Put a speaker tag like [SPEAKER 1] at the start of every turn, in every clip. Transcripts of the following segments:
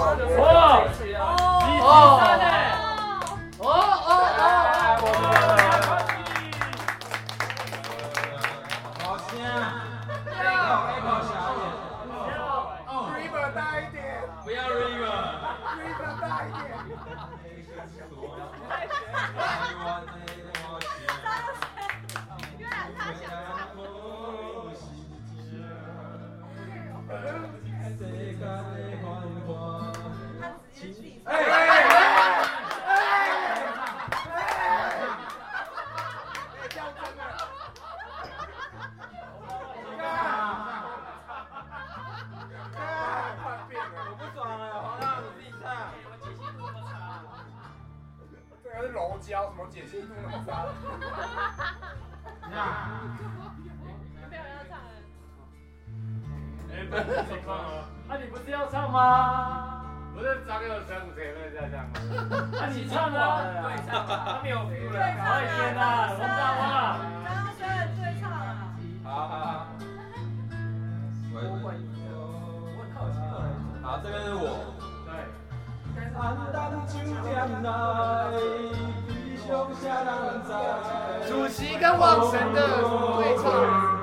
[SPEAKER 1] 柔焦，什么解析度那么差？
[SPEAKER 2] 没有要唱了。
[SPEAKER 3] 不是谁唱啊？你不是要唱吗？不是张佑生前面在唱吗？你唱啊！对唱，他没有对唱。快点啦，王大华！
[SPEAKER 2] 刚刚虽然对唱了。
[SPEAKER 4] 好。好，这边是我。
[SPEAKER 1] 主席跟网神的对唱。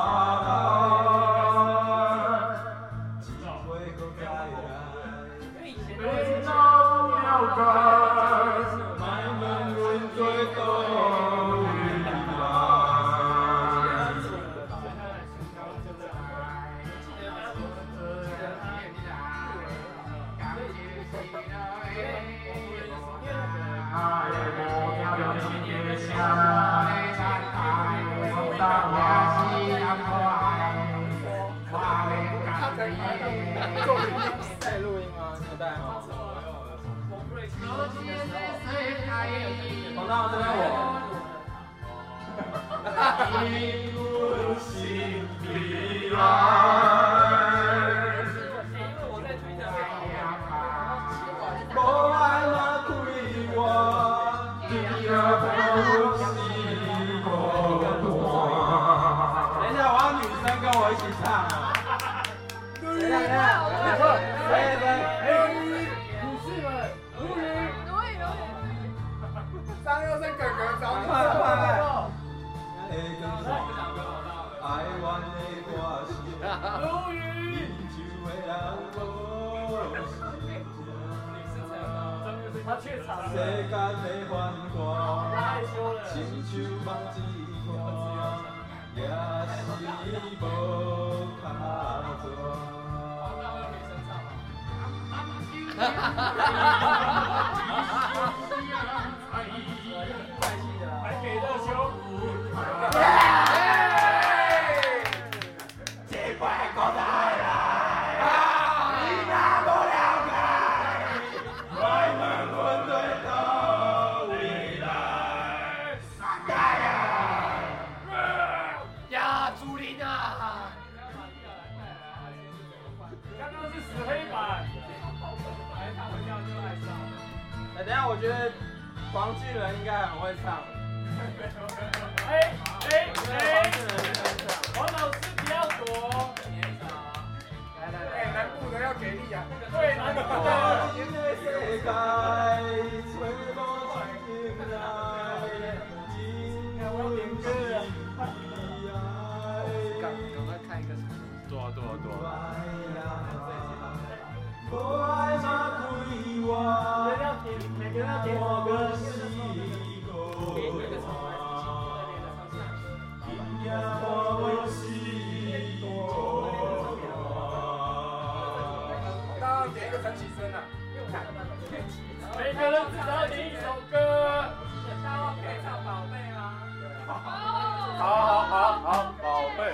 [SPEAKER 4] 在录音吗？你有带吗？黄大这边我。等一下，我要女生跟我一起唱啊！
[SPEAKER 1] 张佑生哥哥找你。
[SPEAKER 3] 他怯场了。害羞了。还给热羞。这块过来啦！你哪不了解？我们军队的未来。大呀，朱琳啊！刚刚是死黑板。
[SPEAKER 4] 等一下，我觉得黄俊仁应该很会唱。
[SPEAKER 3] 黄老师不要躲。
[SPEAKER 1] 来，南部的要给力啊！
[SPEAKER 3] 对，南部的。我要点歌了。
[SPEAKER 1] 赶快看一个。
[SPEAKER 4] 多。
[SPEAKER 3] 每个人要点首歌。
[SPEAKER 1] 刚刚点一个陈绮贞啊。
[SPEAKER 3] 每个人至少要点一首歌。
[SPEAKER 2] 大家可以唱宝贝吗？
[SPEAKER 4] 好，宝贝。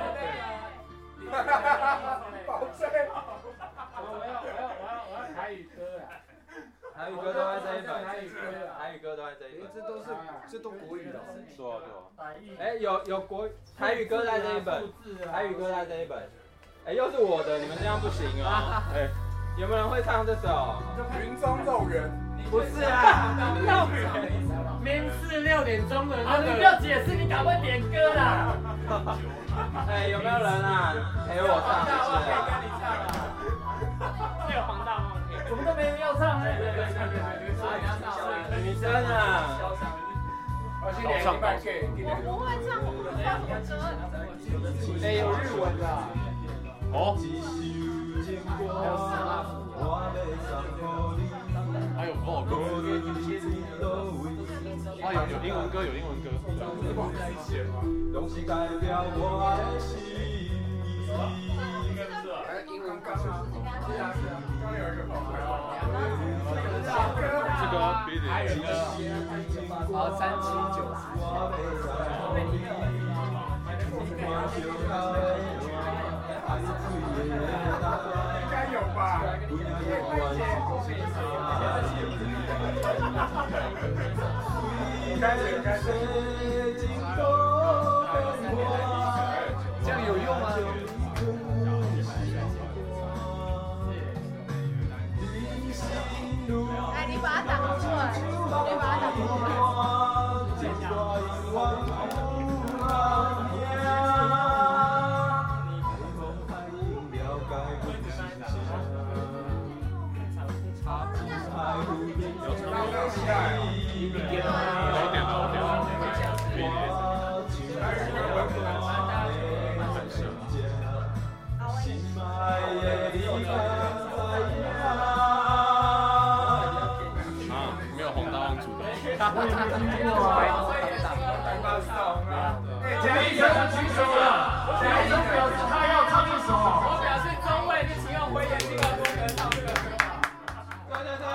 [SPEAKER 1] 宝贝。
[SPEAKER 3] 我要台语歌啊。
[SPEAKER 4] 台语歌都在这一本。台语歌都在这一本。
[SPEAKER 1] 这都国语的。
[SPEAKER 4] 对。有国台语歌在这一本。台语歌在这一本。又是我的，你们这样不行啊！有没有人会唱这首？
[SPEAKER 1] 云中肉圆。
[SPEAKER 4] 不是啊，
[SPEAKER 3] 肉圆。明是6点钟的。你不要解释，你赶快点歌啦！
[SPEAKER 4] 有没有人啊？陪我唱一次？
[SPEAKER 3] 这有黄大吗？
[SPEAKER 4] 不
[SPEAKER 3] 唱吧。
[SPEAKER 2] 我不会唱，我不知道什么歌。
[SPEAKER 1] 哎，有日文的。
[SPEAKER 3] 哦。还有 Vogue。啊，有英文歌，有英文歌。
[SPEAKER 4] 东西代表我的心。
[SPEAKER 3] 应该不是吧？
[SPEAKER 1] 英文歌吗？是啊，刚有一个宝贝。
[SPEAKER 3] 这个比你
[SPEAKER 1] 好3790。应该有吧？这样有用吗？
[SPEAKER 2] 哎，你把它挡住了，你把它挡住了。
[SPEAKER 3] 没有红大王组的。
[SPEAKER 1] 我也没听过啊。
[SPEAKER 3] 贾一晨举手了，贾一晨表示他要唱一首。
[SPEAKER 2] 我表示中尉就请用回眼睛的风格唱这个歌吧。
[SPEAKER 4] 对对对，来。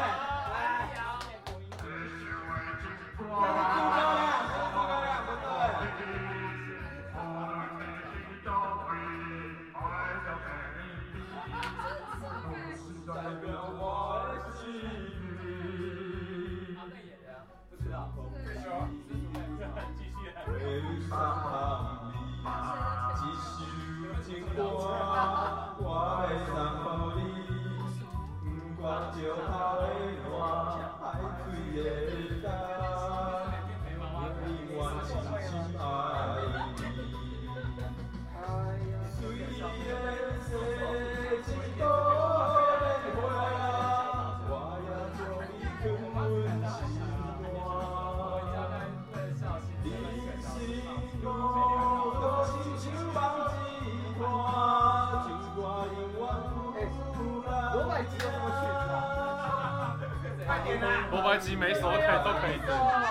[SPEAKER 3] 罗百吉每首都可以唱。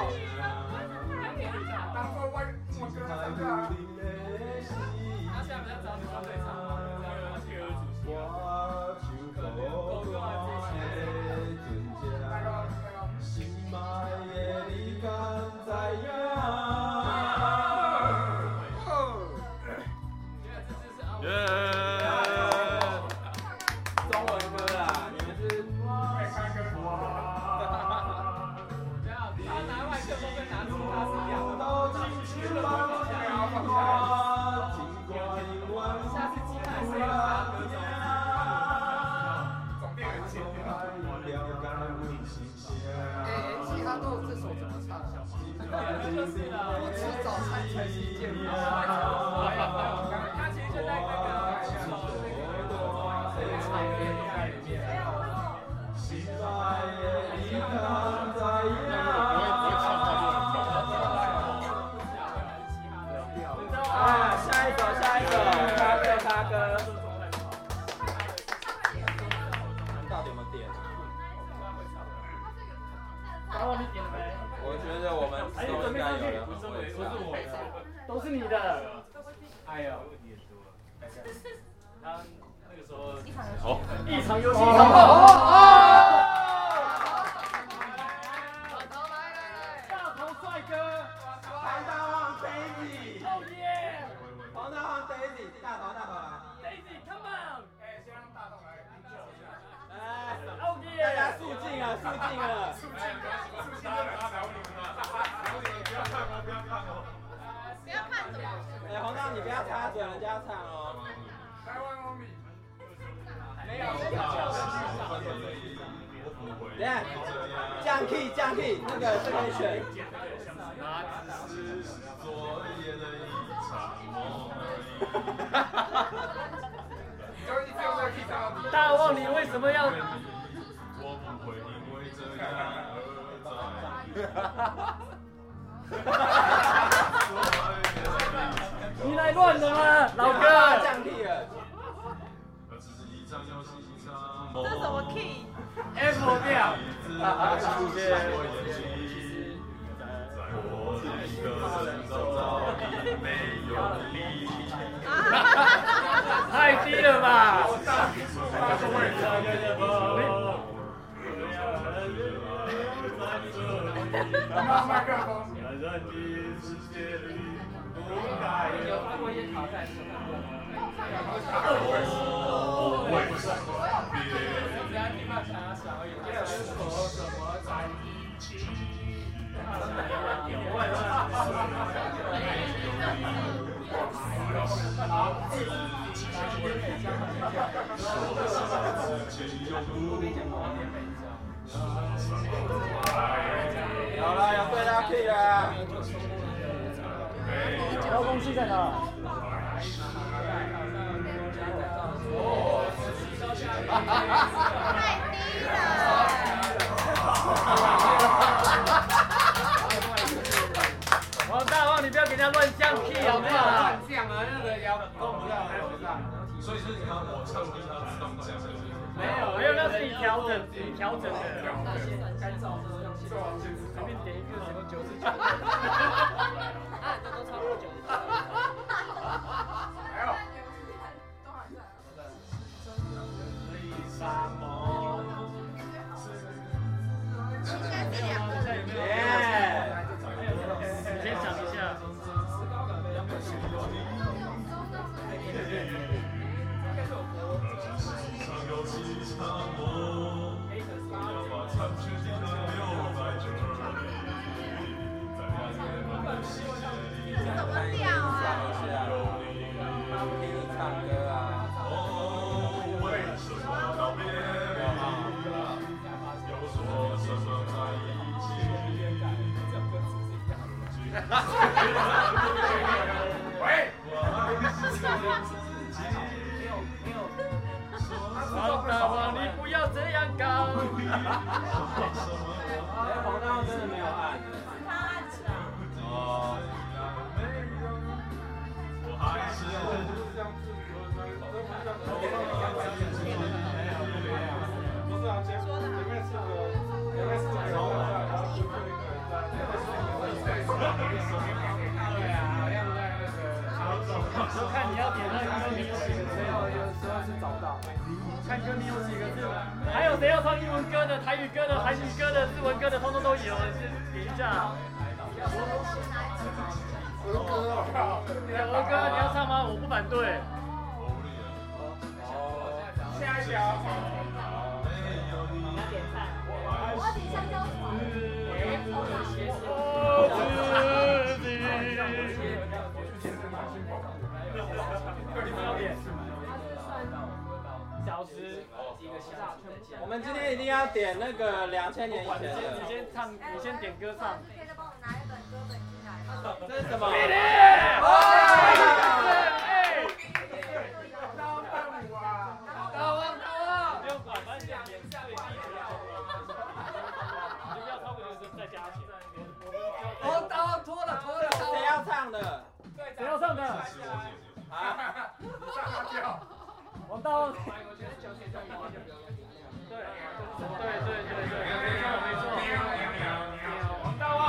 [SPEAKER 1] 当做我歌唱的。
[SPEAKER 2] 他现在比较找你们对唱。
[SPEAKER 4] 中文歌啦，你们是
[SPEAKER 1] 会唱歌不？
[SPEAKER 2] 他拿麦克风跟拿吉他是一样的。下次吉他还是要拿歌手。
[SPEAKER 1] 总变很轻。哎，其他都这首怎么唱？
[SPEAKER 2] 就是了，
[SPEAKER 1] 不吃早餐才是健康。
[SPEAKER 2] 他其实就在那个
[SPEAKER 4] 下一首，他歌。到底有没有点？
[SPEAKER 3] 你点了没？
[SPEAKER 4] 我觉得我们都应该有人很会唱。
[SPEAKER 3] 都是你的。哎呦，他那个时候一场游戏。大头帅哥，
[SPEAKER 4] 黄大王 Daisy，
[SPEAKER 3] 哦耶！
[SPEAKER 4] 黄大王 Daisy， 大头来
[SPEAKER 3] ，Daisy，come on！
[SPEAKER 1] 哎，先让大头来营救一下。
[SPEAKER 4] 来，
[SPEAKER 3] 哦耶！
[SPEAKER 4] 大家肃静了。
[SPEAKER 2] 不要看什么。
[SPEAKER 4] 哎，黄大王你不要插嘴，人家要唱哦。
[SPEAKER 1] 台湾欧米。
[SPEAKER 2] 没有。
[SPEAKER 4] 等下，降 key， 那个这个选。
[SPEAKER 3] 大旺，你为什么要？
[SPEAKER 5] 我不会因为这样而在意。
[SPEAKER 3] 唱的吗？老哥，
[SPEAKER 4] 降 key 了。
[SPEAKER 6] 这是什么 key？
[SPEAKER 3] F 调。太低了吧！
[SPEAKER 1] 麦克风。
[SPEAKER 2] 有发过一些挑战，只要你把想要想而已，跟说什么在一起。
[SPEAKER 4] 好了，有对到 key 了。
[SPEAKER 3] 遥控器在哪？
[SPEAKER 6] 太低了。
[SPEAKER 3] 王大旺，你不要给人家乱降 key 好不好？
[SPEAKER 1] 乱降啊，那个遥控不要还不上。
[SPEAKER 5] 所以是你看我唱不是他自动降的。
[SPEAKER 3] 没有，那是你调整的。干燥的用随便点一个什么99。
[SPEAKER 6] 这都超过99。
[SPEAKER 1] 还有。
[SPEAKER 6] 应该是2个。
[SPEAKER 3] 你先想一下。
[SPEAKER 6] 怎么调啊？
[SPEAKER 4] 听你唱歌啊。
[SPEAKER 1] 喂。
[SPEAKER 3] 王大旺，你不要这样搞。
[SPEAKER 4] 黄大旺真的没有按。
[SPEAKER 6] 他按了。
[SPEAKER 5] 哦。我还是。
[SPEAKER 3] 就看你要点那个歌，你有几个字？有时候是找不到。看歌你有几个字？还有谁要唱英文歌的、台语歌的、韩语歌的、日文歌的，通通都有。先点一下。
[SPEAKER 1] 儿歌，我靠！
[SPEAKER 3] 儿歌你要唱吗？我不反对。
[SPEAKER 1] 下一条。
[SPEAKER 6] 我要点菜。我要点香蕉船。
[SPEAKER 3] 小时。
[SPEAKER 4] 我们今天一定要点那个2000年以前的。
[SPEAKER 3] 你先唱，你先点歌唱。
[SPEAKER 6] 可以再帮我拿一本歌本进来。
[SPEAKER 4] 这是什么？
[SPEAKER 3] 不用管，反正点对地址。你不要超过90再加钱。
[SPEAKER 1] 脱了。
[SPEAKER 4] 谁要唱的？
[SPEAKER 3] 谁要唱的？
[SPEAKER 4] 啊？
[SPEAKER 3] 王大旺。对，没错。王大旺。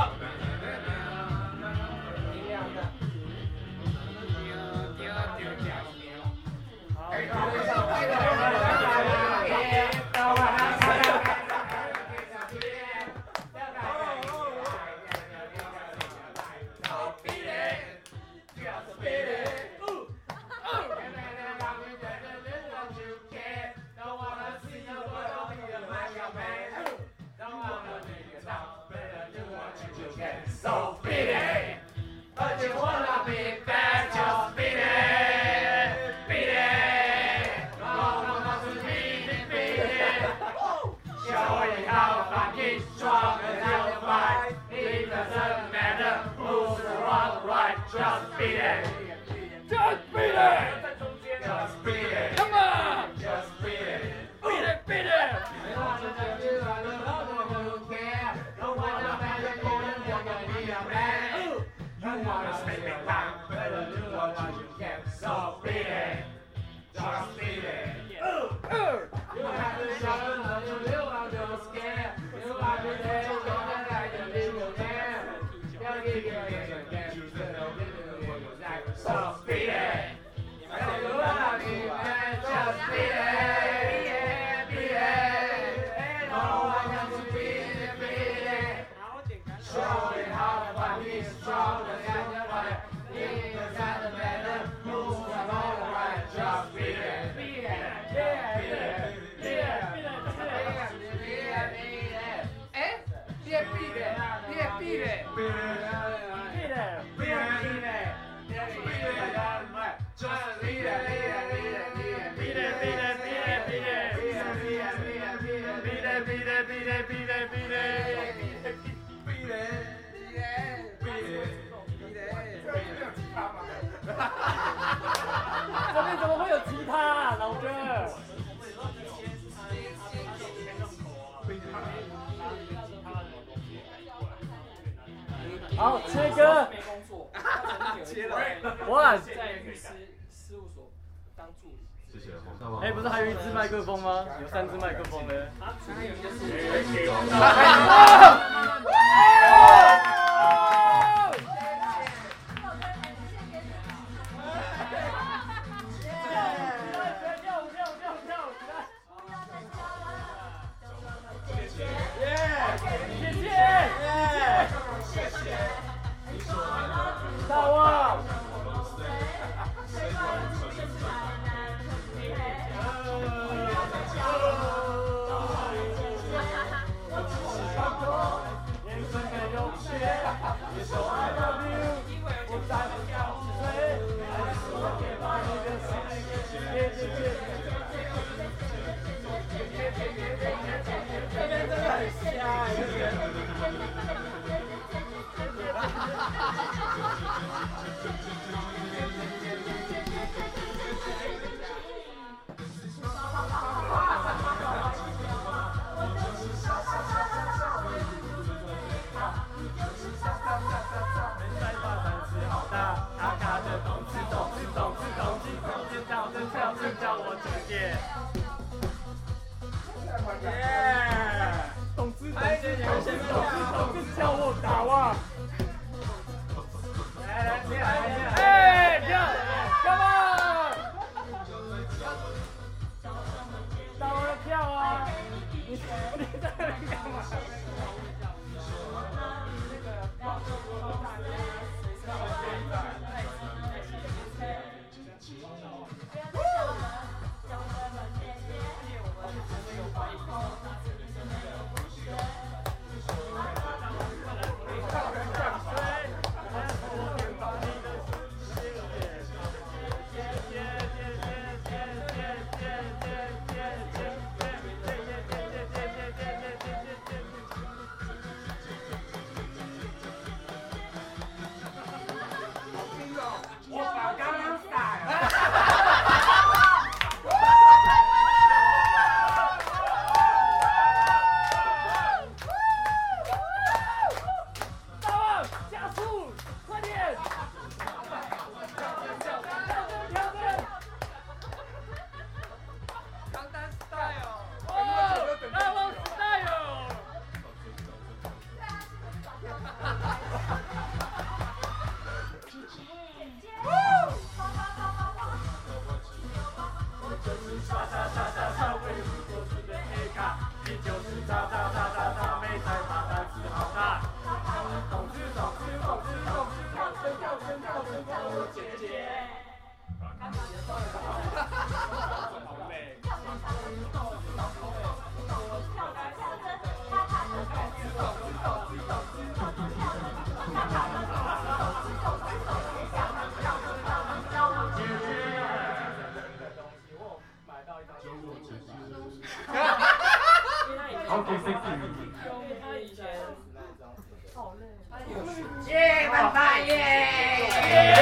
[SPEAKER 3] 好，切割。
[SPEAKER 2] 没工作，
[SPEAKER 4] 切了。
[SPEAKER 3] 哇，
[SPEAKER 2] 在律师事务所当助理。
[SPEAKER 5] 谢谢。
[SPEAKER 3] 哎，不是还有一支麦克风吗？有3支麦克风呢。
[SPEAKER 2] 啊，还有一个是。
[SPEAKER 3] 大旺。
[SPEAKER 4] 这边真的很瞎哎，这边。
[SPEAKER 3] 叫我打哇！哎，跳 ，Come on！ 打我的跳啊！你在那里干嘛？
[SPEAKER 1] 耶，拜拜耶！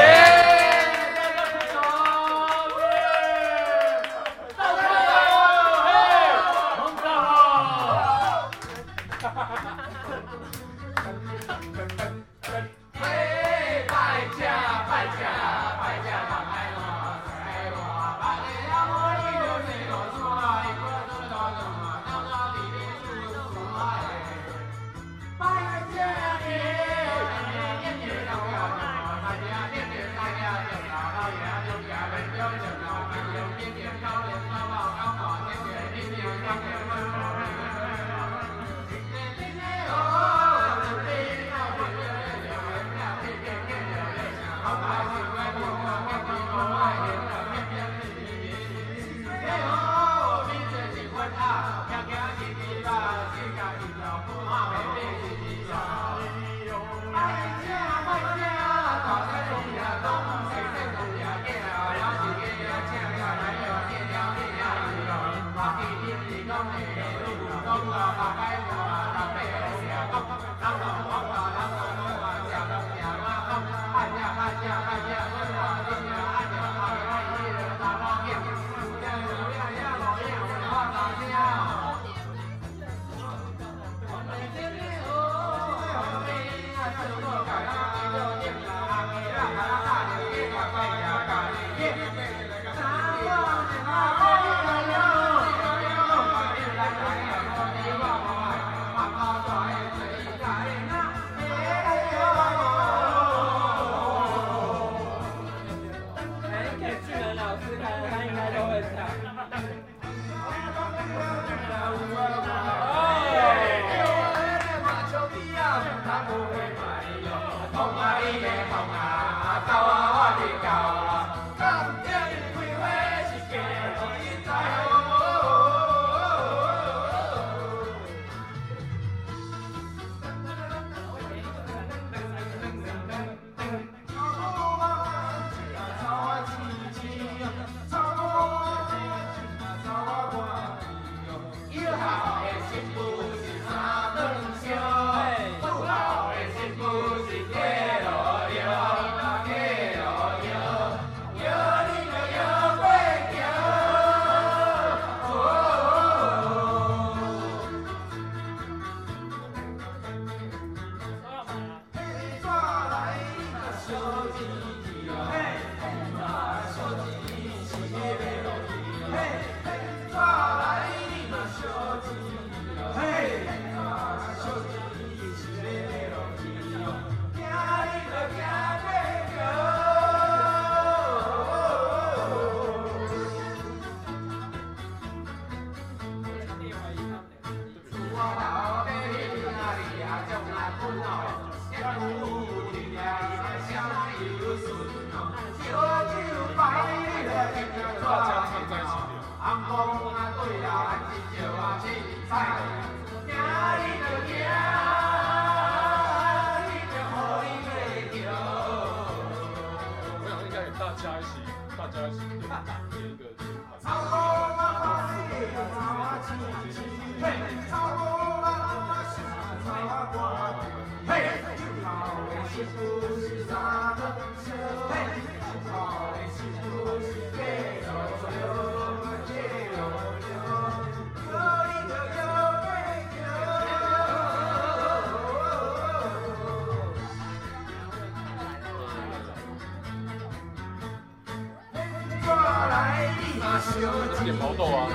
[SPEAKER 5] 点毛豆啊！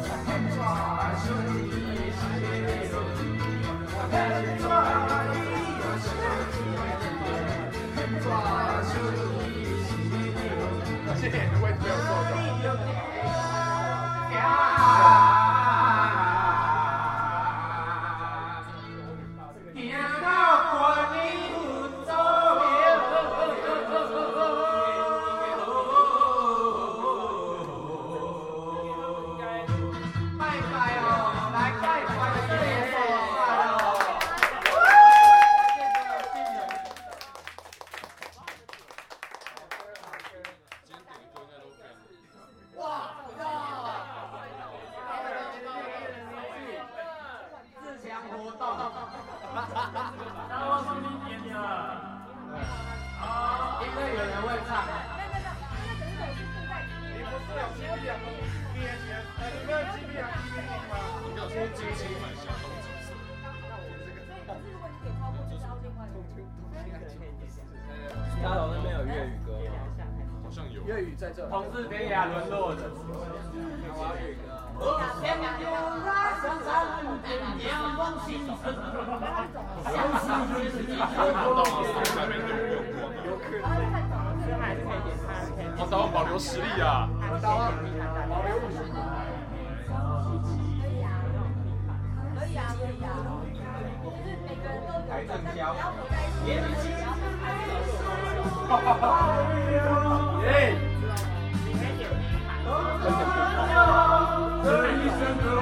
[SPEAKER 1] 谢谢你的位置没有坐着。
[SPEAKER 4] 大楼那边有粤语歌吗？
[SPEAKER 5] 好像有。
[SPEAKER 1] 粤语在这。
[SPEAKER 3] 同是天涯沦落的。
[SPEAKER 4] 我要粤语歌。
[SPEAKER 5] 我台湾保留实力啊！
[SPEAKER 1] 保留50。
[SPEAKER 6] 可以啊，就是每个人都有，
[SPEAKER 4] 台正宵。
[SPEAKER 3] 耶！这一生的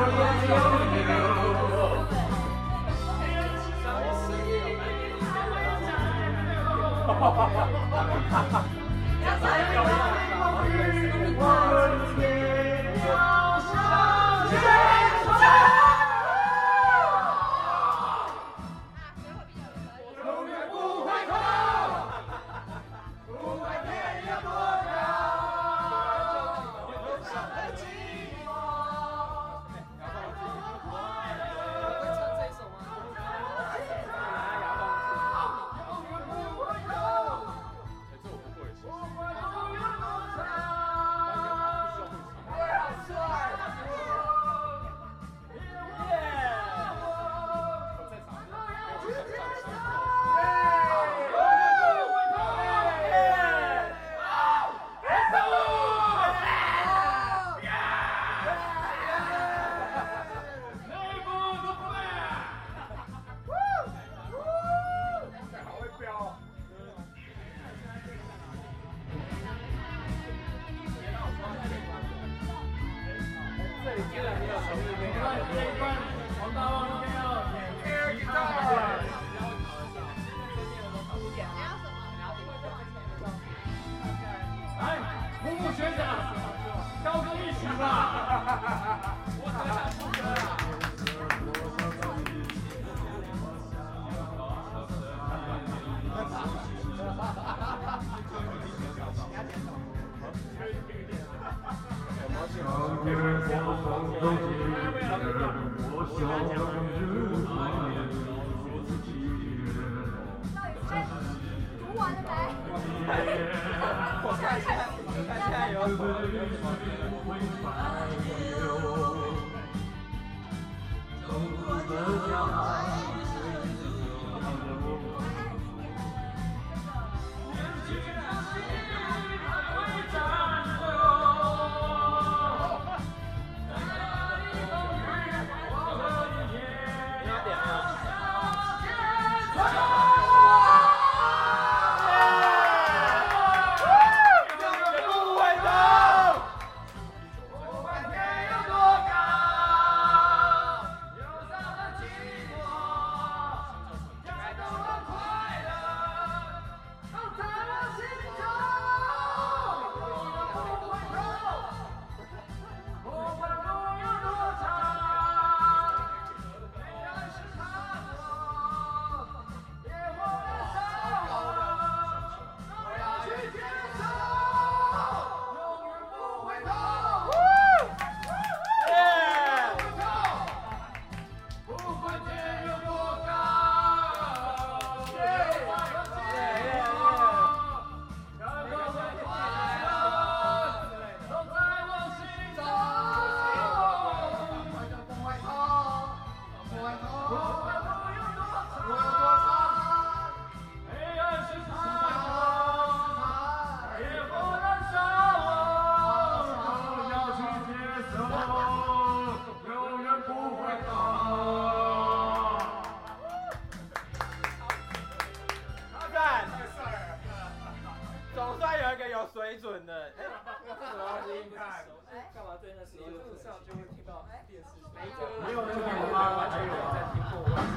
[SPEAKER 2] 路上就会听到电视。
[SPEAKER 3] 没有那个吗？还有在听过。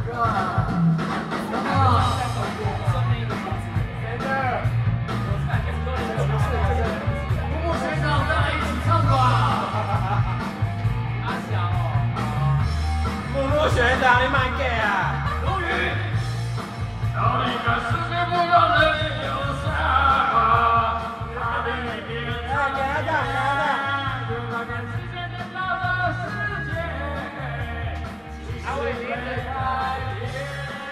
[SPEAKER 2] 谁的？我看很多人都是这个。木木学长，再来一起唱吧。阿翔哦。
[SPEAKER 4] 木木学长，你蛮 gay 啊！
[SPEAKER 3] 鲁豫，要离开世界不让人留下。他的一边，
[SPEAKER 4] 给他唱，给他唱。
[SPEAKER 3] 就那个世界变大的世界，他会变得改变。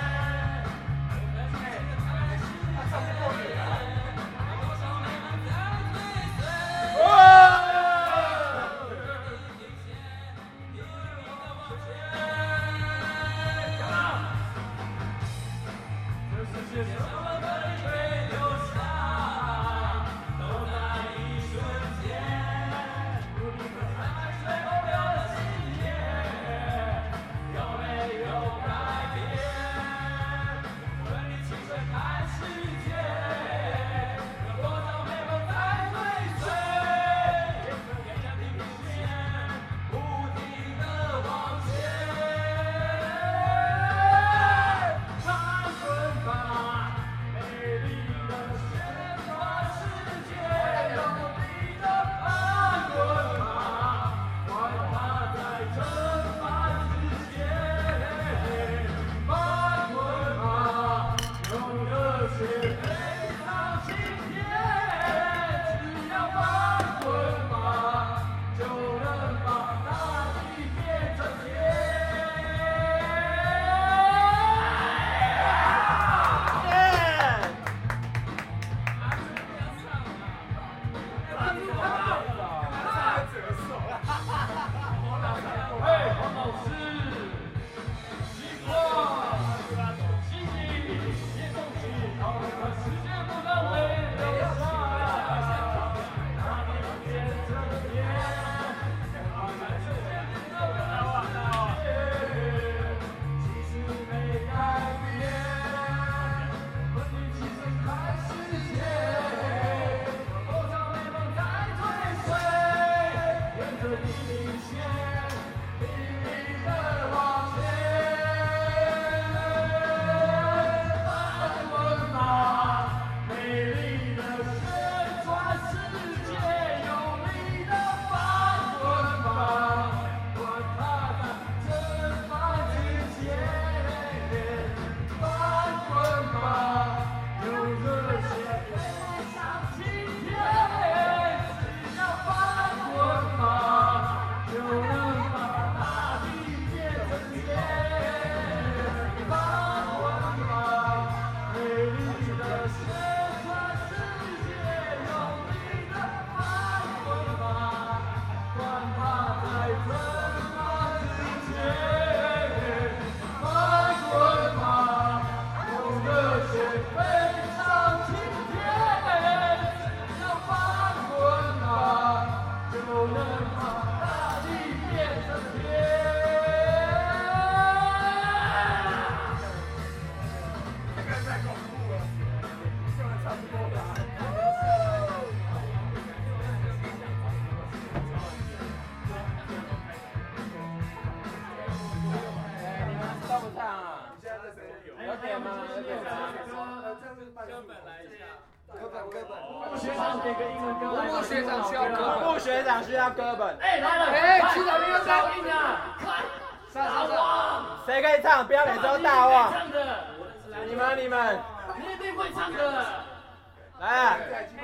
[SPEAKER 4] 木学长需要歌本。
[SPEAKER 3] 哎，来了！
[SPEAKER 1] 哎，区长你又在
[SPEAKER 3] 硬啊！
[SPEAKER 1] 上！
[SPEAKER 4] 谁可以唱？不要每周大旺。
[SPEAKER 3] 唱的，
[SPEAKER 4] 你们，
[SPEAKER 3] 你一定会唱的。
[SPEAKER 4] 来啊！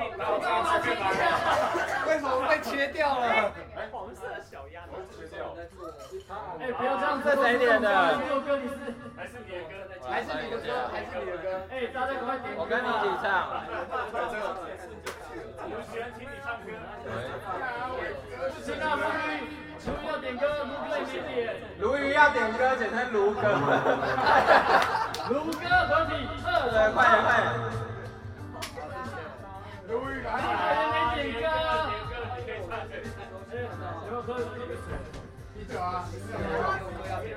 [SPEAKER 1] 为什么被切掉了？
[SPEAKER 2] 黄色小鸭子切掉。
[SPEAKER 3] 哎，不要这样子。
[SPEAKER 4] 这谁点的？
[SPEAKER 3] 六哥，你是
[SPEAKER 2] 还是你的歌？
[SPEAKER 1] 还是你的歌？还是你的歌？
[SPEAKER 3] 哎，大家赶快点。
[SPEAKER 4] 我跟你一起唱。
[SPEAKER 2] 我喜欢听你唱歌。
[SPEAKER 3] 听到鲈鱼要点歌，卢哥也没点。
[SPEAKER 4] 鲈鱼要点歌，简称卢哥。
[SPEAKER 3] 卢哥合体2。
[SPEAKER 4] 对，快点。
[SPEAKER 1] 鲈鱼
[SPEAKER 3] 还没点歌。
[SPEAKER 2] 你可以唱。
[SPEAKER 3] 有没有喝？
[SPEAKER 1] 啤酒啊！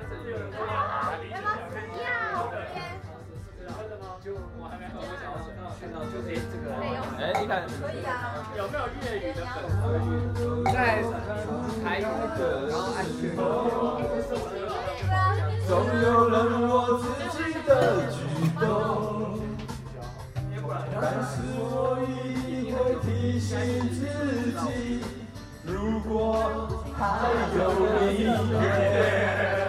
[SPEAKER 6] 要。
[SPEAKER 2] 就我还没喝，我想要。
[SPEAKER 3] 就是这个。
[SPEAKER 4] 哎，你看
[SPEAKER 6] 可以啊。
[SPEAKER 3] 有没有粤语的粉丝？
[SPEAKER 1] 在台语的，然后按键。
[SPEAKER 4] 总有人我自己的举动，但是我一定会提醒自己，如果还有明天。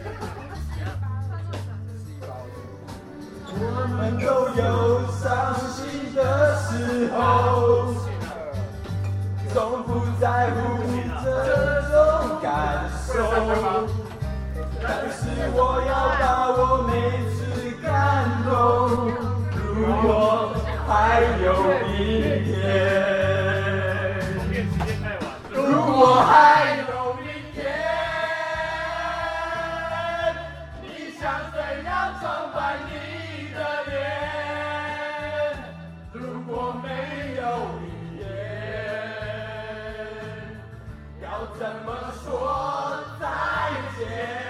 [SPEAKER 4] 我们都有伤心的时候，从不在乎这种感受。但是我要把握每次感动，如果还有明天，如果还有明天，你想怎样装扮你的脸？如果没有明天，要怎么说再见？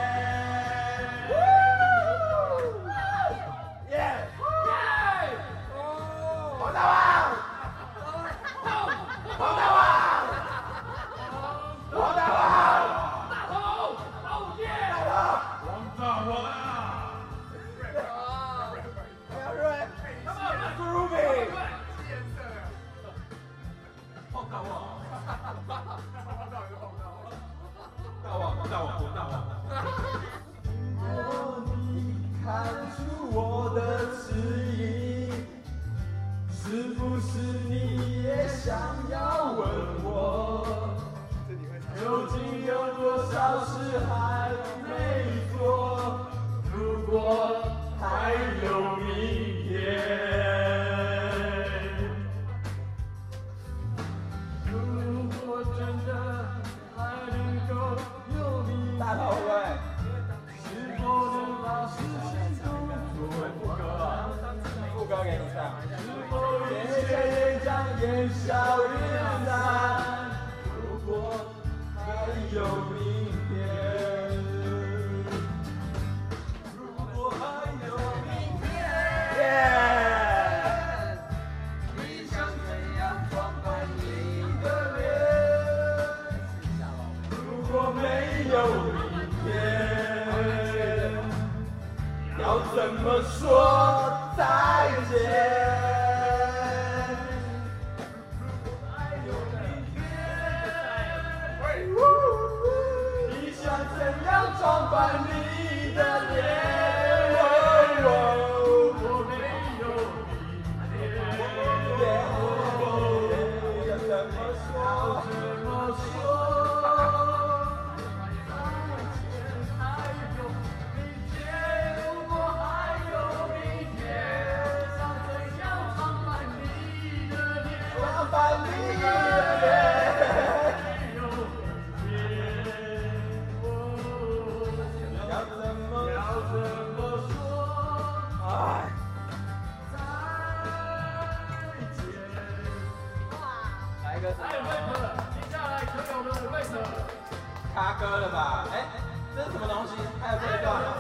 [SPEAKER 4] 插歌了吧？哎，这是什么东西？还有这一段。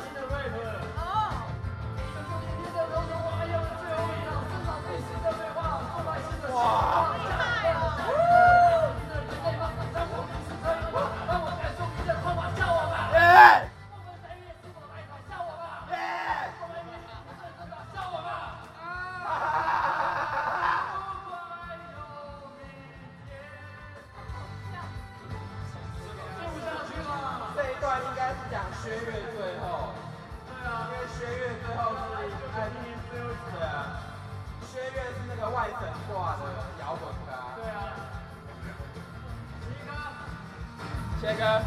[SPEAKER 4] 哇！切歌。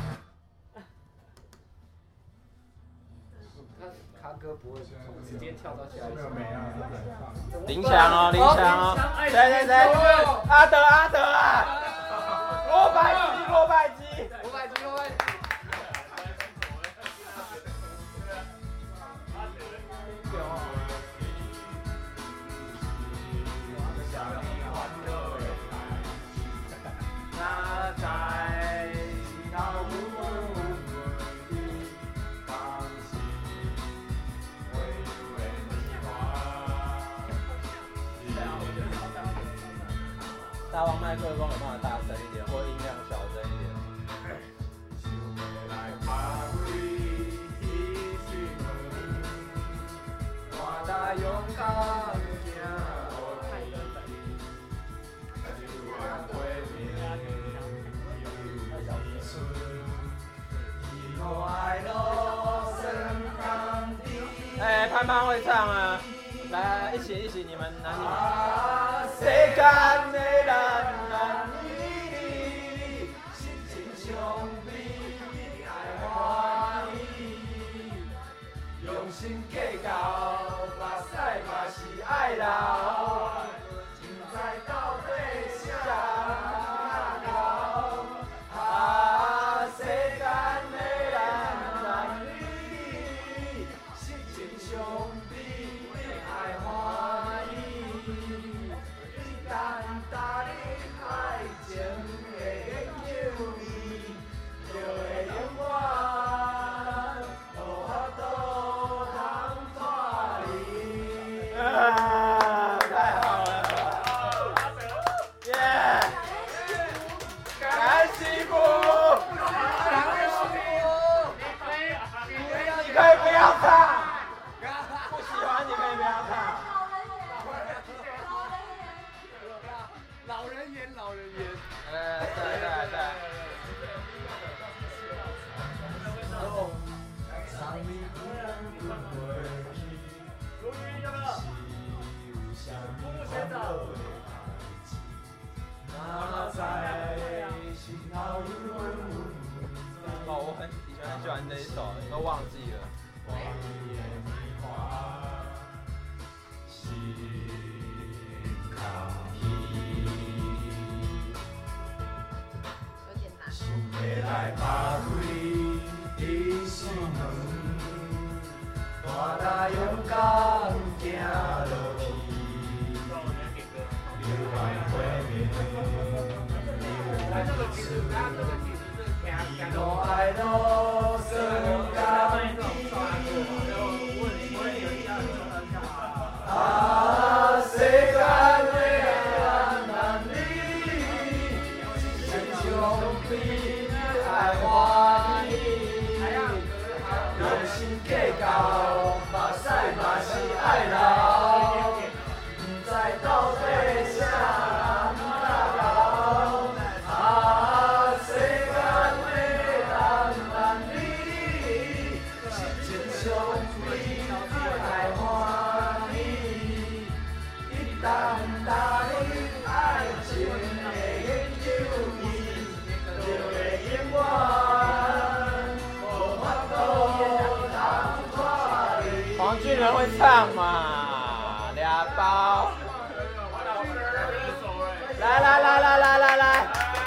[SPEAKER 1] 卡哥不会直接跳到下一首。
[SPEAKER 4] 林强哦，林强哦，谁？阿德啊！罗百基。 麦克风有办法大声一点，或音量小声一点。哎，潘潘会唱啊！来，一起，你们男女。世间的男男女女，心情相比爱欢喜，用心计较，目屎嘛是爱流，不知到底啥流。世间的男男女女，心情相比爱欢喜。我很以前很喜欢这一首，都忘记了。黄俊仁会唱嘛？俩包。来。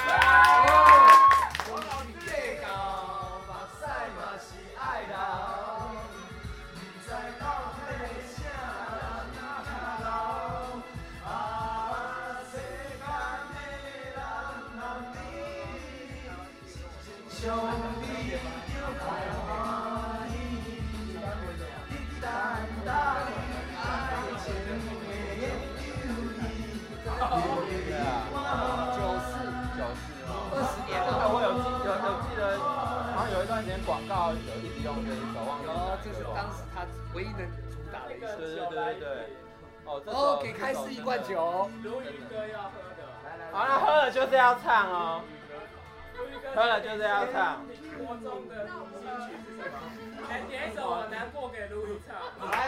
[SPEAKER 4] 广告有一直用这一首，忘记了。
[SPEAKER 1] 这是当时他唯一能主打的一首。
[SPEAKER 4] 对。
[SPEAKER 1] 哦，给开市1罐酒。
[SPEAKER 3] 鲈鱼哥要喝的。
[SPEAKER 4] 好，那喝了就是要唱哦。喝了就是要唱。
[SPEAKER 3] 国中的金曲是什么？来点一首《我难过》给鲈鱼唱。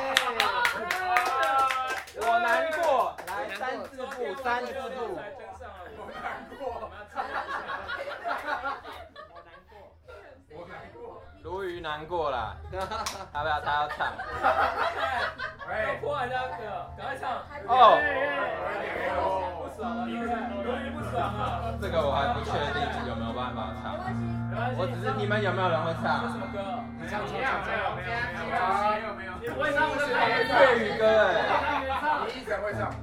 [SPEAKER 4] 我难过，来3字部。
[SPEAKER 3] 我难过。
[SPEAKER 4] 鲈鱼难过了，要不要他要唱？
[SPEAKER 3] 要破坏他歌，赶快唱！
[SPEAKER 4] 哦，
[SPEAKER 3] 不爽了，鲈鱼不爽啊！
[SPEAKER 4] 这个我还不确定有没有办法唱，我只是你们有没有人会唱？
[SPEAKER 3] 什么歌？
[SPEAKER 1] 你唱。
[SPEAKER 3] 没有。你不会唱我的
[SPEAKER 4] 粤语歌哎。
[SPEAKER 1] 你一直会唱。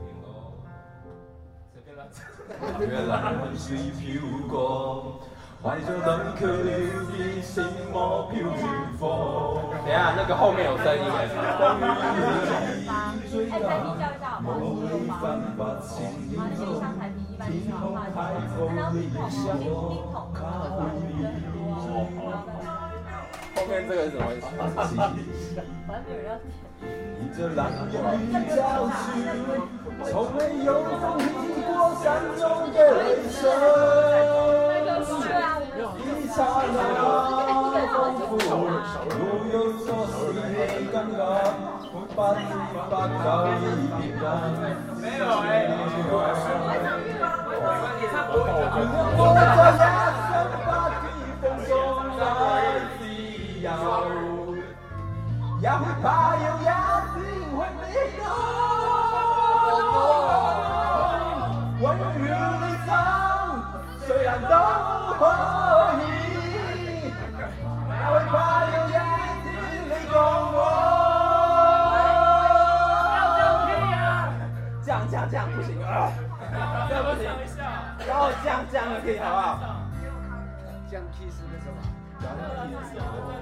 [SPEAKER 4] 月冷水飘過，懷着冷卻了的心魔飄如風。等一下，那個後面有聲音哎。
[SPEAKER 6] 哎，台幣叫一下，不好意思，有嗎？先上台幣。 班上的话，看到冰桶，冰桶的话会人多，
[SPEAKER 4] 后面这个是什么意思？
[SPEAKER 6] 反正没有人要听。
[SPEAKER 4] 迎着蓝雨郊区，从没有风听过山中的雷声。一刹那丰富，路有所思没尴尬，把自把早已平淡。
[SPEAKER 2] 没有哎，
[SPEAKER 4] 我在亚森巴的风中来自摇，也会怕有压定会迷倒。温柔离场，虽然都可以，也会怕有压定离共我。这样不行啊！这不行，然后这样可以好不好？
[SPEAKER 1] 这样 key 是那什么？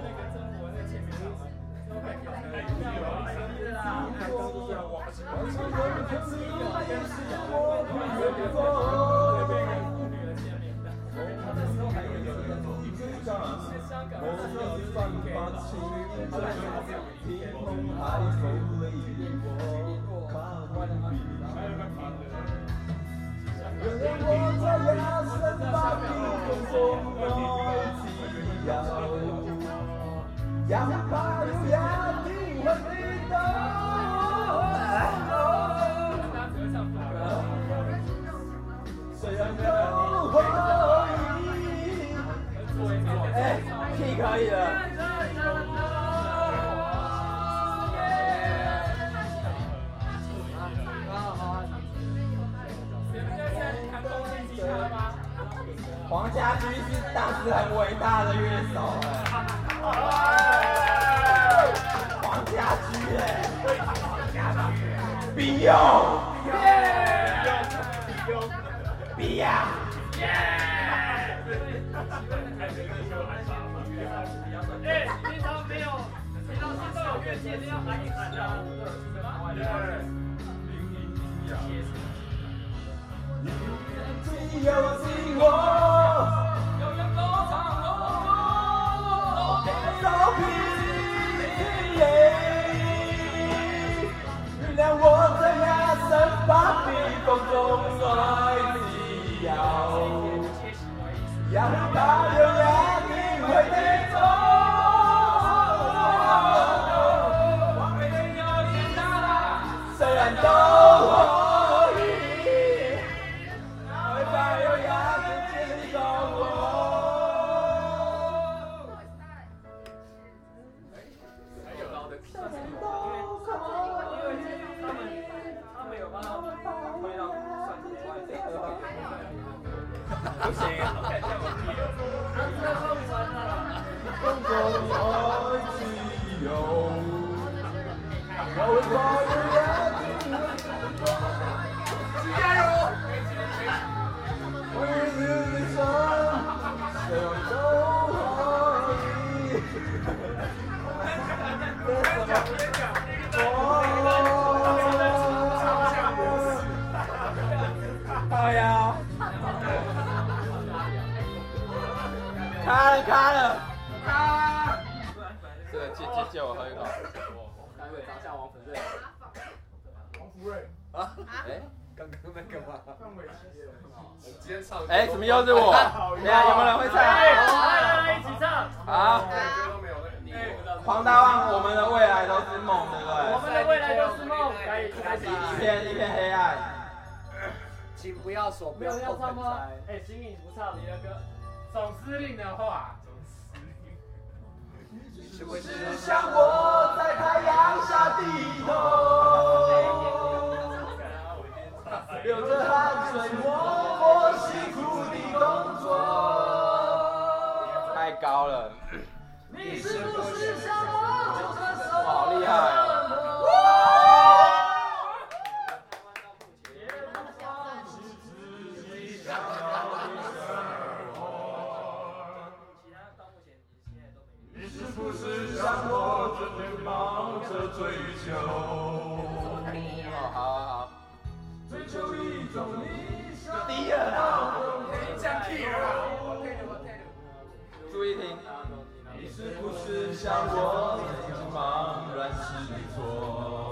[SPEAKER 4] 原谅我在亚森巴的风中来自摇，也会怕有压定会迷倒。虽然都可以，哎，key 可以了。黄家驹是当时很伟大的乐手黄家驹必用，必呀，
[SPEAKER 3] 平常没有，平常是都有乐器，要喊一喊的。
[SPEAKER 4] 只有自我。手臂累，原谅我在亚森巴的风中来自摇，也会怕有压定会迷走。虽然都可以，会怕有压定会走我。不行，风中爱自由，我会怕有压定加油！我有理想，谁都可以。好呀。卡了！这个借我喝一口。
[SPEAKER 2] 待会找下王福瑞。
[SPEAKER 1] 王福瑞
[SPEAKER 2] 啊？
[SPEAKER 1] 哎，刚刚那个吗？我今天唱。
[SPEAKER 4] 哎，怎么又是我？等下有没有人会唱？
[SPEAKER 3] 来一起唱。
[SPEAKER 4] 好。黄大旺，我们的未来都是梦，对不对？
[SPEAKER 3] 我们的未来都是梦。
[SPEAKER 4] 一片黑暗。
[SPEAKER 1] 请不要说不要
[SPEAKER 3] 要唱吗？哎，新颖不唱你的歌。总司令的话，
[SPEAKER 4] 只想我在太阳下低头，流着汗水默默辛苦的工作。太高了，你是不是想我就算什么？好厉害！不是像我整天忙着追求，好，追求一种理想。第二是不是像我曾经茫然失措，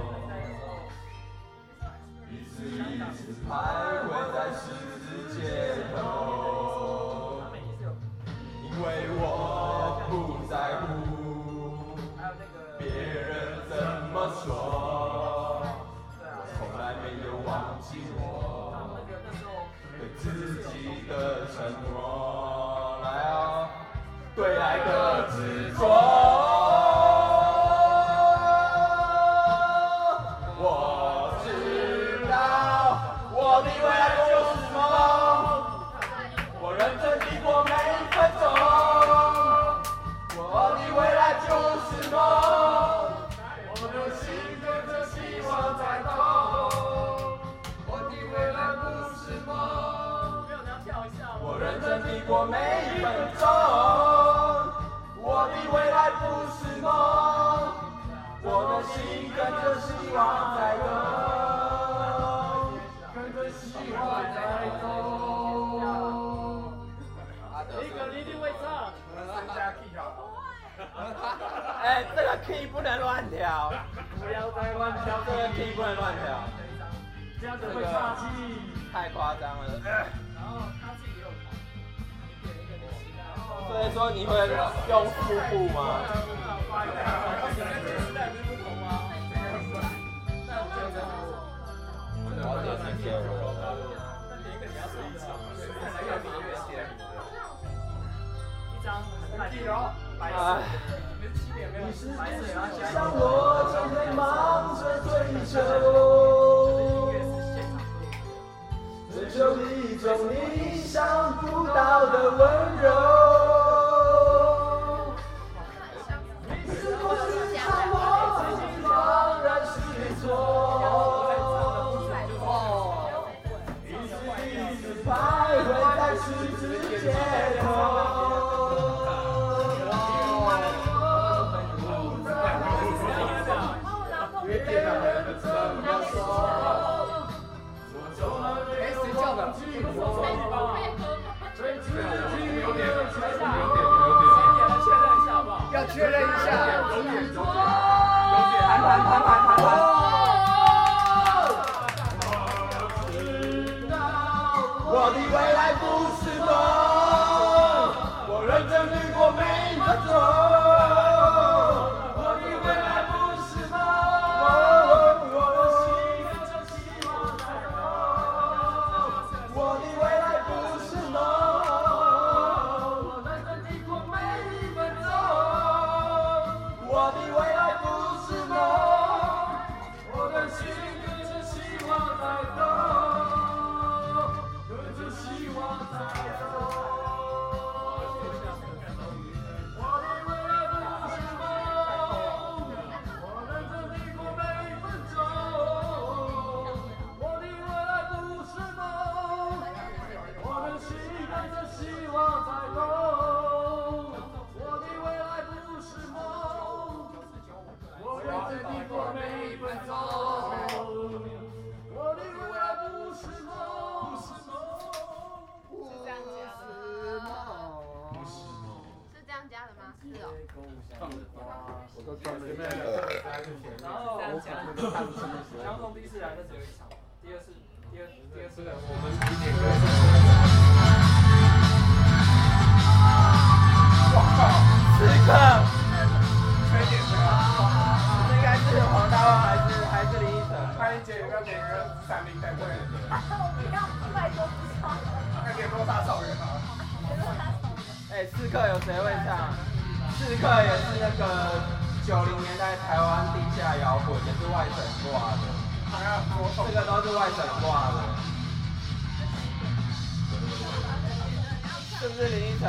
[SPEAKER 4] 一次一次徘徊在十字街头，因为我不在乎别人怎么说，我从来没有忘记我对自己的承诺，来啊！对爱的执着，我知道我的未来就是梦，我认真地过每一分钟，我的未来就是梦，我的心跟着希望在动，我的未来不是梦，我认真地过每一分钟。我的未来不是梦，我的心跟着希望在动，跟着希望在动。
[SPEAKER 3] 一个一定会唱。
[SPEAKER 4] 哎，这个 key 不能乱调，
[SPEAKER 3] 不要再乱跳，
[SPEAKER 4] 这个 key 不能乱调，
[SPEAKER 3] 这样子会岔气。
[SPEAKER 4] 太夸张了。
[SPEAKER 2] 然后他自己也有弹，一点一点的期待。
[SPEAKER 4] 所以说你会用腹部吗？
[SPEAKER 2] 时代不是不同吗？那我觉得
[SPEAKER 4] 我点是接我。
[SPEAKER 2] 那连一个你要随意唱，还有音乐线。
[SPEAKER 3] 一张很烂的白
[SPEAKER 4] 啊！
[SPEAKER 2] 你们7点没有白色，然后加
[SPEAKER 4] 像我正在忙着追求，追求一种你想不到的温柔。你是不是看我曾经茫然失措？一直徘徊在十字街头。
[SPEAKER 1] 要确认一下，
[SPEAKER 4] 弹。我的未来不是梦，我认真地过每一分钟。我的未来不是梦，我的心跟着希望在动。我的未来不是梦，我认真地过每一分钟。我的未来不是梦，我的心跟着希望在动。希望在动，我的未来不是梦，我认真地过每一分钟。我的未来不是梦，我的心跟着希望在动。我的未来不是梦，我认真地过每一分钟。我的未来不是梦。
[SPEAKER 1] 我都专门
[SPEAKER 2] 然后然后第一次来的只有一场，第二次我们1点歌。
[SPEAKER 4] 我靠，此刻缺点这应该是黄大旺还是林依晨？
[SPEAKER 1] 潘一姐有没有给个3名在位？
[SPEAKER 6] 我不要100多不唱。
[SPEAKER 1] 那给落沙草原好了。
[SPEAKER 4] 哎，刺客有谁会唱？刺客也是那个90年代台湾地下摇滚，也是外省挂的。这个都是外省挂的。是不是林依晨？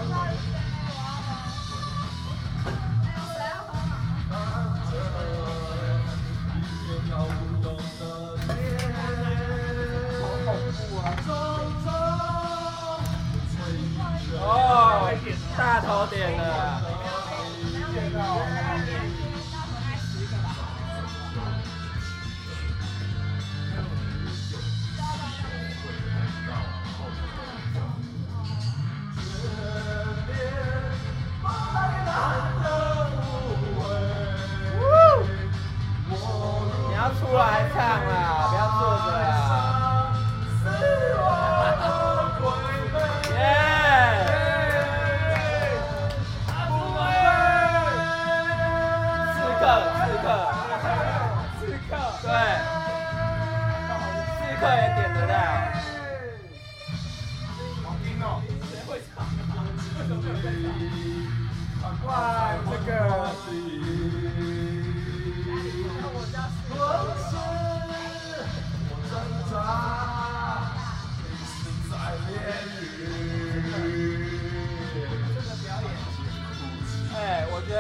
[SPEAKER 4] 哦，大头点了。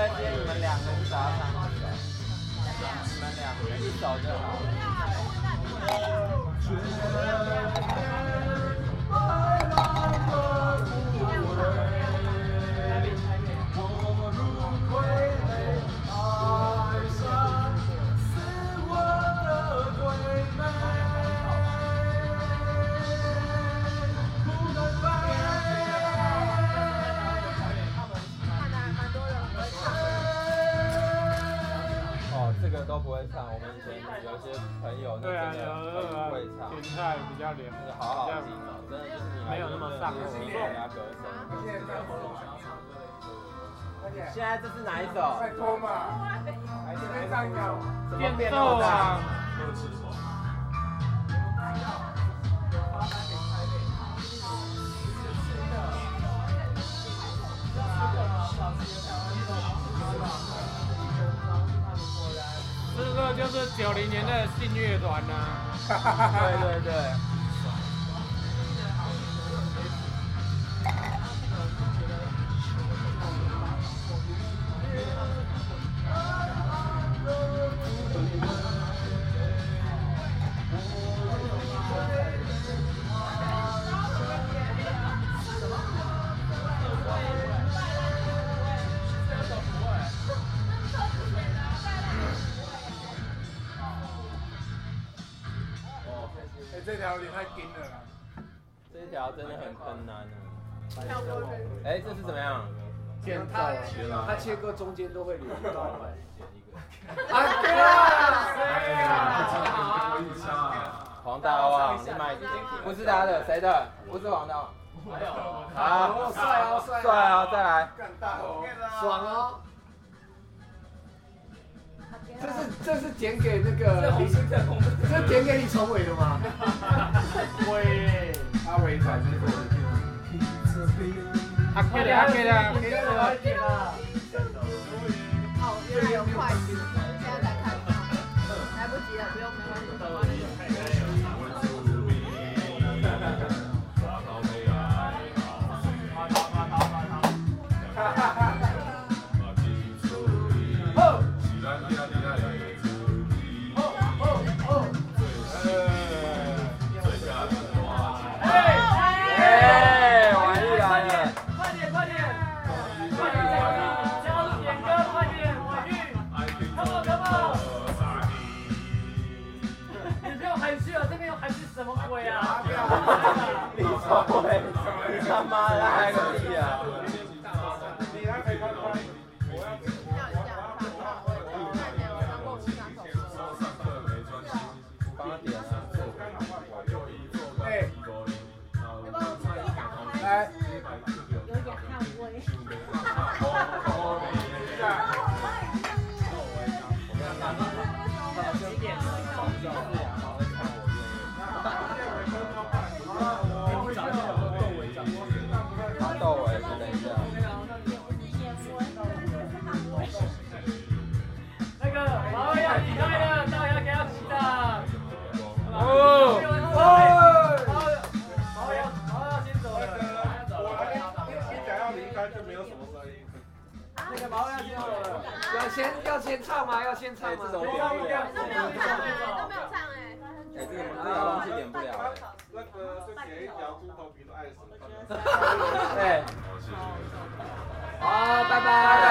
[SPEAKER 4] 得接你们两个去找他唱一首，你们两个一首就好。这个都不会唱，我们以前有些朋友那真的很会唱，
[SPEAKER 3] 芹菜比较凉，
[SPEAKER 4] 那个好好听哦，真的就是你
[SPEAKER 3] 没有那么上口，
[SPEAKER 4] 人家歌声。现在这是哪一首？
[SPEAKER 1] 拜托嘛，还是没唱歌。
[SPEAKER 3] 变奏啊！这个就是90年的信乐团呐。
[SPEAKER 4] 对对对。
[SPEAKER 1] 这条有点太紧了啦。
[SPEAKER 4] 这条真的很难啊。哎，这是怎么样？
[SPEAKER 1] 他切割中间都会留到。
[SPEAKER 4] 啊对啦！黄大旺，你买不是他的，谁的？不是黄大旺。好，
[SPEAKER 1] 帅哦，帅哦，
[SPEAKER 4] 帅哦，再来。
[SPEAKER 1] 爽哦！这是剪给那个李，这剪给李崇伟的吗？
[SPEAKER 3] 喂，
[SPEAKER 1] 阿伟才是做的。
[SPEAKER 3] 阿 K 的，阿 K 的，阿 K 的。
[SPEAKER 6] 哦，原来有快进，现在才看到，来不及了，不用，没关系。
[SPEAKER 3] 什么鬼啊！
[SPEAKER 4] 李崇伟，你他妈的还个屁啊！
[SPEAKER 1] 你来陪他拍，我要。
[SPEAKER 4] 帮他点啊！
[SPEAKER 1] 哎，来，
[SPEAKER 6] 有点汗味。
[SPEAKER 4] 窦唯，等一下。
[SPEAKER 3] 那个毛要比赛的，大家给他鼓掌。
[SPEAKER 1] 哦，
[SPEAKER 3] 毛要先走了。
[SPEAKER 1] 你想要离开就没有什么声音。
[SPEAKER 3] 那个毛要先走了。
[SPEAKER 1] 要先唱吗？要先唱吗？
[SPEAKER 4] 这种点不了。
[SPEAKER 6] 都没有唱哎。
[SPEAKER 4] 哎，这个东西点不了哎。
[SPEAKER 1] 那个就点一条猪头皮的爱死。
[SPEAKER 4] 对。
[SPEAKER 1] 好，拜拜。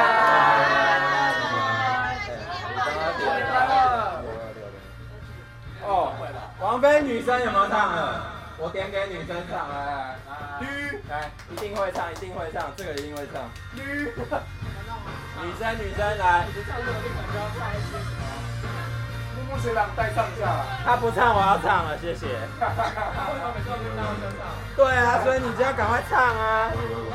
[SPEAKER 4] 哦，王菲女生有没有唱了？我点给女生唱，来，来，一定会唱，一定会唱，这个一定会唱。女生来。
[SPEAKER 1] 木学长带上架了。
[SPEAKER 4] 他不唱，我要唱了，谢谢。对啊，所以你就要赶快唱啊。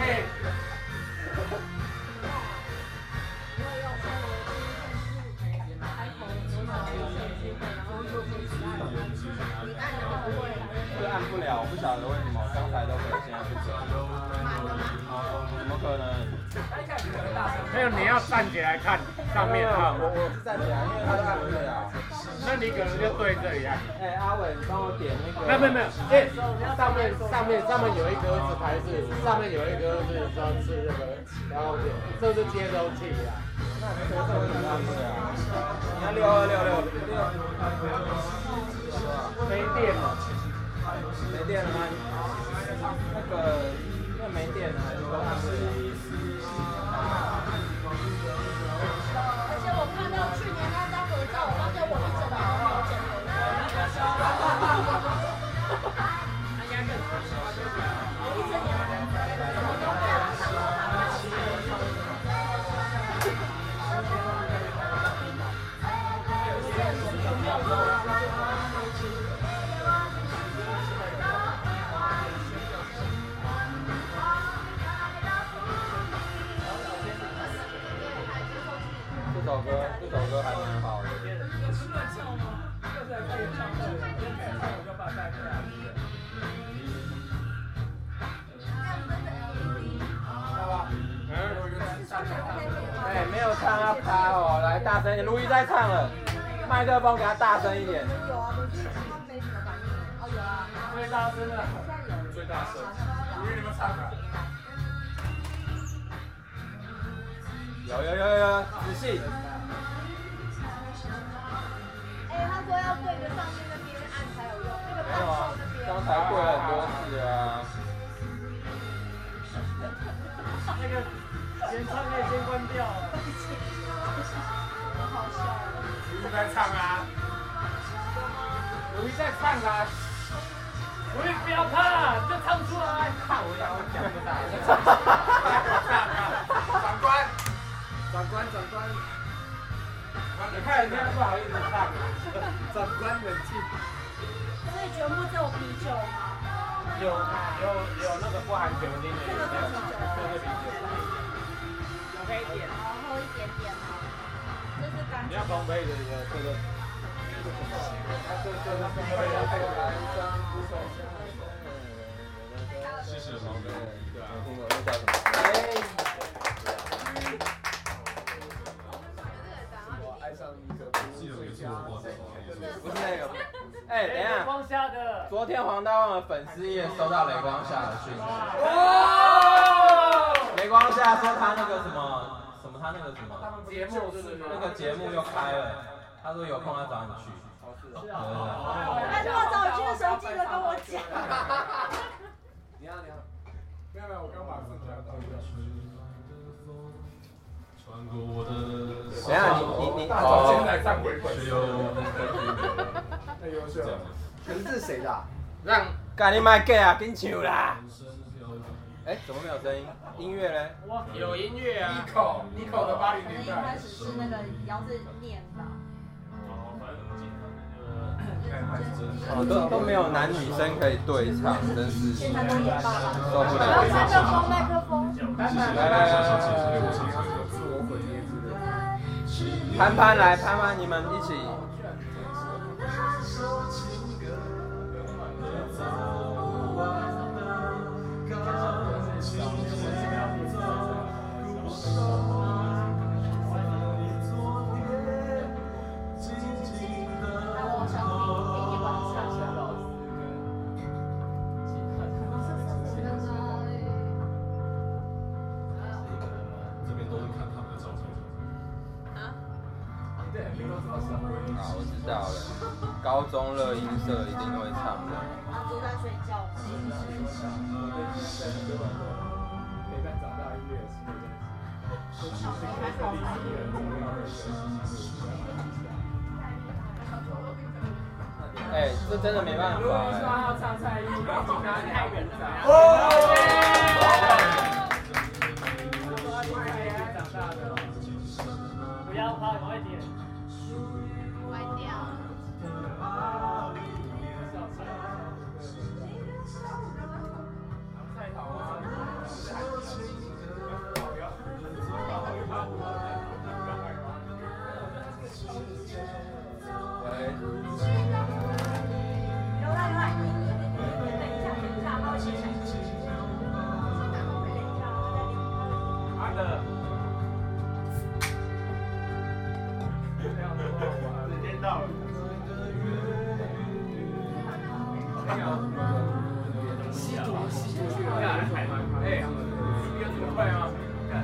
[SPEAKER 4] 这按不了，我不晓得为什么，刚才都可以，现在不行。怎么可能？
[SPEAKER 3] 没有，你要站起来看上面啊。
[SPEAKER 4] 我是站起来，因为他都按不了。
[SPEAKER 3] 那你可能就对这里啊。
[SPEAKER 4] 哎，阿伟，你帮我点那个。
[SPEAKER 1] 没有，哎，上面有一颗是还是上面有一颗是说是那个遥控器，这是接收器啊。
[SPEAKER 4] 那这个是怎么按的啊？你要6266。
[SPEAKER 1] 没电了。
[SPEAKER 4] 没电了吗？那个因为没电了，还是都按不了。
[SPEAKER 6] 而且我看到去年那张合照，我发现我一整年都没有剪头发。我一整年
[SPEAKER 4] 这首歌还蛮好的。哎，没有唱要卡哦，来大声一点，卢一在唱了，麦克风给他大声一点。
[SPEAKER 6] 有啊，可是他没什么反应。哦，有啊。
[SPEAKER 3] 最大声的。
[SPEAKER 5] 最大声。卢一你们唱啊。
[SPEAKER 4] 有，仔细。
[SPEAKER 6] 哎，他说要对着上面那边按才有用，那个伴奏那边。
[SPEAKER 4] 刚才跪了很多次啊。
[SPEAKER 3] 那个先唱可以先关掉。
[SPEAKER 6] 好笑。
[SPEAKER 5] 卢一在唱啊。
[SPEAKER 1] 卢一在唱啊。
[SPEAKER 3] 卢一不要怕，就唱出来。
[SPEAKER 1] 看我讲不到。长官，你看人家不好意思唱，长官冷静。
[SPEAKER 6] 所以全部只有啤酒吗？
[SPEAKER 1] 有那个不含酒精的，
[SPEAKER 6] 这个是啤酒。
[SPEAKER 1] 这是啤酒。
[SPEAKER 6] 我可以点，然后喝一点点啊。这是干。
[SPEAKER 1] 你要丰沛的这个。
[SPEAKER 5] 谢谢老妹。对啊。
[SPEAKER 4] 听过这叫什么？不是那个，哎，等一下，
[SPEAKER 3] 光下的。
[SPEAKER 4] 昨天黄大旺的粉丝页收到雷光夏的讯息。雷光夏说他那个什么，他那个什么
[SPEAKER 1] 节目是不是？
[SPEAKER 4] 那个节目又开了，他说有空要找你去。
[SPEAKER 1] 是啊。
[SPEAKER 6] 他说要找我去的时候，记得跟我讲。
[SPEAKER 1] 你好。
[SPEAKER 5] 没有，我刚把剩下的东西穿过我的。
[SPEAKER 4] 等一下，你
[SPEAKER 5] 现在站回本。
[SPEAKER 1] 太优秀了。可是这是谁的？
[SPEAKER 4] 让干你麦 gay 啊，跟唱啦。哎，怎么没有声音？音乐嘞？
[SPEAKER 1] 有音乐啊。
[SPEAKER 5] Nico 的80
[SPEAKER 6] 可能
[SPEAKER 5] 年代。
[SPEAKER 6] 一开始是那个姚志念吧。
[SPEAKER 4] 都没有男女生可以对唱，真是受不了。
[SPEAKER 6] 然后麦克风，麦克风。
[SPEAKER 4] 来，
[SPEAKER 1] 自我毁灭之类。
[SPEAKER 4] 潘来，潘你们一起。好，我知道了。高中乐音社一定会唱的。
[SPEAKER 6] 他都在睡觉。
[SPEAKER 1] 陪伴长大音乐
[SPEAKER 4] 哎，这真的没办法。
[SPEAKER 1] 如果你说要唱蔡依林，太远了。长大的。
[SPEAKER 3] 不要怕，快点。
[SPEAKER 6] 歪掉。
[SPEAKER 3] 到了。
[SPEAKER 5] 吸毒去了，
[SPEAKER 3] 哎，你有这么快吗？看。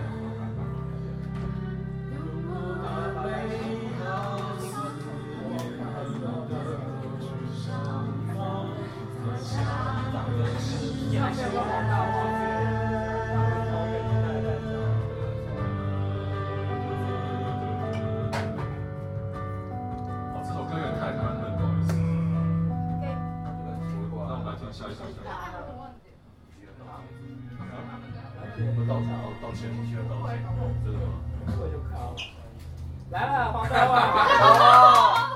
[SPEAKER 5] 这首歌有点太难了，不好意思。那我们来听下一首。道歉，需要道歉，真的吗？
[SPEAKER 3] 来了，黄大旺。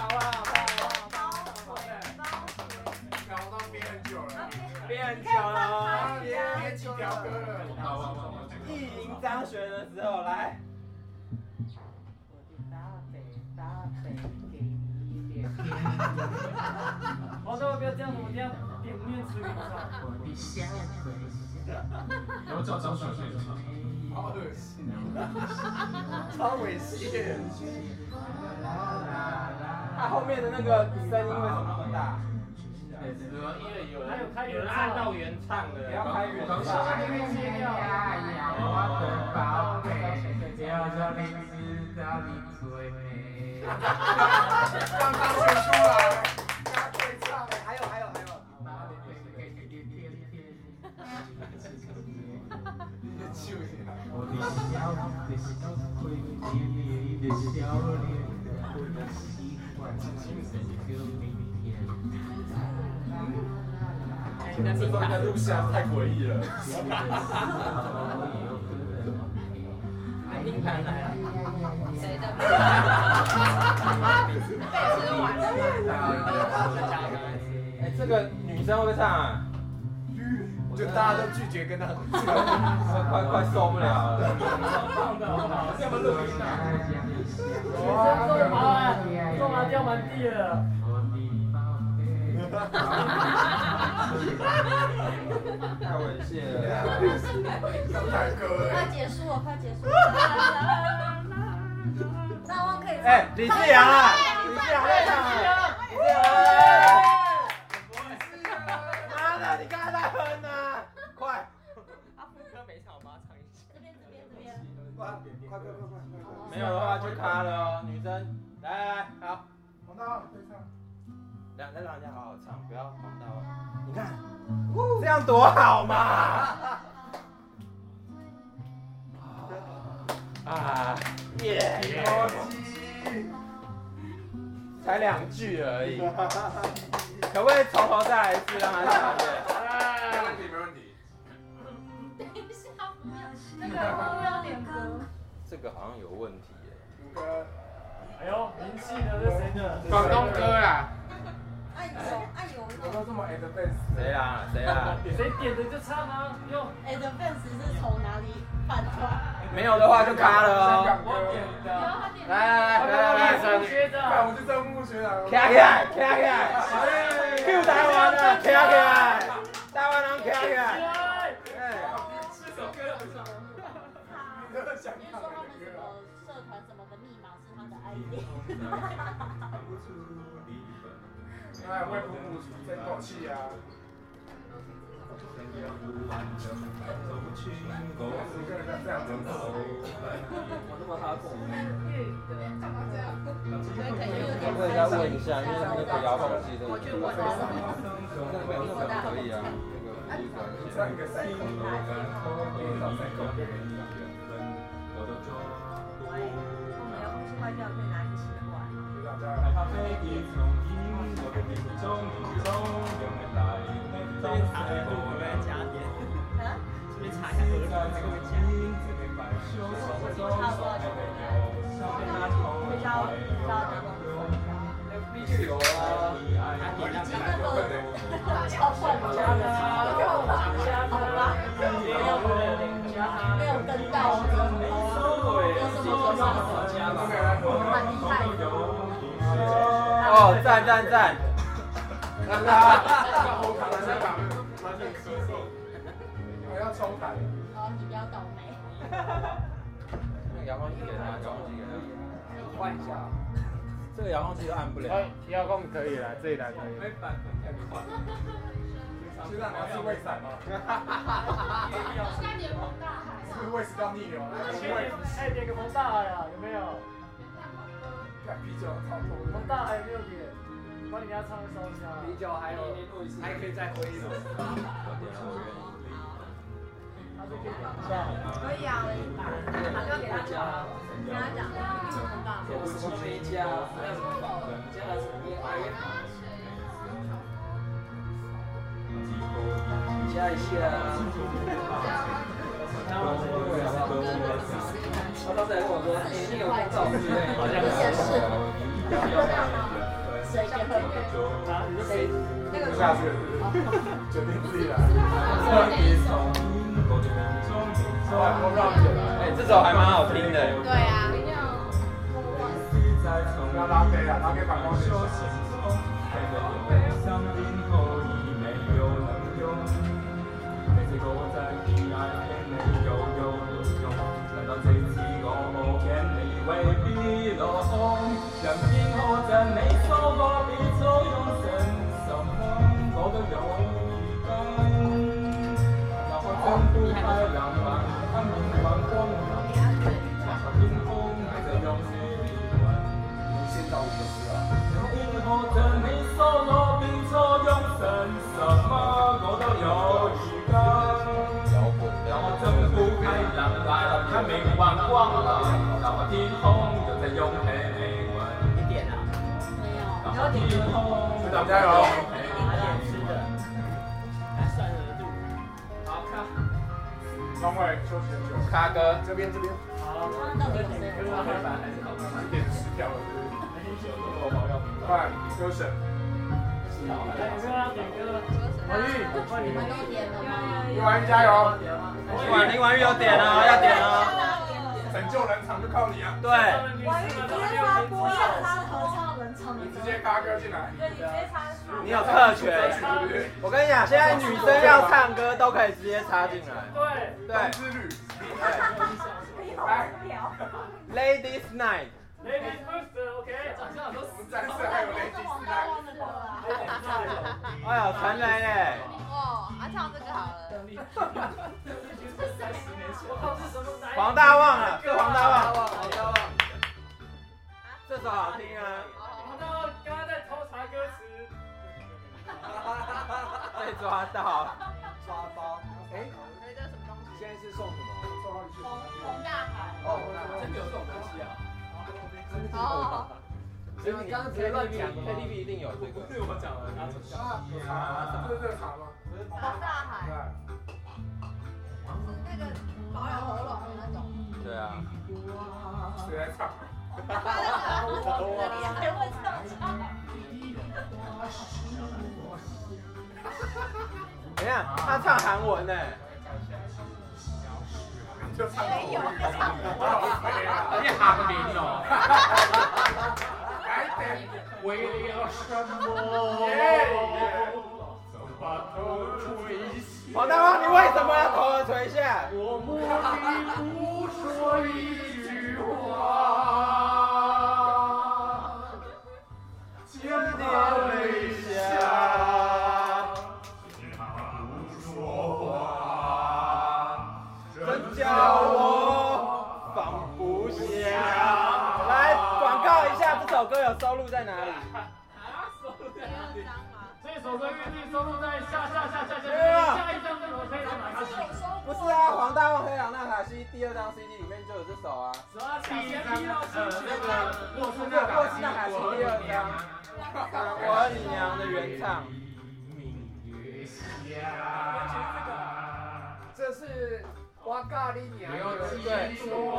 [SPEAKER 4] 变很久了，
[SPEAKER 5] 别起条歌了。
[SPEAKER 4] 意淫张悬的时候来。
[SPEAKER 3] 黄大旺不要这样子，我这样点面吃给你看。
[SPEAKER 5] 然后叫张悬去唱。
[SPEAKER 2] 好恶心
[SPEAKER 4] 超猥亵。他后面的那个声音为什么那么大？
[SPEAKER 1] 因为
[SPEAKER 3] 有人按到原唱的，
[SPEAKER 4] 不要开原唱。
[SPEAKER 2] 让张悬出来，加对唱。
[SPEAKER 4] 还有。
[SPEAKER 5] 这段在录下太诡异了。
[SPEAKER 4] 拼盘来了。
[SPEAKER 6] 谁的？被吃完了吗？
[SPEAKER 4] 哎，这个女生会不会唱啊？
[SPEAKER 2] 就大家都拒绝跟他合作，
[SPEAKER 4] 快受不了了。
[SPEAKER 2] 这么录音啊？
[SPEAKER 3] 种麻掉满地了。
[SPEAKER 4] 太猥亵了。
[SPEAKER 2] 太歌了。
[SPEAKER 6] 快结束了。大旺可以。
[SPEAKER 4] 哎，李志阳啊，在唱啊。妈的，你刚才在哼呢，快！他副歌没唱，我帮他唱一下。
[SPEAKER 6] 这边。
[SPEAKER 2] 快！
[SPEAKER 4] 没有的话就卡了哦，女生，来，好。
[SPEAKER 2] 黄大旺对唱。
[SPEAKER 4] 再让人家好好唱，不要黄大旺。你看，这样多好嘛！啊，耶！才2句而已，可不可以从头再来一次让他唱一遍？
[SPEAKER 2] 没问题。
[SPEAKER 6] 等一下，那个不要点歌。
[SPEAKER 4] 这个好像有问题耶。
[SPEAKER 2] 歌。
[SPEAKER 3] 哎呦，灵气的是谁的？
[SPEAKER 1] 广东歌啦。
[SPEAKER 6] 爱有
[SPEAKER 2] 我都这么 advance。
[SPEAKER 4] 谁啦？
[SPEAKER 3] 谁点的就唱啊，用。
[SPEAKER 6] Advance 是从哪里判断？
[SPEAKER 4] 没有的话就卡了哦。
[SPEAKER 3] 我点的。
[SPEAKER 4] 来，
[SPEAKER 3] 学长。
[SPEAKER 2] 看我是正木学长。
[SPEAKER 4] 卡起来！Q 台湾的卡起来！台湾人卡起来！
[SPEAKER 2] 这首歌不错。
[SPEAKER 6] 因为说他们什么社团什么的密码是他的 ID。
[SPEAKER 2] 哎，会不不争口气啊！
[SPEAKER 4] 我那么哈口。
[SPEAKER 6] 所以可以有点
[SPEAKER 4] 可以再问一下，因为那个遥控器的，
[SPEAKER 6] 我去问他。
[SPEAKER 4] 那个没有那个可以啊，那个不是
[SPEAKER 2] 上一个赛口，
[SPEAKER 6] 遥控器坏掉可以拿一起过来。
[SPEAKER 4] 这边查一下会不会加点？这边查一下额度这个加。
[SPEAKER 6] 差不多就可以了。比较
[SPEAKER 4] 必须有啊。
[SPEAKER 6] 交换加好吧，没有跟到，有什么多少蛮厉害的。
[SPEAKER 4] 哦，赞！
[SPEAKER 2] 我要抽台。
[SPEAKER 6] 好，你不要倒霉。
[SPEAKER 4] 那个遥控器给他，遥控器给他。
[SPEAKER 2] 换一下。
[SPEAKER 4] 这个遥控器都按不了。
[SPEAKER 1] 遥控可以了，这一台可以。
[SPEAKER 5] 就让你要自慰伞吗？
[SPEAKER 6] 应该连蒙大海。
[SPEAKER 5] 是胃食道逆流了。
[SPEAKER 3] 哎，点个蒙大海啊，有没有？
[SPEAKER 5] 啤酒超多。
[SPEAKER 3] 蒙大海没有点，帮你家唱烧香。
[SPEAKER 2] 啤酒还可以再回一首。
[SPEAKER 6] 可以啊，打电话给他讲啊，跟他讲，很棒。
[SPEAKER 2] 我什么都没加，加了什么加一下。他刚才跟我说，你有空照片，好像
[SPEAKER 6] 是。谁先喝？谁？那个
[SPEAKER 5] 下去，决定自己来。我不让剪了。
[SPEAKER 4] 哎，这首还蛮好听的。
[SPEAKER 6] 对啊。
[SPEAKER 5] 要拉黑啊，拉黑反光休息。队长加油！
[SPEAKER 2] 好看。
[SPEAKER 5] 方位休息很久。
[SPEAKER 4] 咖哥，
[SPEAKER 5] 这边。
[SPEAKER 3] 好，这点歌还是好看。
[SPEAKER 5] 有点失掉了，快歌神。
[SPEAKER 3] 来，有没有要点歌？王玉，换你们都点了。
[SPEAKER 5] 李婉玉加油！
[SPEAKER 4] 林婉玉有点哦，要点哦。
[SPEAKER 5] 拯救人场就靠你啊！
[SPEAKER 4] 对。
[SPEAKER 6] 婉玉直接插播，他合唱人唱。
[SPEAKER 5] 你直接嘎歌进来。
[SPEAKER 6] 对，你直接插。
[SPEAKER 4] 你有特权。我跟你讲，现在女生要唱歌都可以直接插进来。
[SPEAKER 3] 对。
[SPEAKER 5] 之旅。
[SPEAKER 6] 来。
[SPEAKER 4] Ladies Night。
[SPEAKER 3] Ladies first, OK。
[SPEAKER 5] 我们战士还有 Ladies Night。
[SPEAKER 4] 哎呦，传人耶！
[SPEAKER 6] 哦，唱这个好了。
[SPEAKER 4] 黄大旺了，是黄大旺。这首好听啊。
[SPEAKER 3] 黄大旺刚刚在偷查歌词。
[SPEAKER 4] 被抓到。
[SPEAKER 2] 抓包。
[SPEAKER 6] 哎，这是什么东西？
[SPEAKER 2] 现在是送什么？
[SPEAKER 6] 红大海。
[SPEAKER 2] 哦，真的有这种东西啊？
[SPEAKER 6] 哦。
[SPEAKER 4] 所以你刚刚直接乱讲 KTV 一定有这个。
[SPEAKER 2] 不是我讲的，拿出
[SPEAKER 5] 茶，这是热茶吗？
[SPEAKER 6] 红大海。是那个保养喉咙的那种。
[SPEAKER 4] 对啊。
[SPEAKER 5] 谁来唱？
[SPEAKER 6] 你还会唱？
[SPEAKER 4] 等一下，他唱韩文呢。
[SPEAKER 5] 就唱
[SPEAKER 6] 没有。
[SPEAKER 2] 而且哈个名哦。
[SPEAKER 5] 为了什么？把头垂下。
[SPEAKER 4] 黄大旺，你为什么要头儿垂下？
[SPEAKER 5] 我默地不说一句话，见他泪下，只好不说话，真叫我放不下。
[SPEAKER 4] 来广告一下，这首歌有收录在哪里？
[SPEAKER 3] 这首歌乐队收录在下一张那个黑狼纳卡西。
[SPEAKER 4] 不是啊，黄大旺黑狼纳卡西第2张 CD 里面就有这首啊。
[SPEAKER 5] 第一张那个
[SPEAKER 4] 洛斯纳卡西第2张，我和你娘的原唱。
[SPEAKER 2] 这是哇咖喱娘的，
[SPEAKER 4] 对，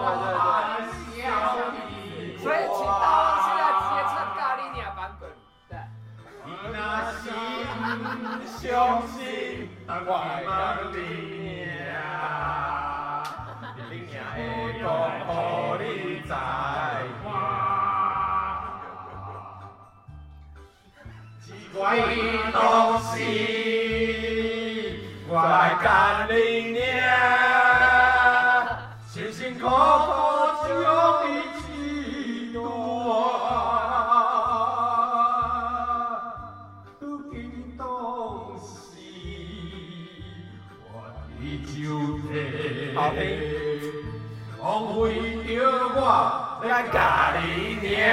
[SPEAKER 2] 所以请大王现在直接唱咖喱娘版本。
[SPEAKER 5] 那心相信我的灵娘，灵娘会讲好你知我，奇怪的东西我来干灵娘，辛辛苦苦就一起过。
[SPEAKER 4] 好听。
[SPEAKER 5] 枉费着我来甲你娘。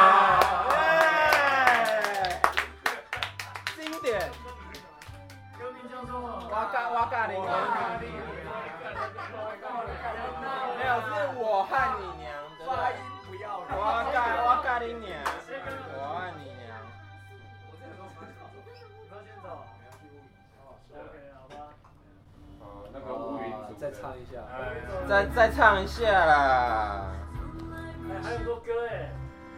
[SPEAKER 4] 经典。
[SPEAKER 3] 歌名叫做
[SPEAKER 4] 我甲你娘。没有，是我和你娘。
[SPEAKER 2] 发音不要。
[SPEAKER 4] 我甲你娘。我和你娘。
[SPEAKER 3] 我这个都蛮好。你要先走。OK， 好吧。
[SPEAKER 1] 那个乌云
[SPEAKER 2] 再唱一下。
[SPEAKER 4] 再唱一下啦。
[SPEAKER 3] 还有很多歌哎。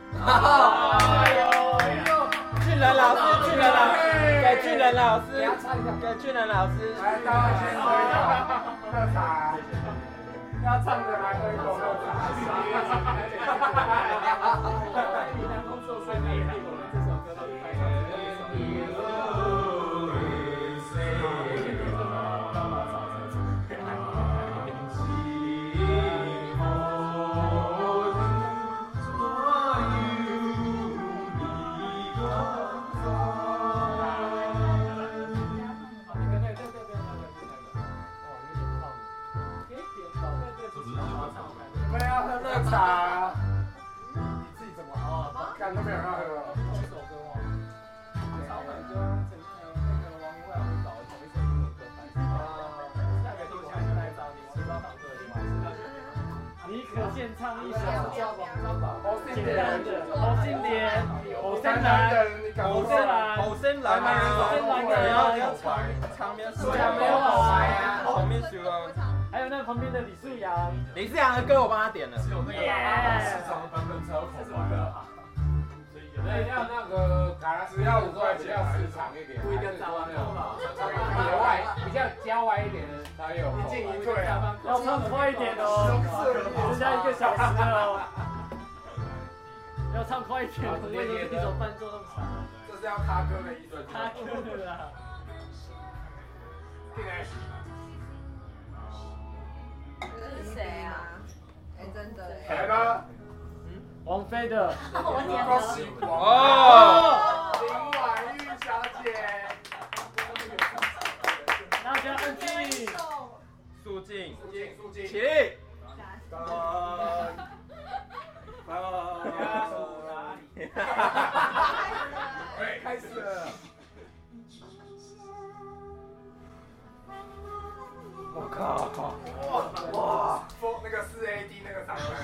[SPEAKER 4] 俊仁老师，给俊仁老师，给俊仁老师。
[SPEAKER 1] 来，大家先喝一口热茶。要唱的来喝一口热茶。
[SPEAKER 2] 你能工作顺利，我们这首歌都是非常
[SPEAKER 1] 我们要喝热茶。你自己怎么喝？看都没有人喝。
[SPEAKER 2] 这首歌哦，超很多那个王明蔚会找一首英文歌翻译。下个地方就来找你，我帮堂哥另外
[SPEAKER 3] 你可现唱一首
[SPEAKER 1] 经
[SPEAKER 3] 典的，好经典，好
[SPEAKER 1] 山南人，你敢
[SPEAKER 3] 好深蓝，
[SPEAKER 4] 好深蓝啊！要长面书啊，
[SPEAKER 3] 没有啊，
[SPEAKER 4] 长面书啊。
[SPEAKER 3] 还有那旁边的李素阳，
[SPEAKER 4] 李思阳的歌我帮他点了。
[SPEAKER 2] 是有那个市场的版本才有口白的。
[SPEAKER 1] 对，要那个只要5块钱，要市场一点，
[SPEAKER 2] 不一定找完了嘛，
[SPEAKER 1] 野外比较郊外一点的才有。一进一退啊，
[SPEAKER 3] 要唱快一点哦，剩下1个小时了哦，要唱快一点，为什么这首伴奏那么长？
[SPEAKER 1] 这是要咖歌的意思。
[SPEAKER 3] 他歌啦。
[SPEAKER 6] 这是谁啊？哎，真的哎。
[SPEAKER 1] 来吧。
[SPEAKER 3] 王菲的。
[SPEAKER 6] 我点
[SPEAKER 1] 恭喜
[SPEAKER 6] 了。
[SPEAKER 4] 哦。
[SPEAKER 1] 林婉玉小姐。
[SPEAKER 3] 大家安静。
[SPEAKER 4] 肃静。
[SPEAKER 1] 肃静。
[SPEAKER 4] 起立。
[SPEAKER 1] 开始了。
[SPEAKER 4] 我靠！
[SPEAKER 1] 哇！那个4AD 那个场面。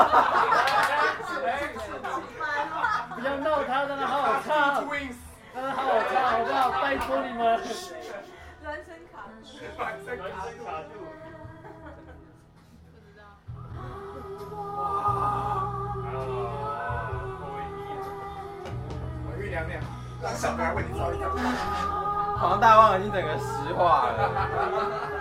[SPEAKER 3] 不要闹他，让他好好唱，让他好好唱，好不好？拜托你们。
[SPEAKER 6] 人生卡住。
[SPEAKER 1] 我玉娘娘，让小白为你照一张。
[SPEAKER 4] 黄大旺已经整个石化了。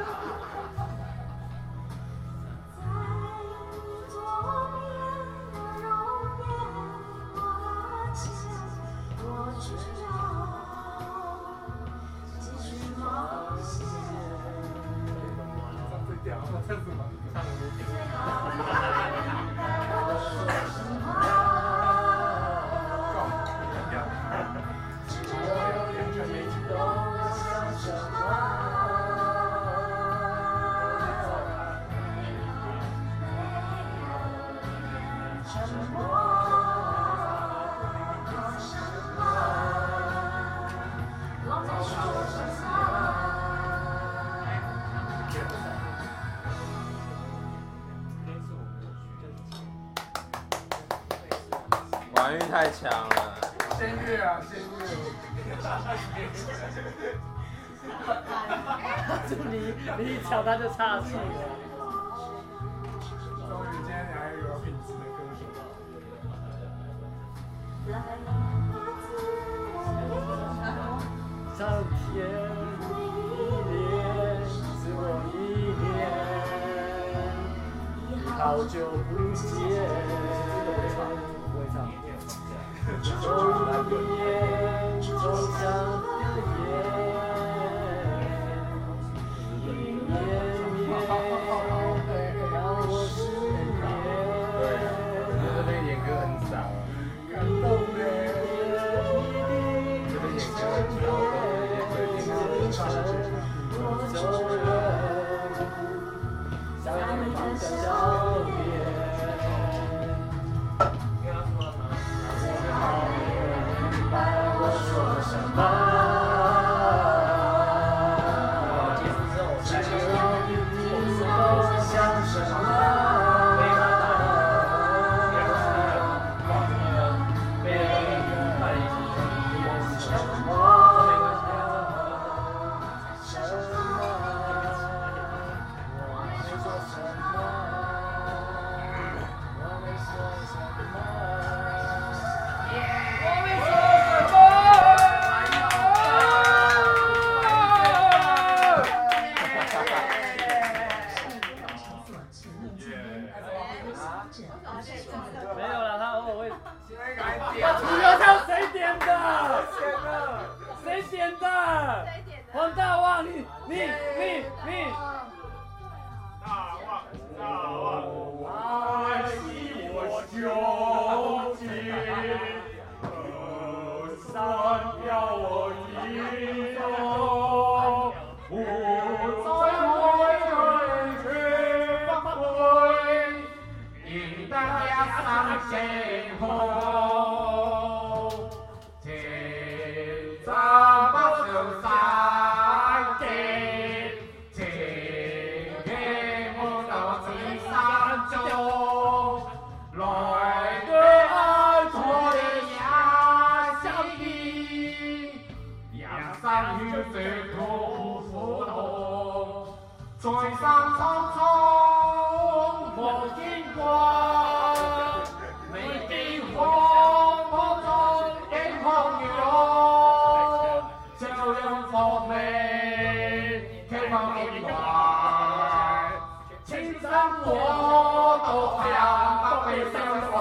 [SPEAKER 4] 婉玉太强了。
[SPEAKER 1] 仙乐啊，仙乐。
[SPEAKER 3] 你一瞧他就岔气了。
[SPEAKER 1] 终于今天你还有有品质的歌手。
[SPEAKER 3] 上天一年，是我一年，好久不见。不会唱。走一年，走向的夜。想
[SPEAKER 6] 者。
[SPEAKER 3] 没有啦，他偶尔会。
[SPEAKER 2] 现在改点。
[SPEAKER 3] 主要叫谁点的？谁点的？黄大旺，你。
[SPEAKER 2] 大旺，爱惜我究竟，河山飘我一走，我在去不悔，应当一生幸福。情怎不上山見？情嘅我就似山中，來嘅愛錯的也相依，人生要說苦苦痛，在山蒼蒼無牽掛，未見過我中英雄語。照樣伏命，期望見懷，千生果都向不被相逢。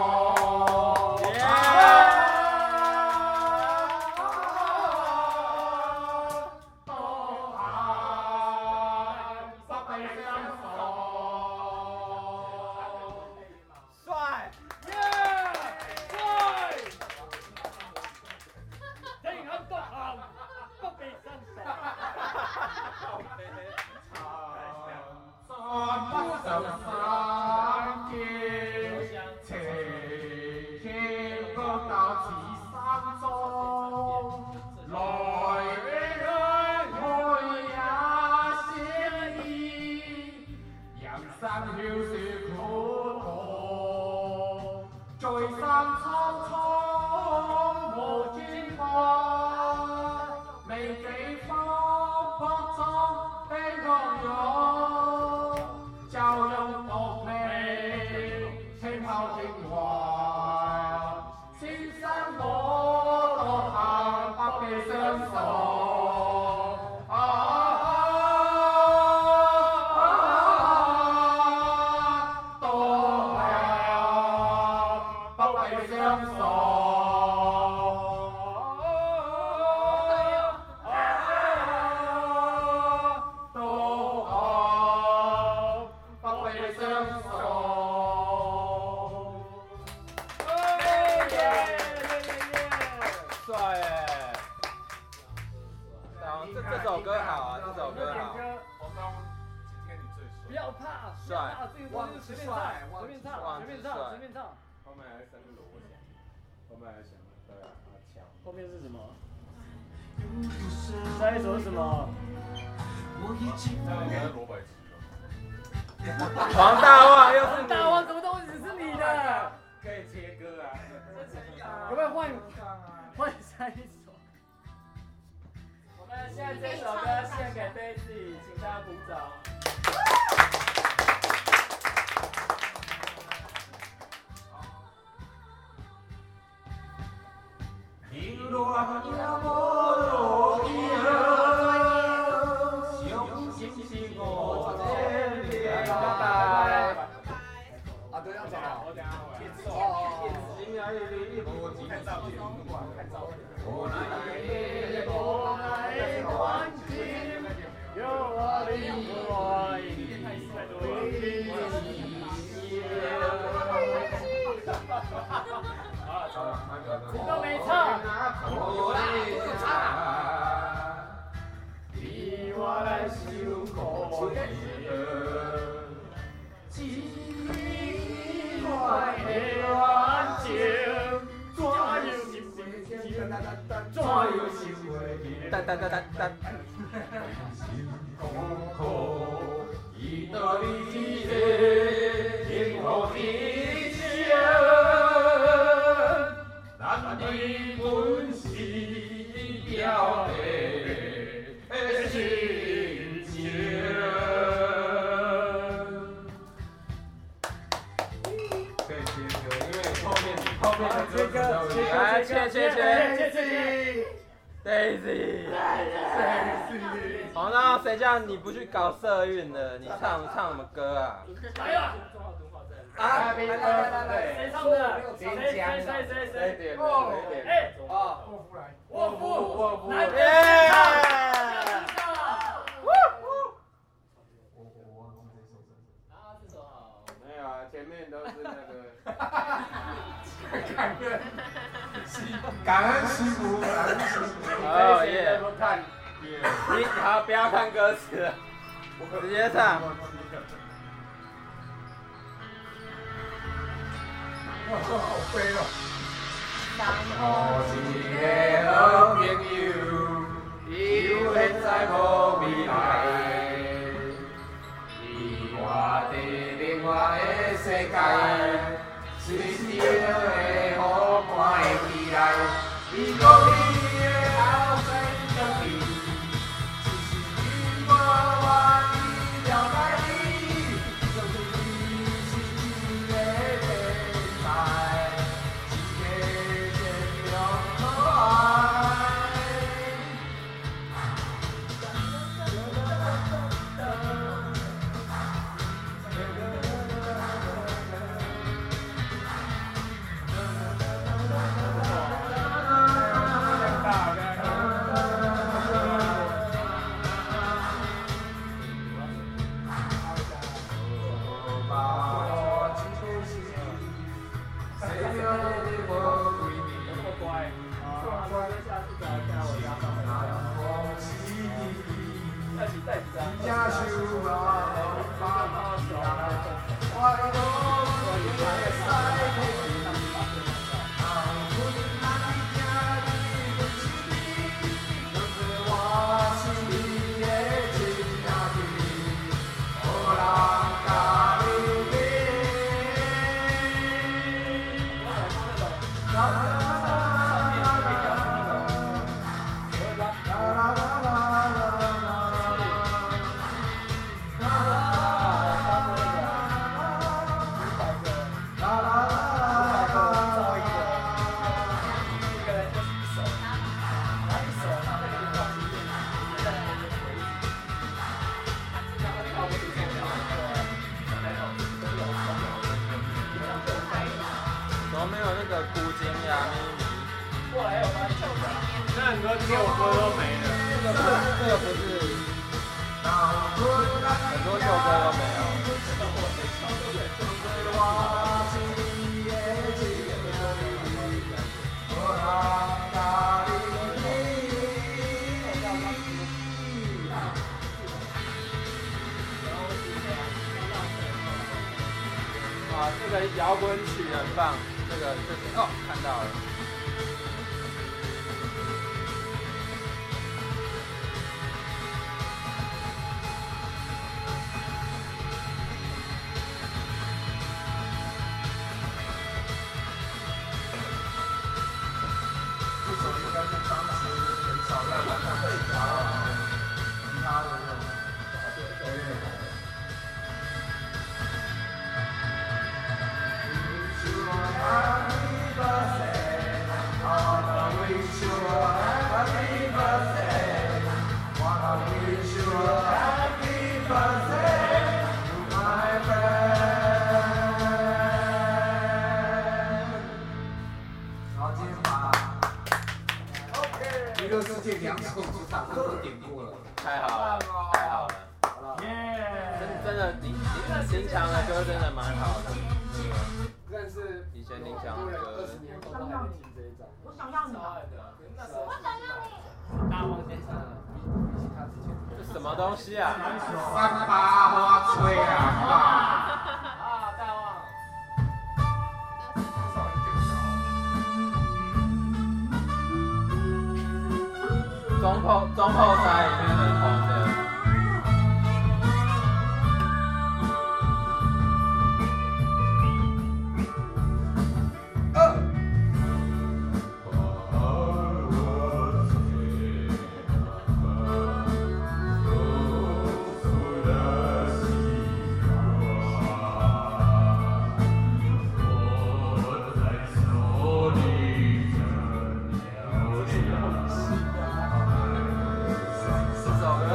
[SPEAKER 3] 后面是什么？下一首是什么？
[SPEAKER 4] 黄大旺又是
[SPEAKER 3] 黄大旺，什么东西是你的？
[SPEAKER 2] 可以切歌啊！
[SPEAKER 3] 可不可以换下一首？我们现在这首歌献给 Daisy， 请大家鼓掌。你都没唱。以我来受苦的只怪的安静，怎样心会记，怎样心会记，苦苦伊道理的幸福的情。咱对本是表的心情。对，因为后面的歌词来切 Daisy，
[SPEAKER 4] 黄大旺，谁叫你不去搞社运的？你唱什么歌啊？
[SPEAKER 3] 来了。
[SPEAKER 1] 啊，来，
[SPEAKER 3] 谁唱的？
[SPEAKER 1] 谁点？
[SPEAKER 3] 哎，沃夫，来，
[SPEAKER 1] 没有啊，前面都是那个。
[SPEAKER 4] 感恩惜福，感恩惜福。
[SPEAKER 1] 哦耶！看，
[SPEAKER 2] 你好，不要看歌词，直接唱。
[SPEAKER 4] 哇，好悲哦。
[SPEAKER 1] 我是个好朋友，有现在无未来，伫我伫另外的世界。随时会好看的未来，如果你的后生相比，只是因我愿意了解你，就是你是一个天才，一个善良可爱。
[SPEAKER 2] 这个摇滚曲很棒，这个就是哦，看到了。
[SPEAKER 4] 这首应该是当时很少在晚上睡着啊，其他的那种。娱乐世界2首主打歌都点过了，
[SPEAKER 2] 太好了，太好了，真的林强的歌真的蛮好的。
[SPEAKER 1] 认识
[SPEAKER 2] 以前林强的歌。
[SPEAKER 1] 20年后都还会听这一张。
[SPEAKER 6] 我想要你，
[SPEAKER 3] 我想要你。大王先生，比起他之前。
[SPEAKER 2] 这什么东西啊？
[SPEAKER 4] 三八花吹啊！
[SPEAKER 3] 啊，大王。
[SPEAKER 2] 中后赛里面很红的。这首歌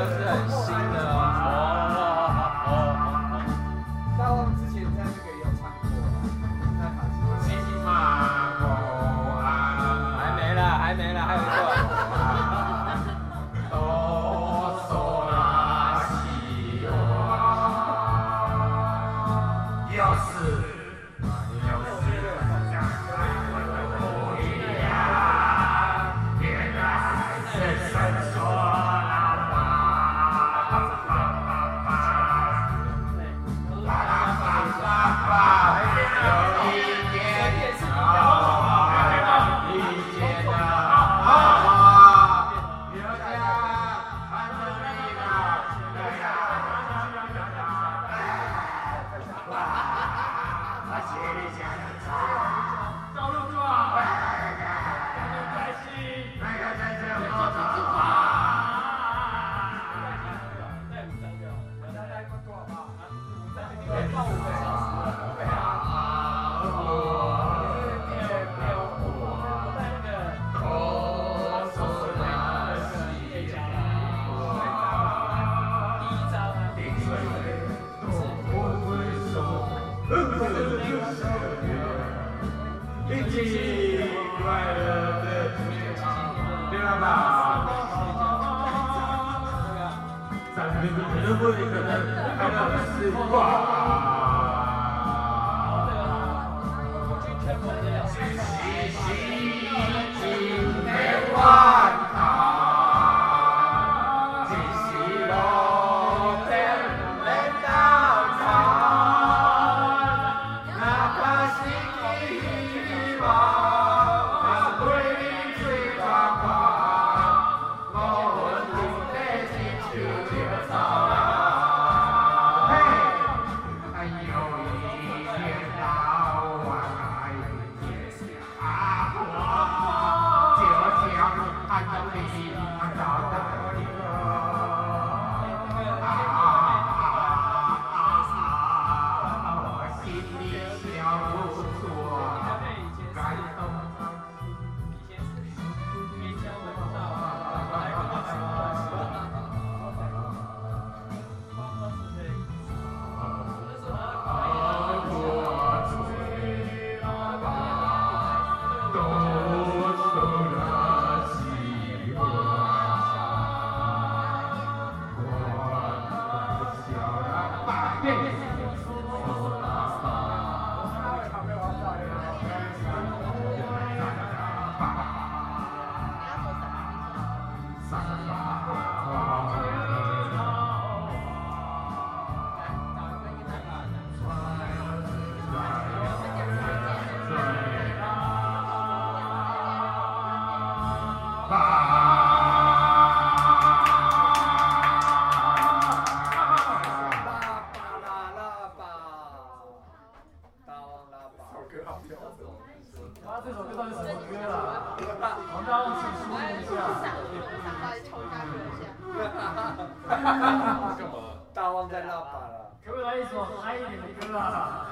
[SPEAKER 4] 大王在那把了，
[SPEAKER 3] 可不可以来一首嗨一点的歌啊？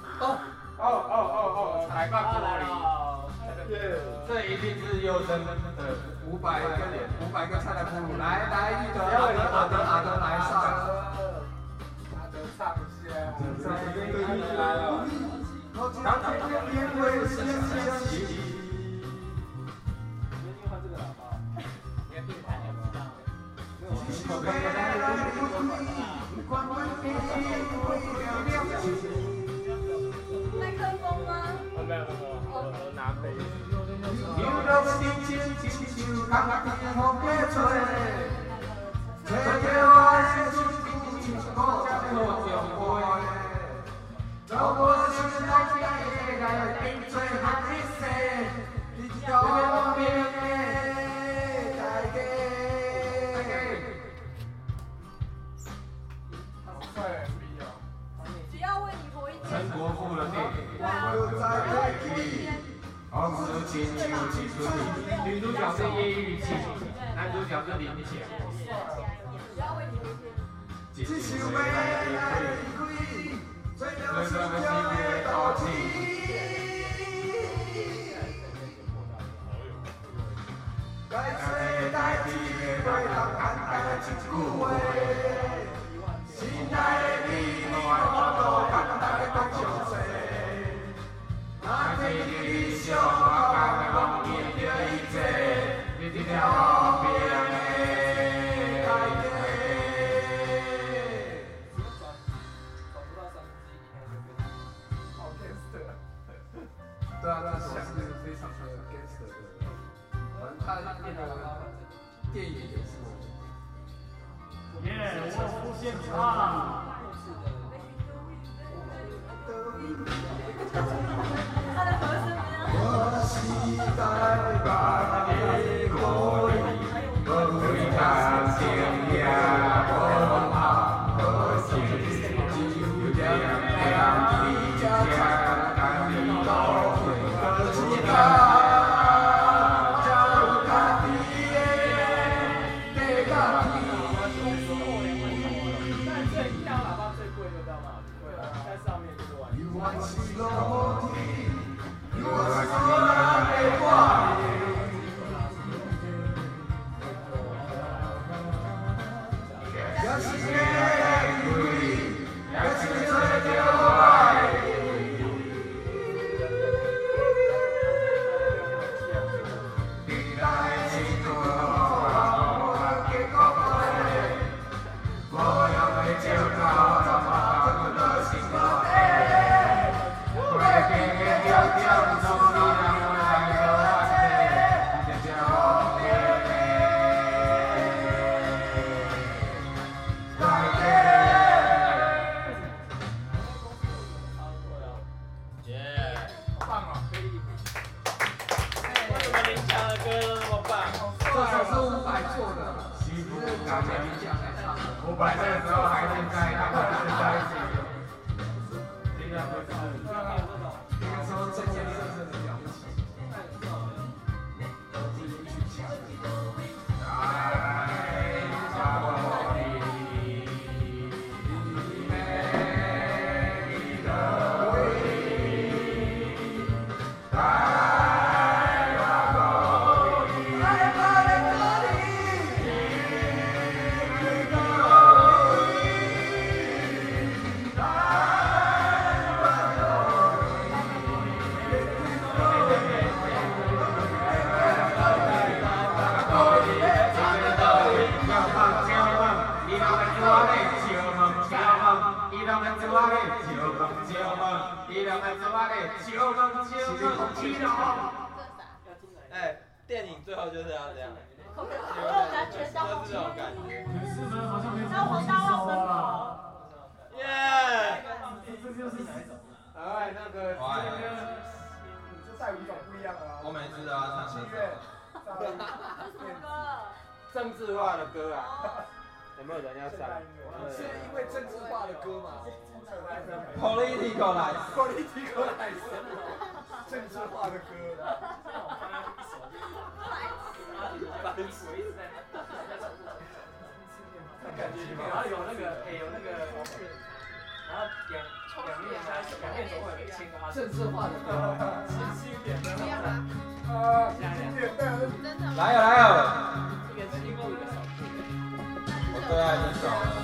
[SPEAKER 1] 海报玻璃，这一定是优生的500个菜的俘虏，来一个阿德来上，阿德唱一下，当天天会相起。
[SPEAKER 6] 麦克风吗？
[SPEAKER 2] 没有，我拿杯。
[SPEAKER 6] 只要为你活一天。
[SPEAKER 1] 陈国富的电影。女主角是叶玉卿，男主角是林强。
[SPEAKER 6] 只要为你活一天。
[SPEAKER 1] 只是为了你，最了心的道歉。该做代志的袂当简单的一句话，心爱的你，我都简单的讲详细。那天的理想，我敢讲面对一切，你一条路边的台阶。
[SPEAKER 4] 找不到3分之1以内就变。
[SPEAKER 1] 对啊，他想的非常的 gangster 的，反正他那个电影也是。
[SPEAKER 3] 耶，我出现唱。
[SPEAKER 6] 他的和声怎么样？
[SPEAKER 1] 我期待把你过瘾，我会看见夜光芒和星星，亮亮的家，看你到会和吉他。
[SPEAKER 4] 哎，电影最后就是要这样。
[SPEAKER 6] 我有感觉到
[SPEAKER 4] 就是这种感觉。
[SPEAKER 3] 女士们好像没
[SPEAKER 6] 然后我大浪奔跑。
[SPEAKER 4] 耶！
[SPEAKER 3] 这就是哪一种？
[SPEAKER 1] 哎，那个
[SPEAKER 2] 就带舞种不一样啊。
[SPEAKER 4] 我每次都要唱
[SPEAKER 2] 7
[SPEAKER 4] 歌。
[SPEAKER 2] 月。
[SPEAKER 6] 这是什么歌？
[SPEAKER 1] 政治化的歌啊，有没有人要上？
[SPEAKER 2] 是因为政治化的歌嘛
[SPEAKER 4] Political life。
[SPEAKER 2] ？Political life。政治化的歌。
[SPEAKER 3] 感觉然后有那个，有那个，然后两面总会有签个
[SPEAKER 1] 政治化的歌，
[SPEAKER 3] 清晰一点的。
[SPEAKER 4] 来有来有。
[SPEAKER 3] 一个是一个小步。
[SPEAKER 4] 我最爱这首。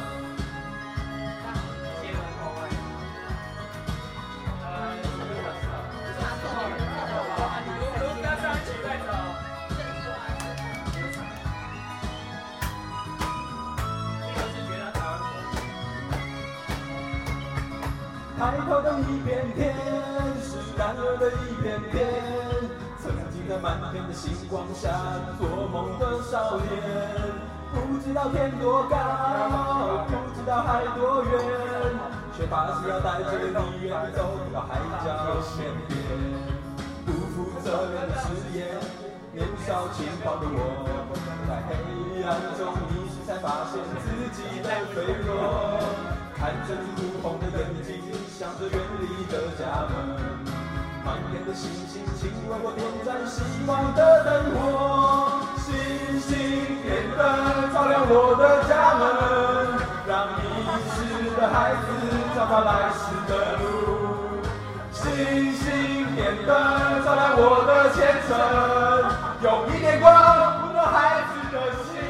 [SPEAKER 4] 抬头的一片天，是燃热的一片天。曾经在满天的星光下做梦的少年，不知道天多高，不知道海多远，却发誓要带着你远走到海角天边。不负责任的誓言，年少轻狂的我，在黑暗中迷失，才发现自己的脆弱。看着你哭红的眼睛，想着远离的家门，满天的星星，请为我点燃希望的灯火。星星点灯，照亮我的家门，让迷失的孩子找到来时的路。星星点灯，照亮我的前程，用一点光温暖孩子的心。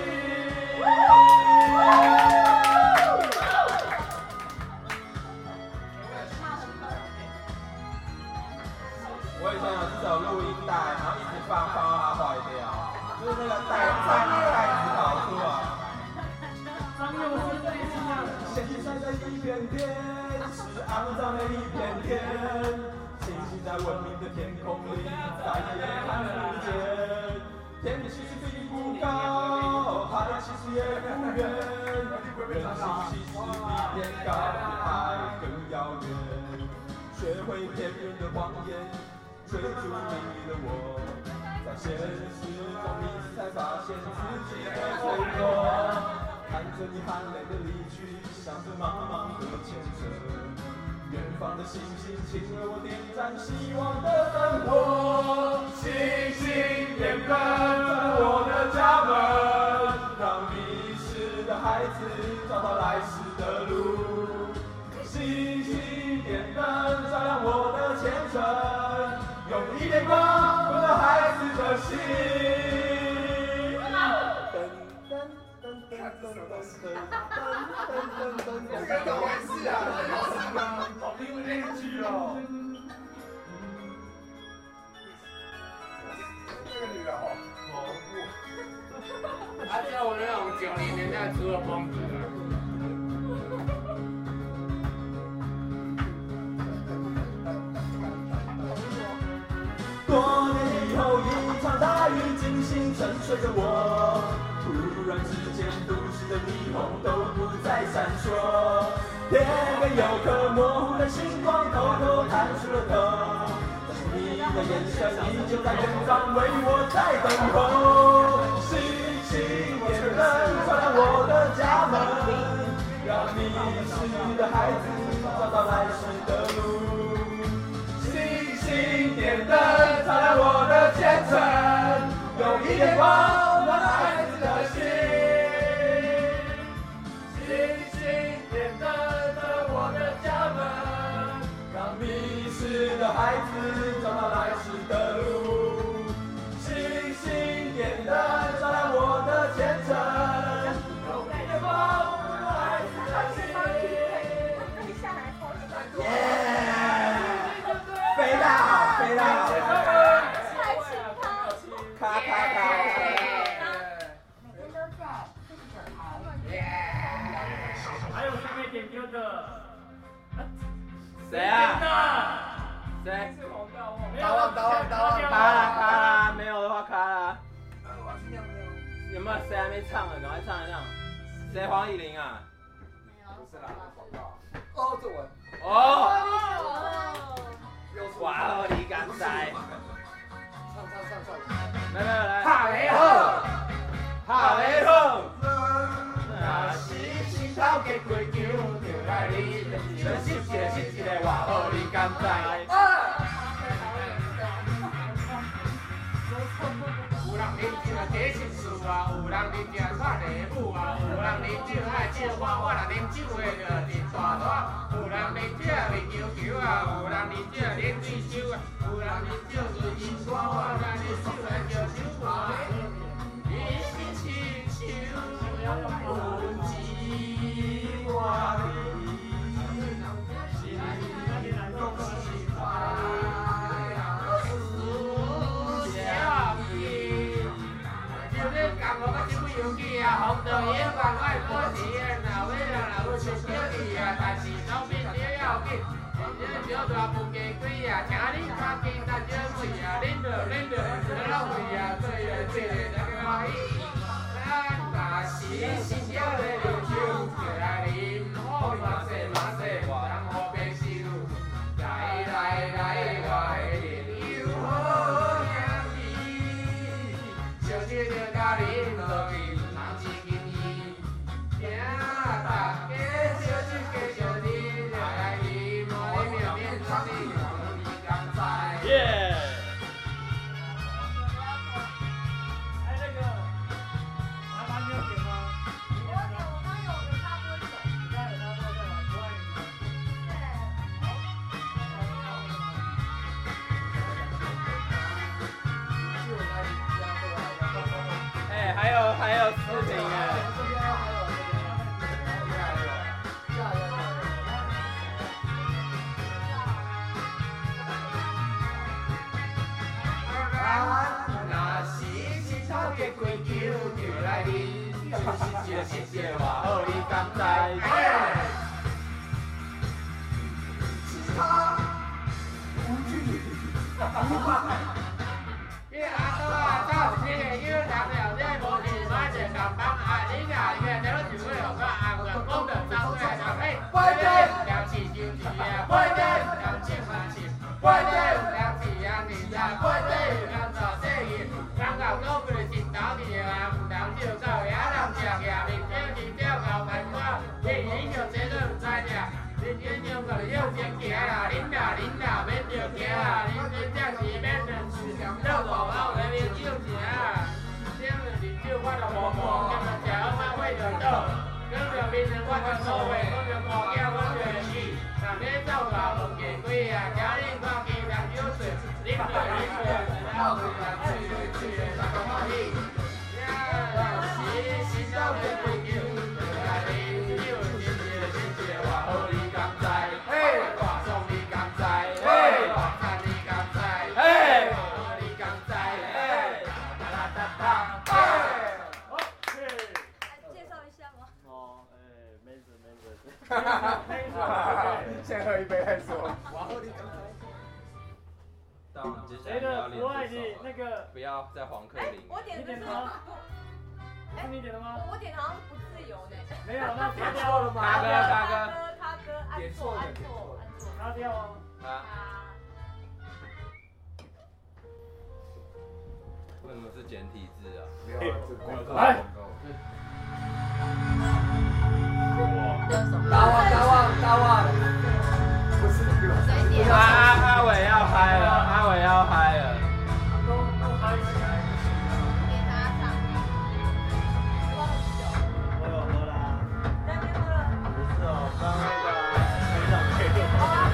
[SPEAKER 4] 我以前有这首录音带，然后一直放到它坏掉，就是那个袋子跑出来。
[SPEAKER 3] 张佑是这一样。
[SPEAKER 4] 现在的一片天，是肮脏的一片天，星星在文明的天空里，再也看不见。天其实并不高，海其实也不远，人心其实比天高，比海更遥远。学会骗人的谎言，追逐名利的我，在现实中迷失，才发现自己的脆弱。看着你含泪的离去，想着茫茫的前程，远方的星星，请为我点燃希望的灯火。星星点灯在我的家门，让迷失的孩子找到来时的路。星星点灯照亮我的前程，用一点光温暖孩子的心。
[SPEAKER 1] 我跟搞完事啊，好听不进去哦。这个女的好恐怖。
[SPEAKER 3] 他叫我那种90年代出的疯子啊。
[SPEAKER 4] 多年以后，一场大雨惊醒沉睡着我。突然之间，都市的霓虹都不再闪烁，天边有颗模糊的星光偷偷探出了头，但是你的眼神依旧在远方为我在等候。星星点灯照亮我的家门，让迷失的孩子找到来时的路。星星点灯照亮我的前程，用一点光暖孩子的心。星星点灯在我的家门，让迷失的孩子找到来时的路。星星点灯照亮我的前程，用一点光暖孩子的心。飞到，飞到！
[SPEAKER 6] 太轻他，
[SPEAKER 4] 咔咔咔！
[SPEAKER 6] 每天都在49台。
[SPEAKER 3] 还有这边点歌的，
[SPEAKER 4] 谁啊？谁？
[SPEAKER 1] 打完，
[SPEAKER 4] 卡啦，没有的话卡啦。有没有谁还没唱的？赶快唱一唱。谁？黄以玲啊？
[SPEAKER 1] 不是啦，广告。哦，作文。
[SPEAKER 4] 哦。哇哦，你敢在？
[SPEAKER 1] 唱。
[SPEAKER 4] 来，来。
[SPEAKER 1] 哈雷好，
[SPEAKER 4] 哈雷好。
[SPEAKER 1] 那是心头的过桥，就来你，是一个哇哦，你敢在？有人啉酒啊假心事啊，有人啉酒耍礼物啊，有人啉酒爱笑我，我若啉酒的就真大大。有人啉酒为求求啊，有人啉酒啉醉酒啊，有人啉酒随意歌，我若啉酒来叫酒啊。你是亲像温枝花的，心总是快要思乡意。就是感觉我这么勇气啊，红豆也往外多甜啊，为了让我想着你啊，但是手边就要紧，这小大不加贵啊，听你较紧，咱这贵啊，恁着，老贵啊，做这个那个欢喜，咱若是心焦的流酒，就来啉，好嘛势，我人好变心路，来，我的朋友好兄弟，小姐就甲恁落去，人一经意，请大家小酒加小甜，来啉，我面面唱的你敢知？
[SPEAKER 4] 耶！
[SPEAKER 3] 哎，那个，麻烦你有点吗？
[SPEAKER 6] 我刚有给他多久？
[SPEAKER 3] 你刚有拿过在吗？不爱你吗？
[SPEAKER 4] 哎，还有视频哎。
[SPEAKER 1] 那是心头的过桥，就来啉，就是一个哇好，你敢知？是他，吴俊宇。 你阿叔啊，到时个有人了，你无去买一个帮啊，你啊，你个了就会有个红个讲着走出来就嘿，快点，了是就是啊，快点，了是嘛是，快点，了是啊，你啊，快点，了做生意，人后讲过真头的啊，唔通少狗野人食野，面顶面顶后排瓜，你影着这都唔知了。恁眼睛个有钱行啦，恁啦免着行啦，恁真正是免人事，到无后来面有钱啊，点了日酒我就无忙，今日食好嘛会着倒，讲着面人我着所谓，讲着顾囝我着去，若要走大门见鬼啊，听恁看见人有水，啉着啉着，然后就吹着那个欢喜，呀，是到面对酒，来啉酒真正真正话好哩。
[SPEAKER 4] 先喝一杯再说。
[SPEAKER 7] 到我们接下来
[SPEAKER 3] 谁的
[SPEAKER 7] 要练
[SPEAKER 3] 不爱
[SPEAKER 7] 这首
[SPEAKER 3] 你那个？
[SPEAKER 7] 不要在黄克林。
[SPEAKER 6] 我点的是，
[SPEAKER 3] 是你点的吗？
[SPEAKER 6] 我点好像不自由呢。
[SPEAKER 3] 没有，那
[SPEAKER 4] 点错了吗？
[SPEAKER 7] 卡哥，
[SPEAKER 6] 按错，
[SPEAKER 3] 拿掉啊！
[SPEAKER 7] 为什么是简体字啊？
[SPEAKER 4] 没有，是广告。
[SPEAKER 3] 来。
[SPEAKER 4] 大旺，不是这个。
[SPEAKER 7] 阿伟要嗨了，阿伟要嗨了。
[SPEAKER 3] 都嗨起来。
[SPEAKER 6] 给他上。
[SPEAKER 2] 我有喝啦。
[SPEAKER 6] 在那边喝了。
[SPEAKER 2] 不是哦，刚刚那个船长可以就好。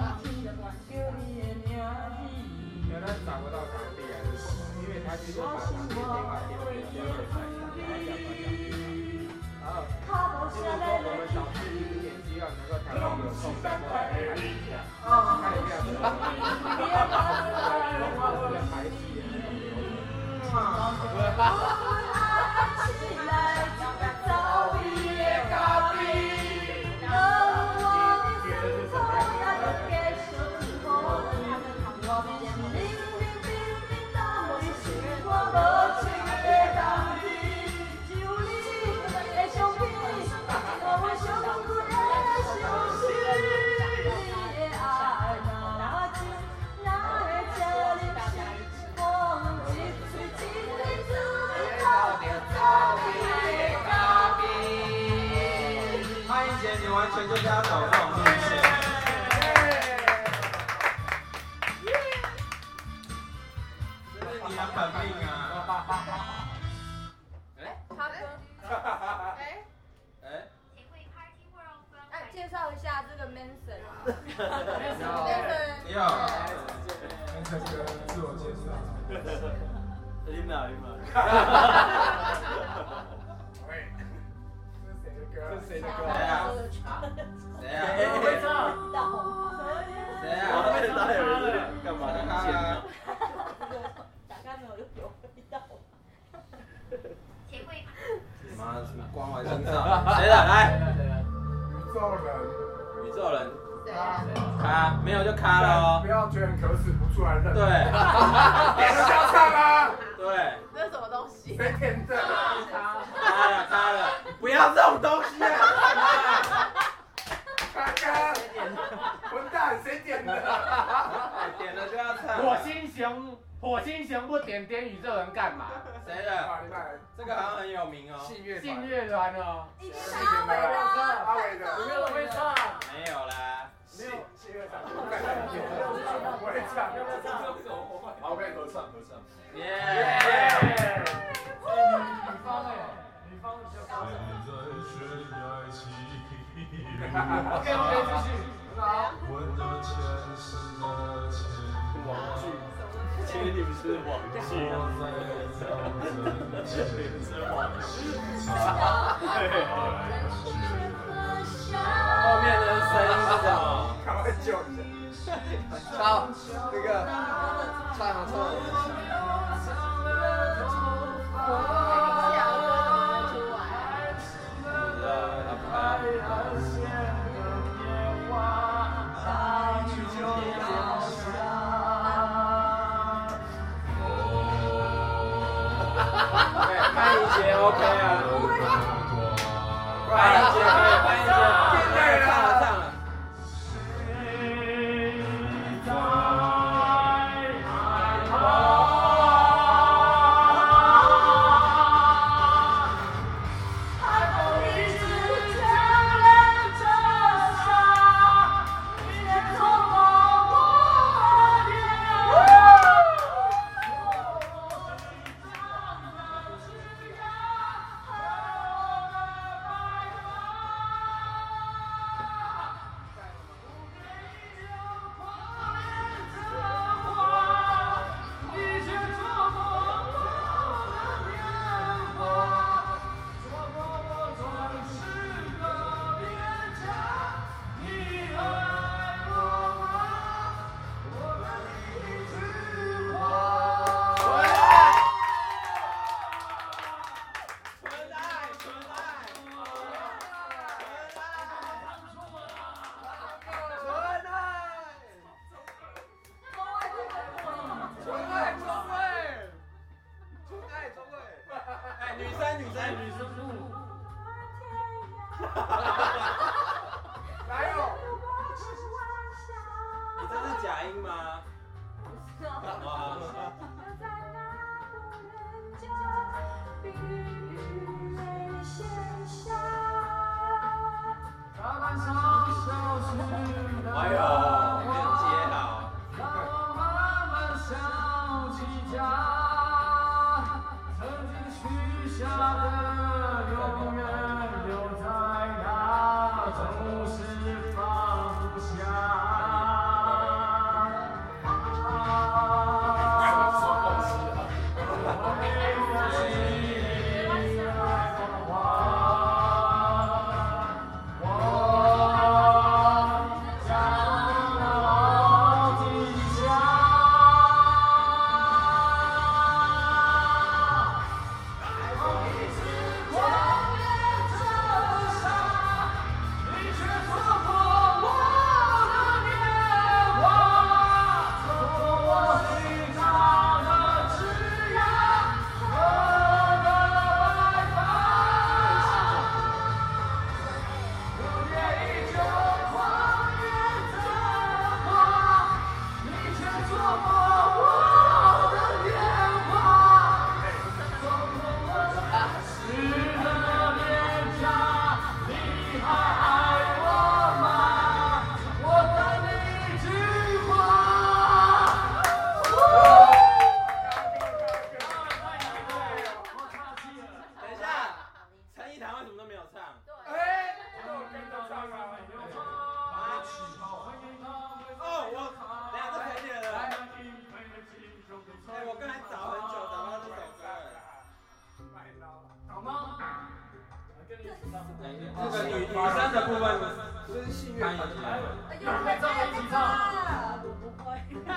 [SPEAKER 1] 找不到场地还是什么？因为他其实把
[SPEAKER 7] 完全就是要走这种路线。这是你的本命啊！
[SPEAKER 6] 他哥，介绍一下这个 Manson。
[SPEAKER 7] 你好。
[SPEAKER 4] 这个自我介绍。
[SPEAKER 7] 你好。
[SPEAKER 4] 喂，这是谁的歌？
[SPEAKER 7] 谁啊？谁啊？
[SPEAKER 3] 会唱。
[SPEAKER 7] 谁啊？哪有人干嘛呢？
[SPEAKER 6] 打开没有就有味道。
[SPEAKER 7] 妈的，什么光环身上？谁的？来。宇宙人。卡没有就卡了哦。
[SPEAKER 4] 不要觉得很可耻，不出来认。
[SPEAKER 7] 对。
[SPEAKER 4] 点了就要唱啊。
[SPEAKER 7] 对。
[SPEAKER 6] 这是什么东西？
[SPEAKER 4] 谁点的？
[SPEAKER 7] 卡了，不要这种东西啊！
[SPEAKER 4] 卡卡，混蛋，谁点的？
[SPEAKER 7] 点了就要唱。
[SPEAKER 3] 火星熊不点宇宙人干嘛？
[SPEAKER 7] 谁的？这个好像很有名哦。
[SPEAKER 3] 信乐团哦。
[SPEAKER 6] 一定是阿伟的。
[SPEAKER 4] 阿伟的。
[SPEAKER 3] 有没有人会唱？
[SPEAKER 7] 没有啦。
[SPEAKER 4] 没有。我会唱。好，可以合唱。
[SPEAKER 7] 耶！
[SPEAKER 3] 女方比较高。OK， 继续。
[SPEAKER 7] 网剧，其实你们是网剧。后面的声音是什么？
[SPEAKER 4] 赶快救一下！好，那个唱。
[SPEAKER 7] 翻译节 OK 啊，翻译节可以，翻译节可以唱了。
[SPEAKER 4] 来哦！
[SPEAKER 7] 你这是假音吗？哇！哎呦，没有接好。
[SPEAKER 3] OK。
[SPEAKER 7] 这个女生的部分
[SPEAKER 4] 这是信乐团的。
[SPEAKER 3] 有人会这么一起唱？
[SPEAKER 6] 我不会。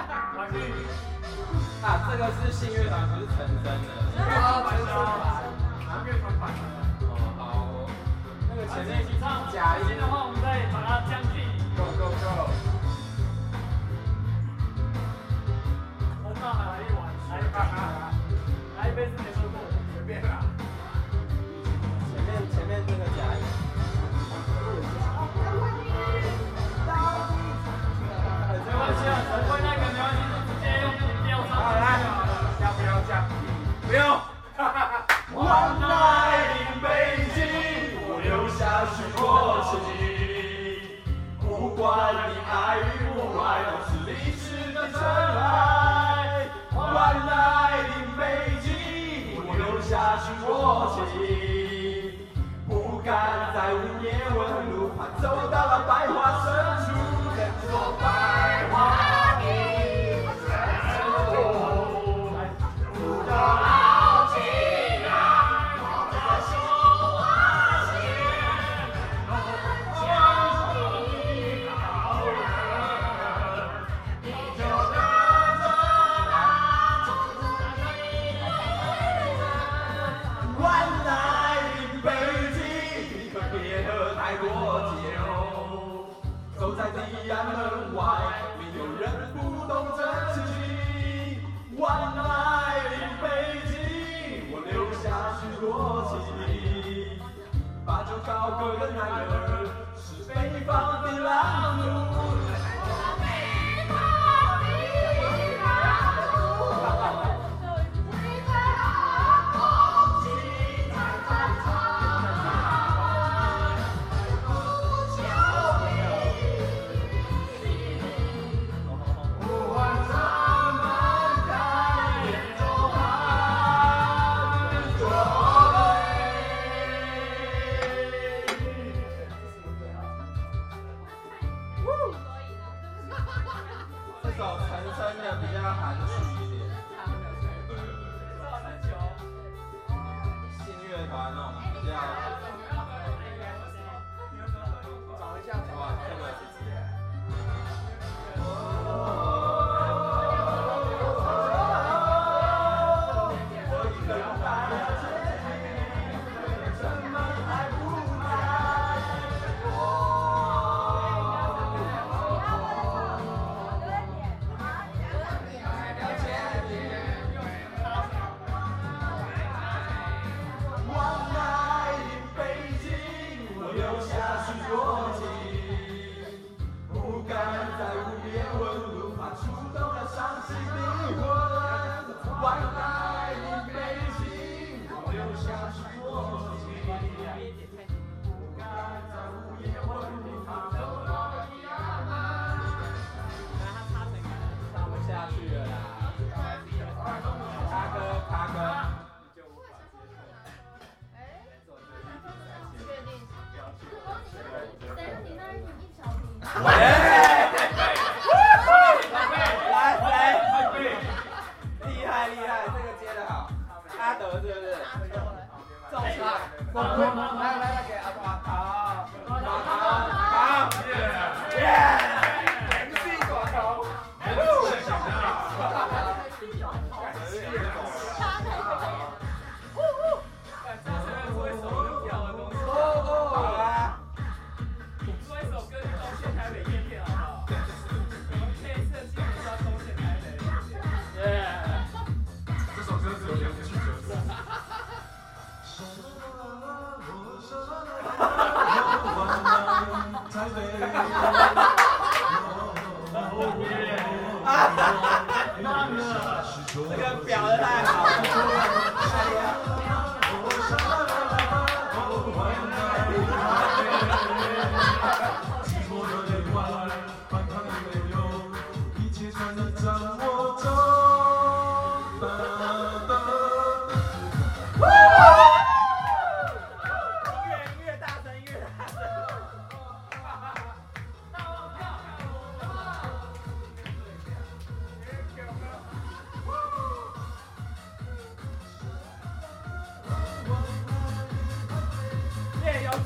[SPEAKER 7] 啊，这个是信乐团，不是陈真的。
[SPEAKER 3] 乐团版的。
[SPEAKER 7] 哦，好。那个前面
[SPEAKER 3] 一起唱假音的话，我们再把它降低。
[SPEAKER 1] Go go go！
[SPEAKER 3] 红到海来一碗，来一杯是没喝过，随便啦。
[SPEAKER 7] 前面这个假音。
[SPEAKER 3] 没关系啊，只会那个没关系，直接用调唱。
[SPEAKER 1] 好来，要不要降？
[SPEAKER 7] 不用。
[SPEAKER 4] One night in 北京，我留下许多情。不管你爱与不爱，都是历史的尘埃。One night in 北京，我留下许多情。不敢在午夜问路，怕走到了百花深处，人说百花的深处，不到好情啊，我的手啊牵，将你好人，你就跟着他走在你的One night in 北京，你可别喝太多酒，走在地安门外，没有人不懂真情。One night in 北京，我留下许多情。把酒高歌的男儿是北方的狼奴。这首陈升的比较含蓄一点，信乐团那种比较。
[SPEAKER 1] 找一下，
[SPEAKER 7] 哇，这个。
[SPEAKER 4] 什么？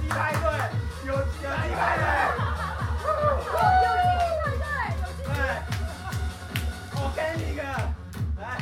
[SPEAKER 7] 派对，有机派对。我给你一个，来。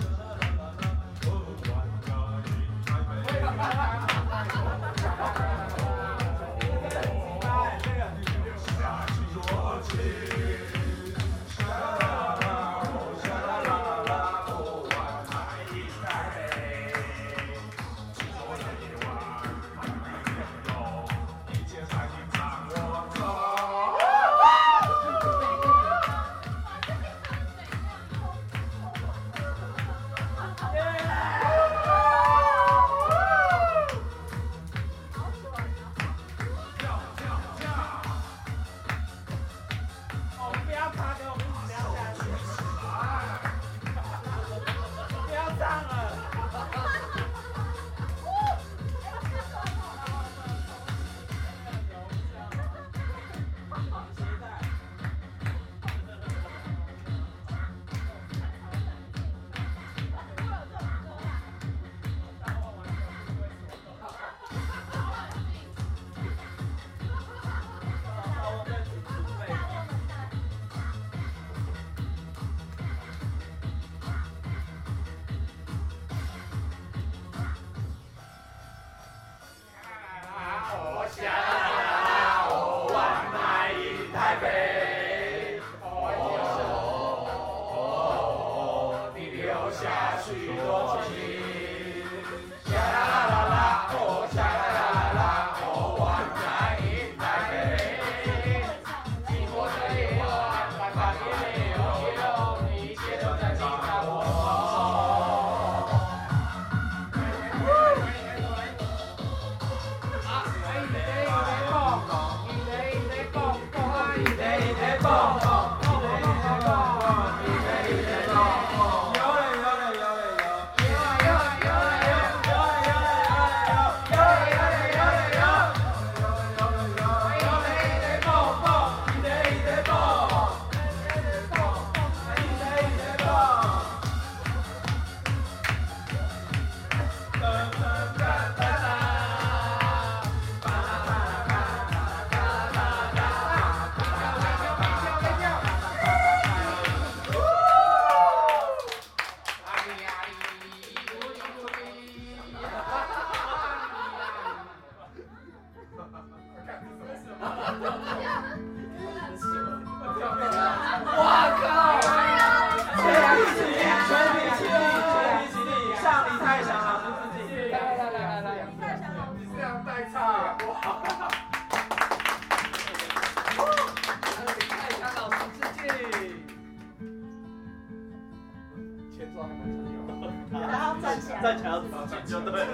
[SPEAKER 2] 站起来要走进就对了。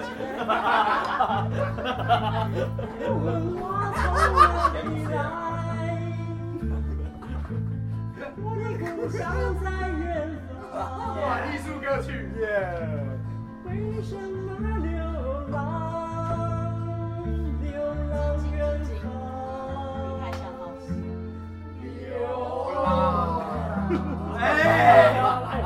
[SPEAKER 3] 哇，艺术歌曲耶！
[SPEAKER 4] 为什么流浪，流浪远方？流浪。哎！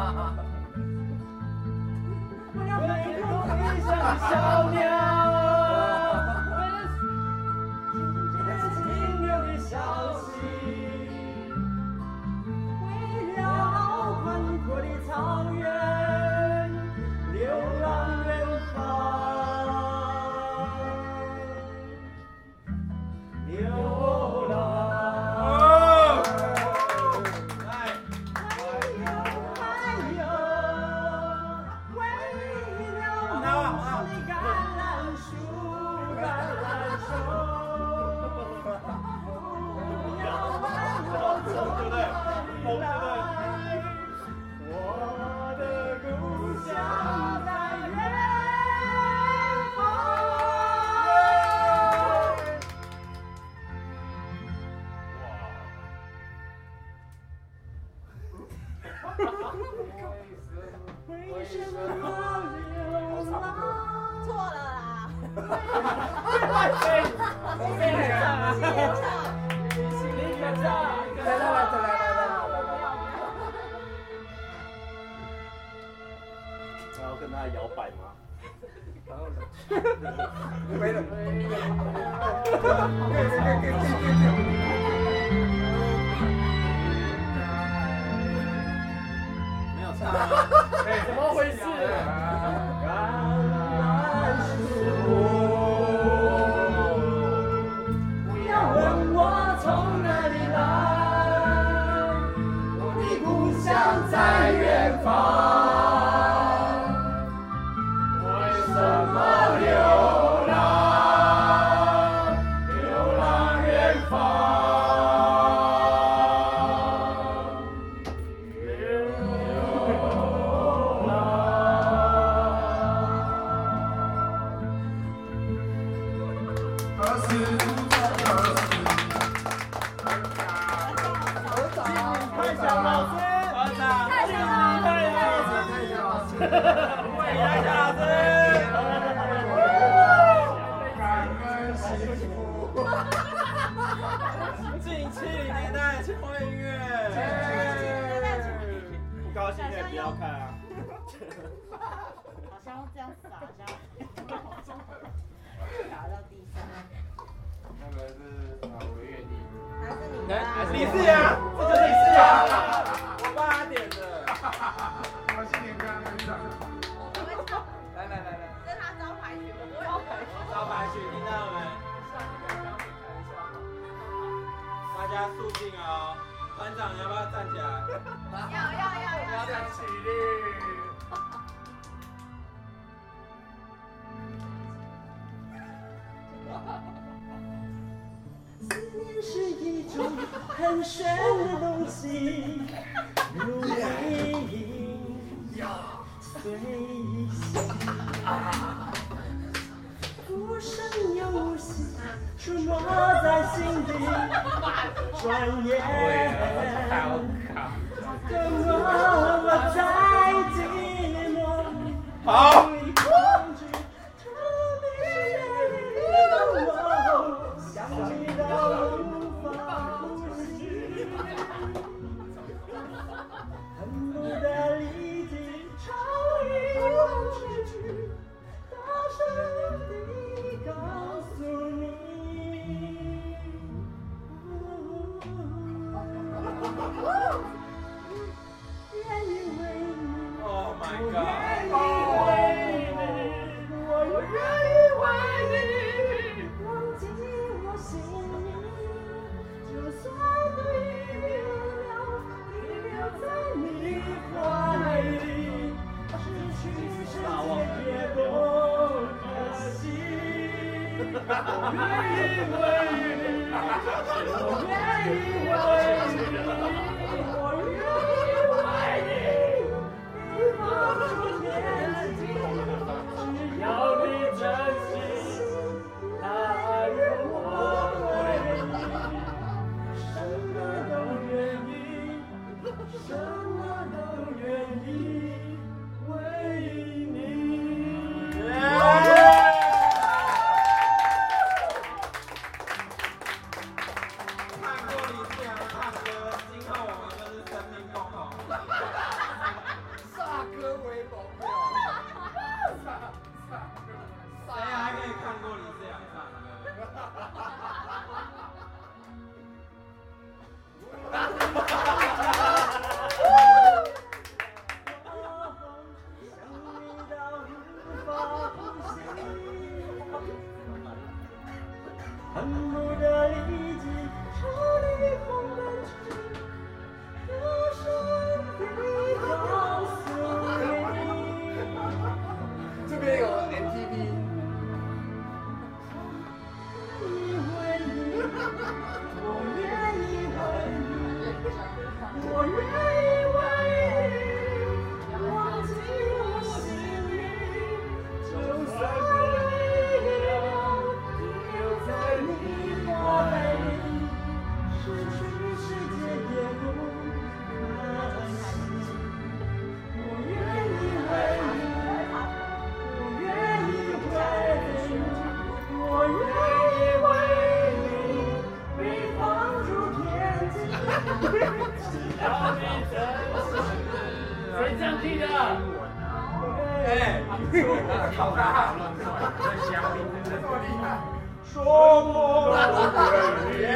[SPEAKER 4] 我要飞过飞翔小鸟，停留的消息，围绕宽阔的草原，流浪远方，流浪。为什么流浪？错了啦！
[SPEAKER 2] 然后跟他摇摆吗？
[SPEAKER 1] 没了。
[SPEAKER 7] 没有唱。
[SPEAKER 3] 怎么回事？
[SPEAKER 4] 不要问我从哪里来，我的故乡在远方。为什么流浪，流浪远方？
[SPEAKER 7] 李四阳，这就是李四阳，我帮他点的。
[SPEAKER 1] 我今年跟他分享。
[SPEAKER 7] 来，
[SPEAKER 6] 这是他招牌曲，
[SPEAKER 7] 招牌曲听到了没？大家肃静哦，团长你要不要站起来？
[SPEAKER 6] 要
[SPEAKER 3] 站起立。
[SPEAKER 4] 思念是一种很玄的东西，如影随形，无声又无息，出没在心底。转眼，跟我在寂寞。
[SPEAKER 7] 好。
[SPEAKER 4] 失去。 说梦回。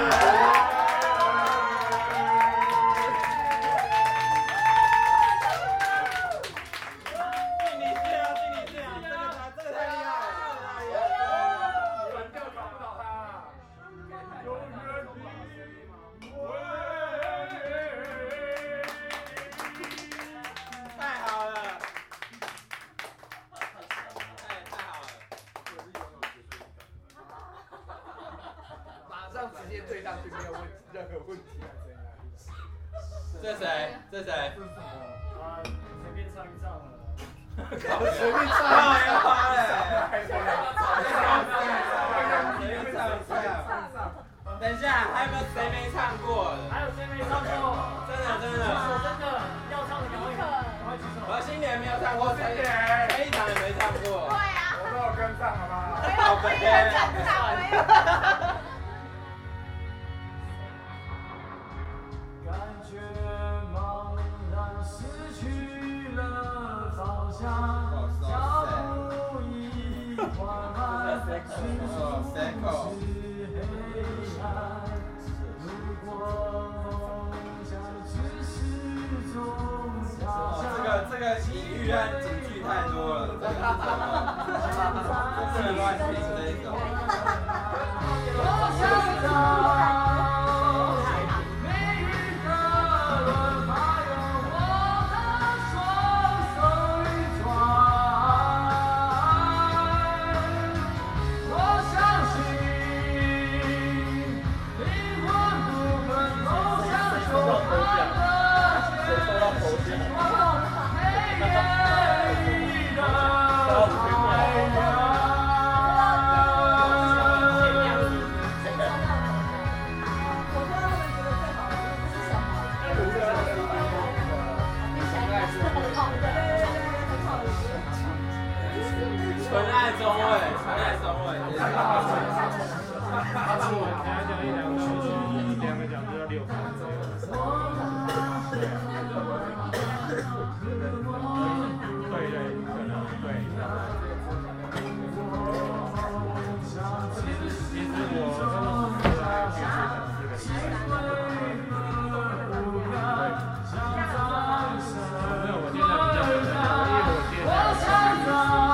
[SPEAKER 1] 直接对上去没有任何问题。
[SPEAKER 7] 这谁？这谁？
[SPEAKER 3] 啊，随便唱一唱了。
[SPEAKER 1] 随便唱
[SPEAKER 7] 要发嘞！等一下，还有没有谁没唱过的？
[SPEAKER 3] 还有谁没唱过？
[SPEAKER 7] 真的
[SPEAKER 3] 要唱的赶快举手。
[SPEAKER 7] 我新年没有唱过，这一场也没唱过。
[SPEAKER 6] 对啊，
[SPEAKER 1] 我都有跟上，好吗？
[SPEAKER 6] 我也有跟上，我也有。
[SPEAKER 3] 感觉茫然失去了方向，脚步已缓慢，迅速是黑暗。如果梦想只是种想象，
[SPEAKER 7] 这个隐喻和警句太多了，这不能乱听这一种。
[SPEAKER 3] 我想找。
[SPEAKER 7] 纯爱中尉，纯爱中尉。
[SPEAKER 3] 他是我等下讲一两个学期，2个讲就要6分左右。对，可能对。其实我真的是来学习的4个礼拜。没有，我现在比较认真，因为我现在。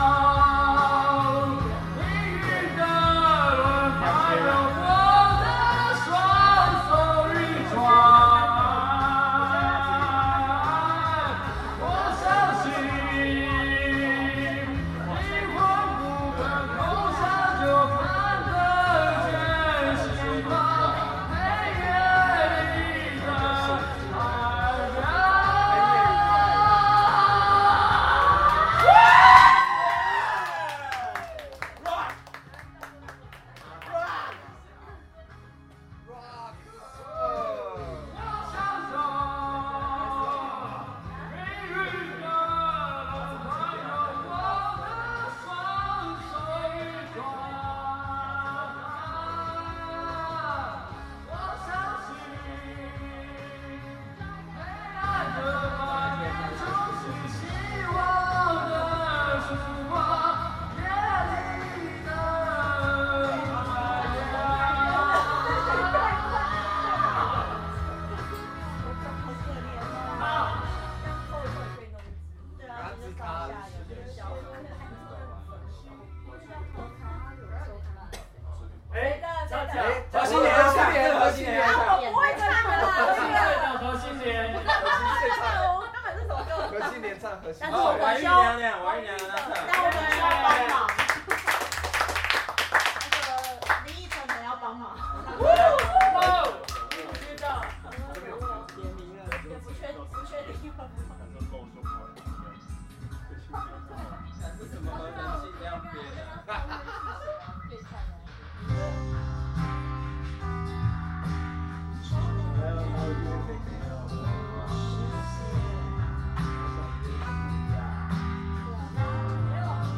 [SPEAKER 7] 何新年要唱，何新年要唱。
[SPEAKER 6] 我不会唱的。
[SPEAKER 3] 何新年，
[SPEAKER 6] 我刚才是什么歌？
[SPEAKER 1] 何新年唱何新年。
[SPEAKER 7] 哦，王玉娘娘，王玉娘娘唱。
[SPEAKER 6] 但我们需要帮忙。那个林依晨可能要帮忙。
[SPEAKER 3] 哦，不知道。
[SPEAKER 6] 也不确定。
[SPEAKER 7] 是什么合成器这样编的？
[SPEAKER 6] 好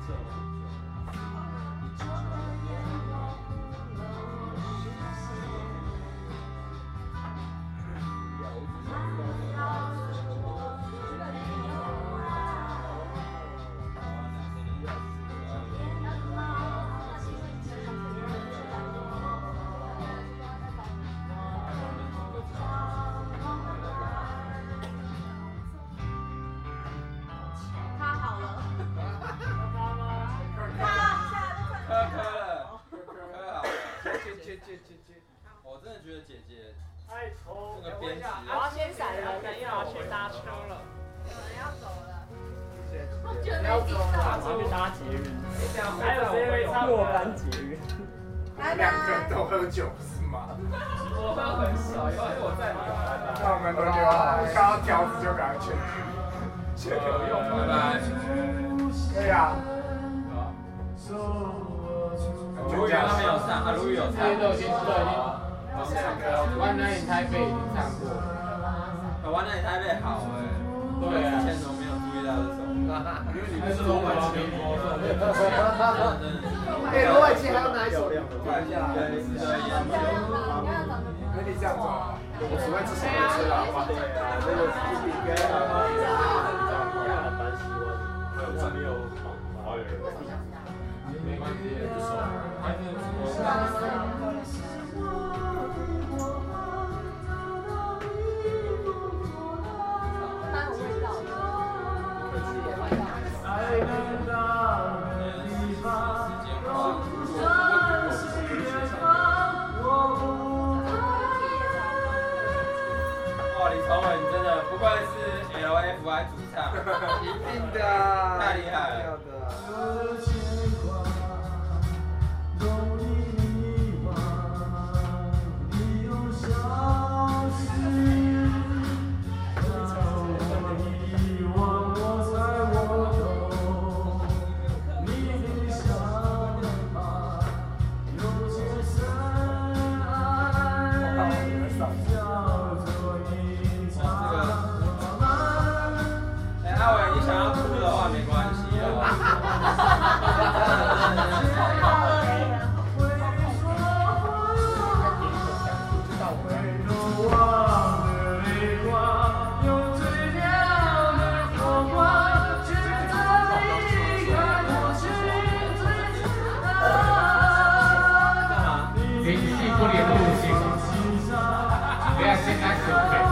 [SPEAKER 7] 我真的觉得姐姐
[SPEAKER 3] 太丑。
[SPEAKER 7] 这个编辑，
[SPEAKER 8] 我要先闪人，要去搭车了。
[SPEAKER 6] 有人要走了。
[SPEAKER 3] 不要走了，去搭捷运。还有谁会唱
[SPEAKER 2] 若干节日？
[SPEAKER 1] 两个都喝酒是吗？
[SPEAKER 2] 我喝很少，因为我在你
[SPEAKER 1] 那我们轮流好，看到条子就赶快去有用，
[SPEAKER 2] 拜拜。
[SPEAKER 1] 对呀。
[SPEAKER 7] 如果他没有上，他如果有上，
[SPEAKER 3] 这些都已经湾南影台北已经上过。
[SPEAKER 7] 湾南影台北好哎，对啊，之前都没有注意到这首。
[SPEAKER 3] 因为你们是罗马民国，
[SPEAKER 1] 罗马基还有哪一首？
[SPEAKER 7] 看一下，对，是的，
[SPEAKER 1] 跟你这样子，我只会吃什么吃了，好吧？
[SPEAKER 4] 对啊，这个是应该蛮喜欢的，上面有华人。
[SPEAKER 3] 没关系，不熟，还是
[SPEAKER 7] 哇，李崇伟，你真的不愧是 LFY 主唱，
[SPEAKER 4] 一定的，
[SPEAKER 7] 太厉害了。阿伟，你想要哭的话没关系哦。
[SPEAKER 3] 联系不联络性，不要现在准备。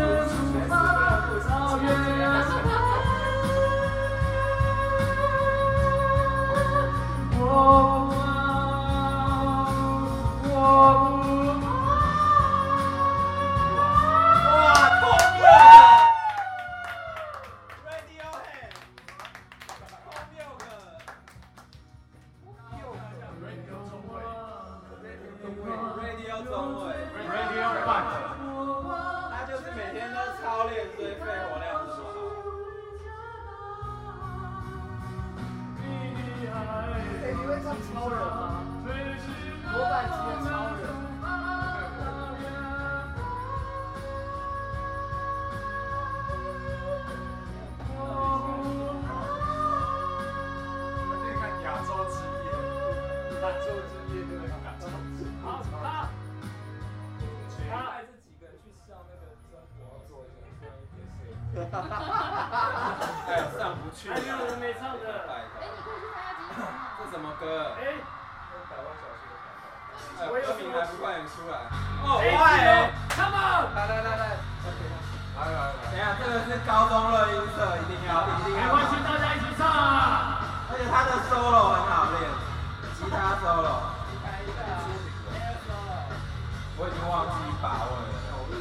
[SPEAKER 2] 超人吗？罗百吉的超人。
[SPEAKER 1] 我今天看亚洲之夜，亚洲之夜对不对？
[SPEAKER 3] 好，他
[SPEAKER 2] 还是几个人去上那个中国做一个
[SPEAKER 7] 哎，上不去。
[SPEAKER 3] 还有人没唱的。
[SPEAKER 7] 这什么歌？
[SPEAKER 3] 哎，
[SPEAKER 2] 百万小学的
[SPEAKER 7] 哎，歌名还不快点出来？
[SPEAKER 3] 哦，快 ，Come on！
[SPEAKER 7] 来，等一下，这个是高中热音社，一定要。
[SPEAKER 3] 没关系，大家一起唱啊！
[SPEAKER 7] 而且他的 solo 很好练，吉他 solo。我已经忘记把握了。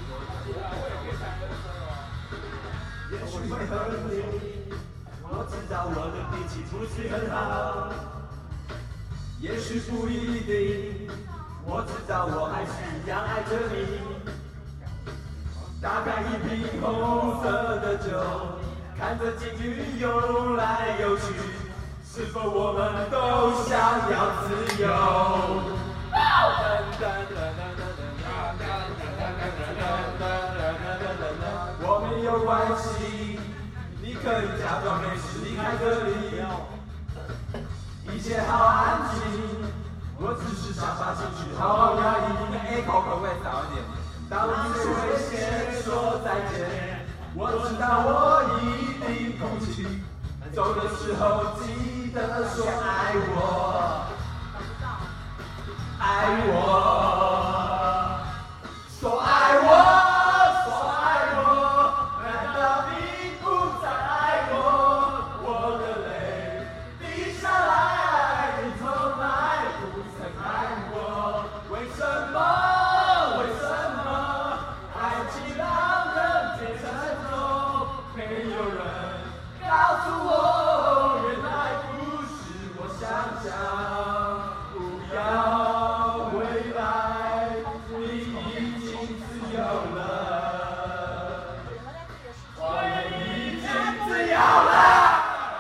[SPEAKER 4] 也许没和你，我知道我的脾气不是很好。也许不一定，我知道我还是一样爱着你。打开一瓶红色的酒，看着金鱼游来游去，是否我们都想要自由？我没有关系，你可以假装没事离开这里。 一切好安静，我只是想把情绪好好压抑。
[SPEAKER 7] A 口可不可以少一点？
[SPEAKER 4] 当你会先说再见，我知道我一定哭泣。走的时候记得说爱我，爱我，说爱我，说爱我，难道你不再爱我？我的泪滴下来，你从来不曾爱我，为什么？为什么？爱情让人变沉重，没有人告诉我，原来不是我想象。不要回来，你已经自由了，我已经自由了。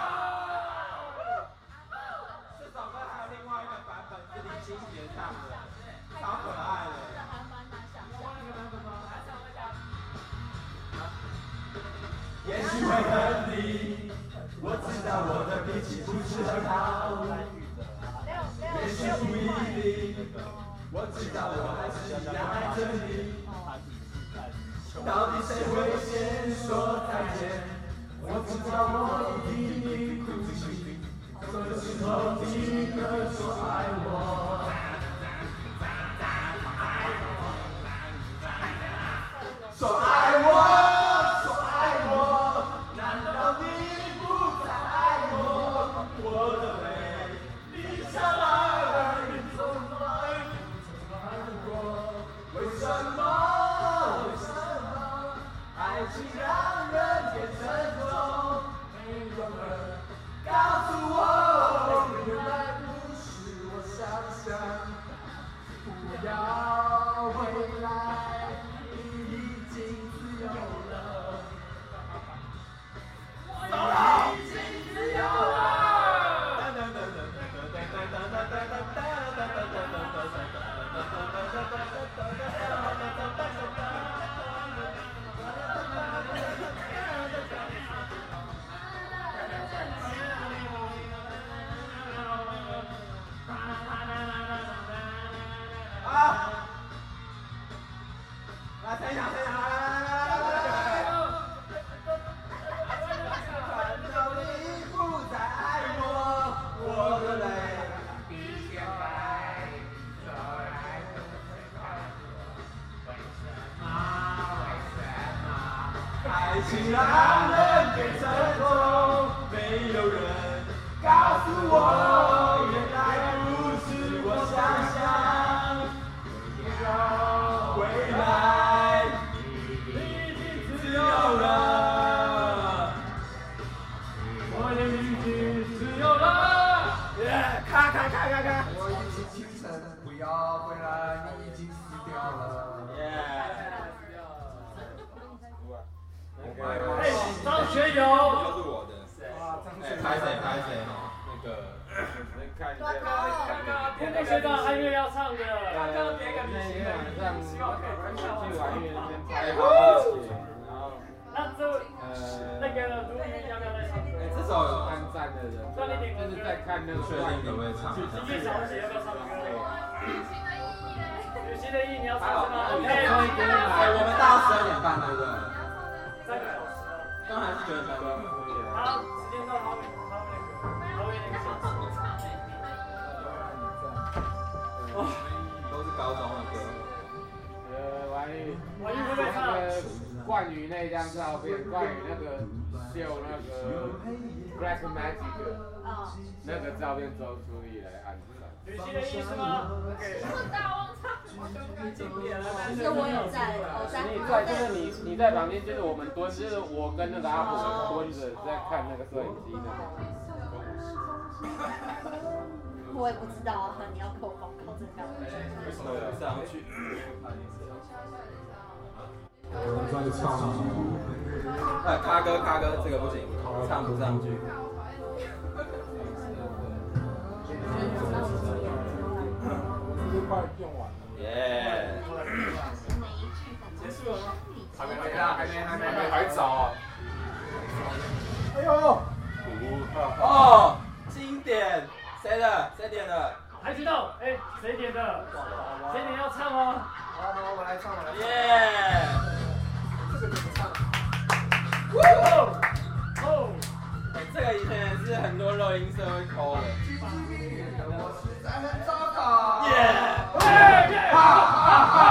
[SPEAKER 7] 这首歌还有另外一个版本是林俊杰唱的，超可爱的。
[SPEAKER 4] 也许会恨你，我知道我的脾气不是很好。也许不一定，我知道我还是一样爱着你。到底谁会先说再见？我知道我一定哭泣。走的时候记得说爱我。说爱我，说爱我，难道你不再爱我？我的泪滴下来，你从来不曾爱过。为什么？为什么？爱情让人变沉重，没有人告诉我，原来不是我想象。不要回来，你已经自由了，我已经自由了。
[SPEAKER 7] 来，等一下，来！难道你不再爱我？我的泪比现在就来得最快。为什么？为什么？
[SPEAKER 4] 爱情让人变沉重，没有人告诉我，原来不是我想象。回来，你已经自由了，我也已经自由了。
[SPEAKER 7] 咔！
[SPEAKER 1] 我已经清晨，不要回来，你已经死掉了。
[SPEAKER 3] 哎，张学友，
[SPEAKER 7] 就是我的。
[SPEAKER 1] 哇，张学友，
[SPEAKER 7] 拍谁哈？那个，看一下。
[SPEAKER 3] 那个学长还有要唱的。
[SPEAKER 2] 刚刚别个明星的，希望可以分享
[SPEAKER 7] 去玩乐那边拍好一起，然后
[SPEAKER 3] 那那个卢云要不要再唱歌？
[SPEAKER 7] 这首有按赞的人，就是在看那个确定可不可以唱。
[SPEAKER 3] 叶小姐要不要唱歌？旅行的意你要唱吗 ？OK。
[SPEAKER 7] 我们到12点半，对不对
[SPEAKER 3] ？3个小时。
[SPEAKER 7] 刚才是9点半。
[SPEAKER 3] 好，时间到，他会那个小时。
[SPEAKER 7] 都是高中的歌。
[SPEAKER 1] 王宇
[SPEAKER 3] 会不会唱？
[SPEAKER 1] 冠宇那张照片，冠宇那个秀那个 Black Magic 那个照片周出力来按赞。
[SPEAKER 3] 旅行的意是吗？
[SPEAKER 6] 是我有在，
[SPEAKER 1] 你在就是你在旁边，就是我们蹲，就是我跟那个阿虎蹲着在看那个摄影机那个。
[SPEAKER 6] 我也不知道啊，你要扣分，扣这个。
[SPEAKER 7] 为什么不上去？
[SPEAKER 4] 我在唱。
[SPEAKER 7] 咖哥，这个不行，唱不上去。
[SPEAKER 1] 快用完了。
[SPEAKER 7] 耶！
[SPEAKER 2] 结束了吗？
[SPEAKER 1] 还没，还早啊。
[SPEAKER 4] 哎呦！
[SPEAKER 7] 哦，经典，谁的？
[SPEAKER 4] 谁点的？
[SPEAKER 3] 还知道？哎，谁点的？谁点要唱吗？
[SPEAKER 1] 好，我来唱，
[SPEAKER 4] 耶！
[SPEAKER 1] 这个怎么唱？
[SPEAKER 3] 哦，
[SPEAKER 4] 这个以前是很多热音社会抠的。
[SPEAKER 1] 我实在很糟糕。
[SPEAKER 4] 耶！
[SPEAKER 1] 哈哈哈！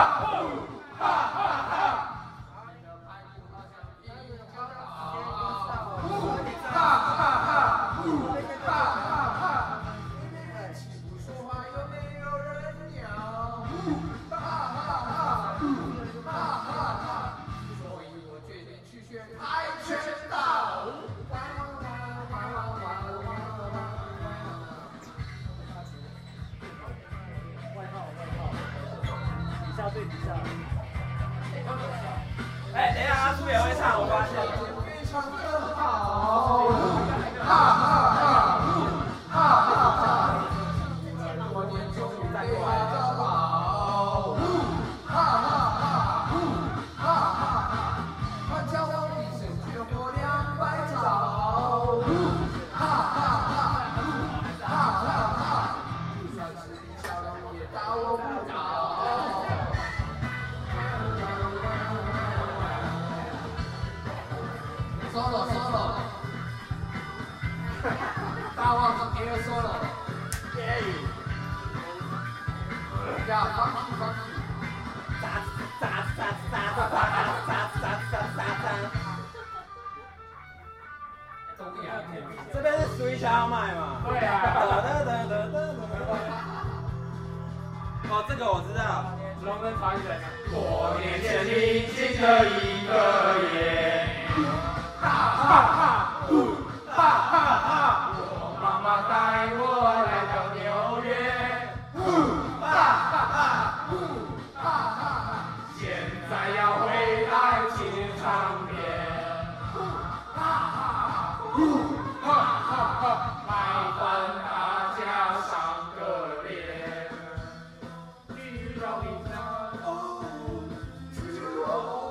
[SPEAKER 4] 哎，等一下，阿叔也会唱，我发现。
[SPEAKER 1] 非常的好。哈哈哈！哈哈哈！我年终于在过来的好。哈哈哈！哈哈哈！他叫我一声全国200招。哈哈哈！哈哈哈！算是你笑容也打我不着。solo， 大旺是 air solo， 呀，放弃，
[SPEAKER 4] 这边是Switch要卖嘛？
[SPEAKER 3] 对啊。
[SPEAKER 4] 哦，这个我知道。
[SPEAKER 3] 龙人传人。
[SPEAKER 1] 多年前宁静的一个夜。哈哈哈！哈哈哈！我妈妈带我来到纽约。哈哈哈！哈哈哈！现在要回来听唱片。哈哈哈！哈哈哈！来帮大家上个脸。你让你看哦，去哦。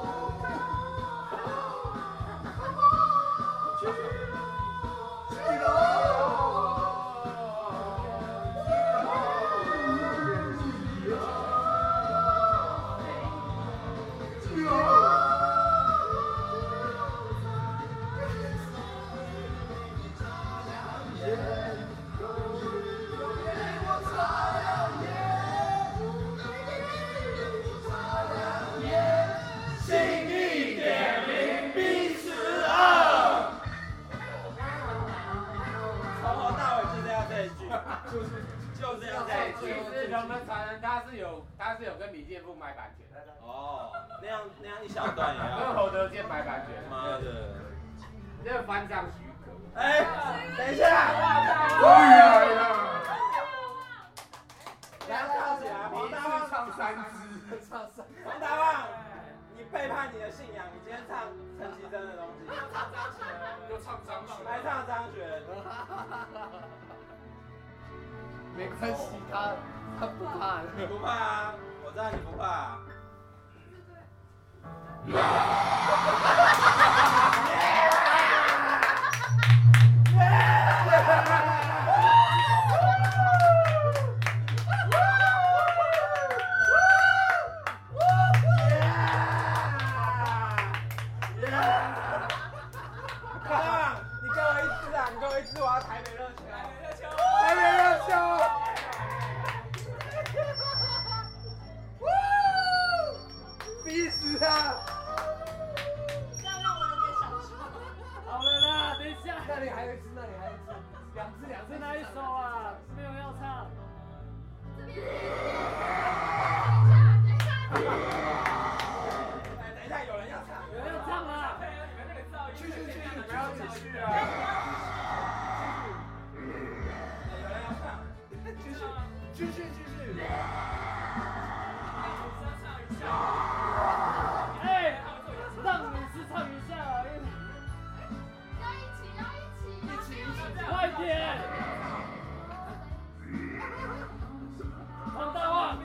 [SPEAKER 4] 就这样
[SPEAKER 3] 在其实龙人传人他是有跟李健富买版权的。
[SPEAKER 4] 哦，那样一小段也要。
[SPEAKER 3] 跟侯德健买版权。
[SPEAKER 4] 妈的！
[SPEAKER 3] 这个翻唱许可。
[SPEAKER 4] 哎，等一下！
[SPEAKER 1] 终于来了！
[SPEAKER 4] 来跳起来，黄大旺
[SPEAKER 1] 唱3支，唱3。
[SPEAKER 4] 黄大旺，你背叛你的信仰，你今天唱陈绮贞的东西。
[SPEAKER 1] 又唱张学，
[SPEAKER 4] 还唱张学。
[SPEAKER 1] 没关系，他不怕，
[SPEAKER 4] 不怕啊，我知道你不怕啊。你给我一支，我要台北热球。
[SPEAKER 1] 台北热球。逼死啊！
[SPEAKER 8] 这样让我有点想笑。
[SPEAKER 3] 好了啦，等一下。
[SPEAKER 1] 那里还有一支，两支
[SPEAKER 3] 哪一首啊？是没有要唱。
[SPEAKER 8] 这边。
[SPEAKER 4] 等一下，有人要唱，
[SPEAKER 3] 有人要唱啊！
[SPEAKER 2] 你们那个噪音，
[SPEAKER 1] 去，不要继续啊！
[SPEAKER 4] 有人要唱，
[SPEAKER 1] 继续。
[SPEAKER 3] 哎，让女士唱一下。
[SPEAKER 8] 要一起，
[SPEAKER 3] 快点！黄大旺。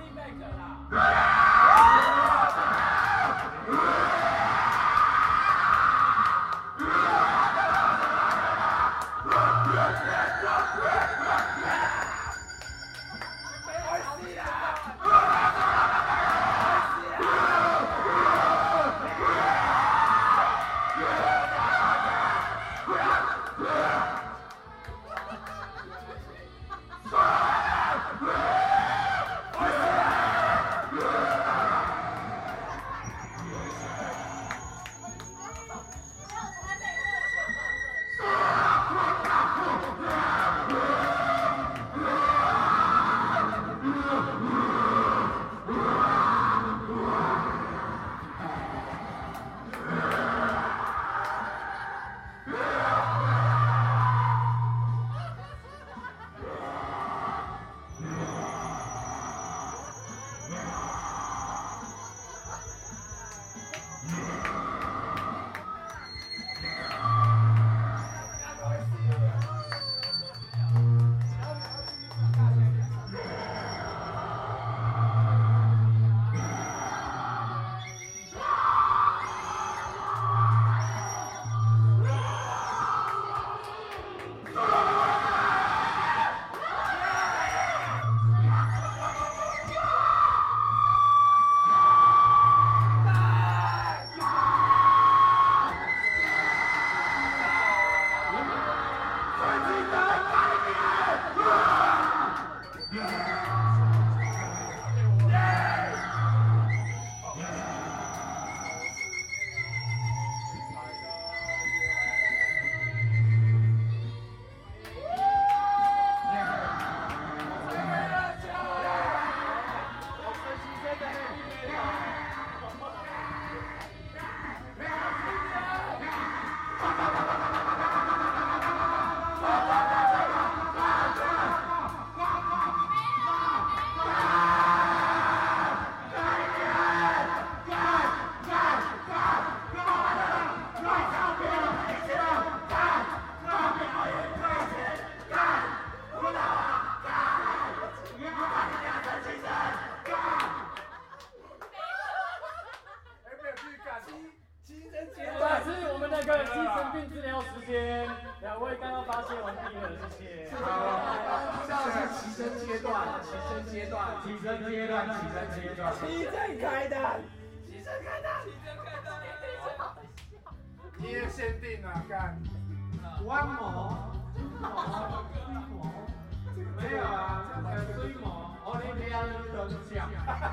[SPEAKER 1] 现在是起身阶段，起身阶段，起身阶段，起身阶段，
[SPEAKER 4] 起身开单，
[SPEAKER 1] 起身开单，起身开单，你也限定啊，干，one more，没有啊，追毛，奥利维亚牛顿奖，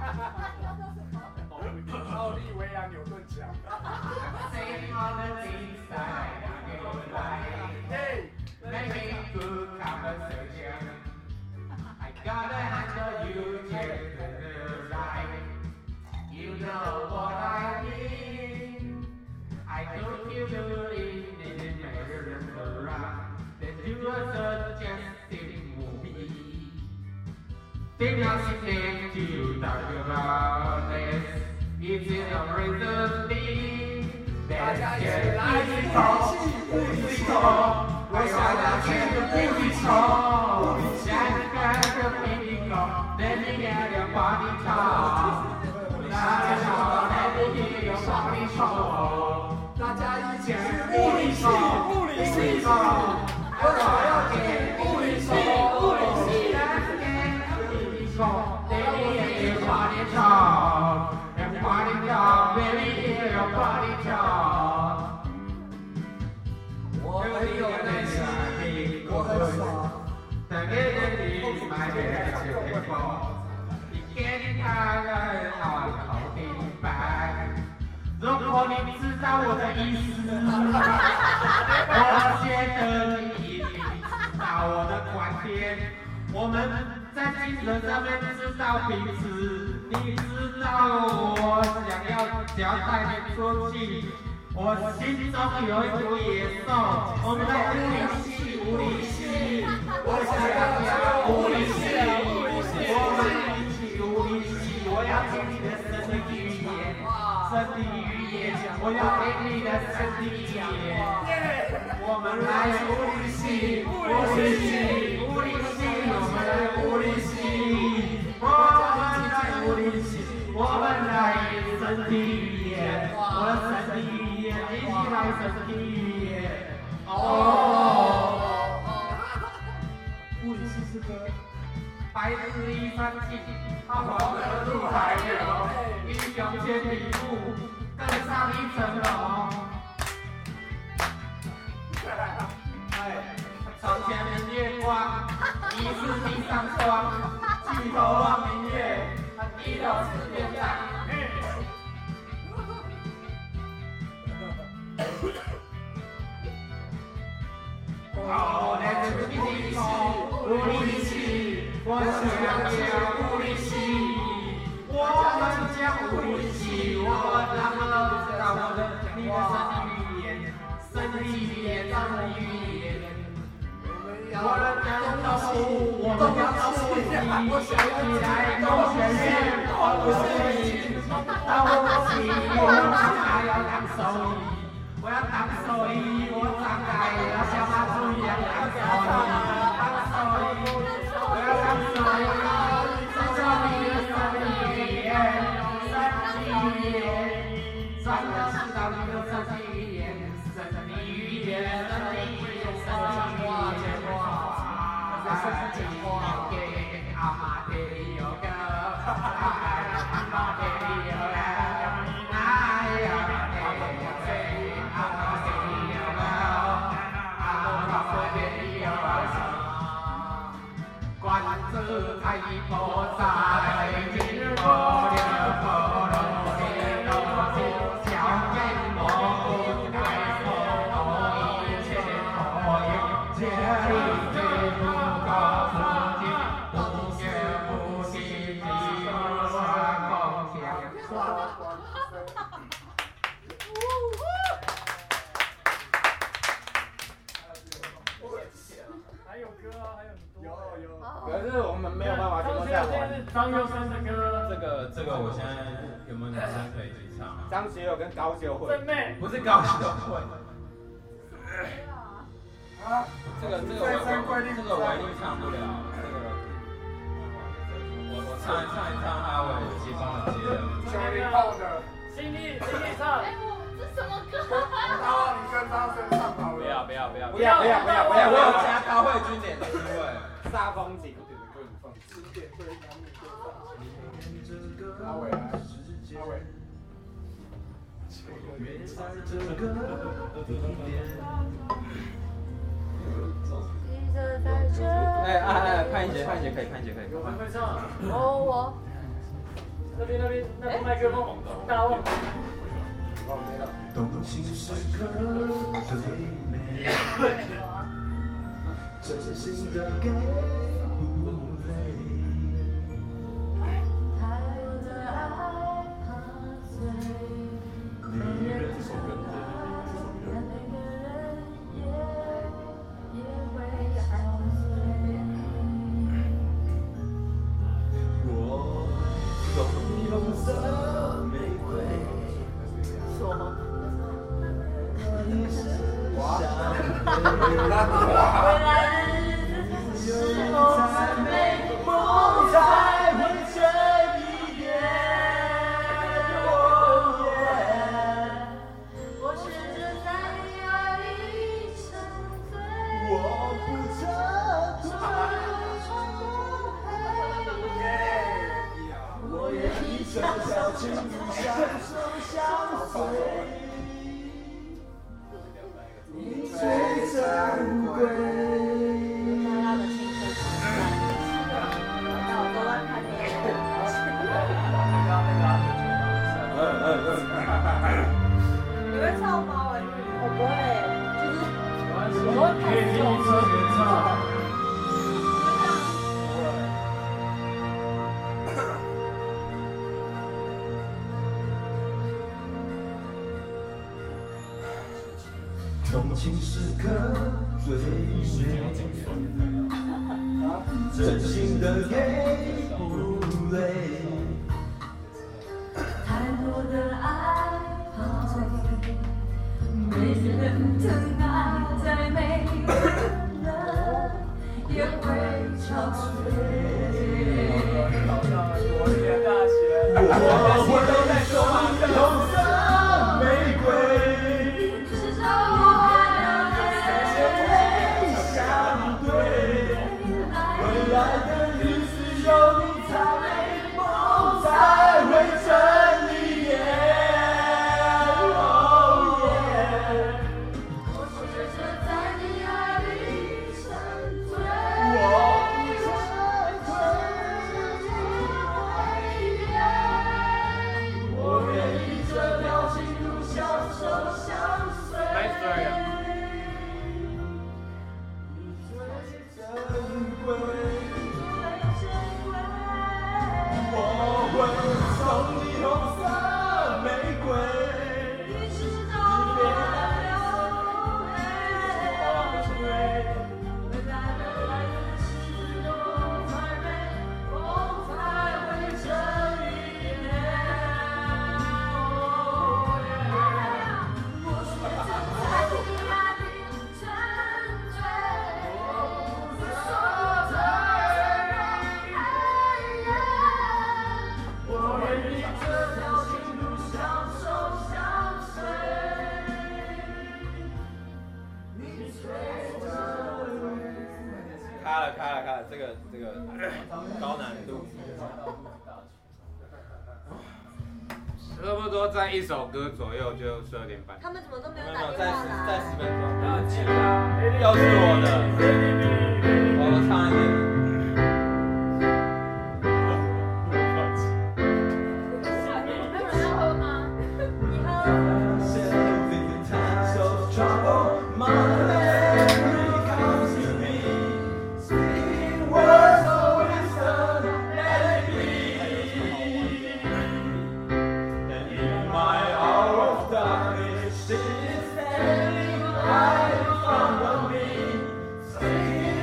[SPEAKER 1] 奥利维亚牛顿奖。Hey, making good conversation. I gotta handle you just right. You know what I mean. I took you to the merry-go-round. Then you were suggesting movie. Think nothing to talk about this. It's in a reason thing. 大家一起来一起走，一起走，我想要去一起走，下一个比你高，那里面有把你唱，那里唱，那里有把你唱，大家一起去物理系，物理系走，我想要去物理系，物理系，物理系，那里面有把你唱。Party top, baby, your party top. 我很有耐心，我很爽。但给你买点吃的包，你给你看个好明白。如果你知道我的意思，我觉得你一定知道我的观点。我们在精神上面知道彼此。你知道我想要交代的出去，我心中有一股野兽。我们的物理系，物理系，我想要物理系，我们一起物理系。我要听你的身体语言，身体语言，我要听你的身体语言。我们来物理系，物理系，物理系，我们来物理系。我们来身体语言，我的身体语言，一起来身体语言。哦，物理系是个白日依山尽，黄河入海流，英雄千里目，更上一层楼。床前明月光，疑是地上霜，举头望明月。低头思便当。哦，那是物理系，物理系，我想要物理系，我们讲物理系，我让我知道我的你的身体语言，身体语言，身体语言。我的人都是，我们要是一起来工学院，我是当我是我还要当兽医，我要当兽医，我长大要像马祖一样当兽医，当兽医，我要当兽医，知道你的身体语言，身体语言，真的知道你的身体语言，身体语言，身体语言，身体语言。在身体讲话，阿妈的有个，阿妈的有个，哎呀，阿妈的有个，阿妈的有个，关子开不在，金波流波罗的罗的，小眼模糊开口，一切可有这里。
[SPEAKER 3] 还有歌啊，还有很多。有。
[SPEAKER 4] 可是我们没有办法全部唱完。
[SPEAKER 3] 张学友的歌。
[SPEAKER 9] 这个我现在有没有女生可以一起唱？
[SPEAKER 4] 张学友跟高秀慧。
[SPEAKER 3] 正妹。
[SPEAKER 9] 不是高秀慧。
[SPEAKER 1] 啊，
[SPEAKER 9] 这个我一定唱不了。我唱一唱阿伟接帮我接的。
[SPEAKER 1] 90后的。
[SPEAKER 3] 心力唱。
[SPEAKER 8] 哎，我这什么歌？
[SPEAKER 1] 然后你跟张生唱好了。
[SPEAKER 9] 不要。 不要，我有加高会经典的滋味，煞风景。
[SPEAKER 1] 阿伟，阿伟。
[SPEAKER 9] 哎，潘一杰可以。
[SPEAKER 3] 我们会唱。
[SPEAKER 6] 我。
[SPEAKER 3] 那边麦克风，大旺。
[SPEAKER 4] 动情时刻最美，真心的给不累。太多的爱怕醉，没人懂他，每个人也会憔悴。我送你红色玫瑰。未来的日子是梦才美，梦才会真一点。我试着在你爱里沉醉，我不撤退，我愿意这条情路相守相随。你最珍贵。
[SPEAKER 6] 大家的青春时代，那我都乱看电影。你会唱吗？我不会，就是我会看这种歌。
[SPEAKER 4] 动情时刻最美，真心的给不累。太多的爱怕醉，没人疼爱，再没人也会憔悴。我会送你红色玫瑰。未来的日子有你才美，梦才会真一点。我试着在你爱里沉醉，我不撤退，我愿意这条情路相守相随。我会送你红色玫瑰，你是我的流泪。未来的日子多才美，梦才会真一点。我是在你爱里沉醉，我不撤退。我愿意这条情路相守相随。你最珍贵。
[SPEAKER 9] 开了，这个高难度。差不多在1首歌左右就12点半。
[SPEAKER 6] 他们怎么都没有打电话来？
[SPEAKER 9] 再10分钟。又是我的，我唱一点。
[SPEAKER 4] Standing high in front of me, singing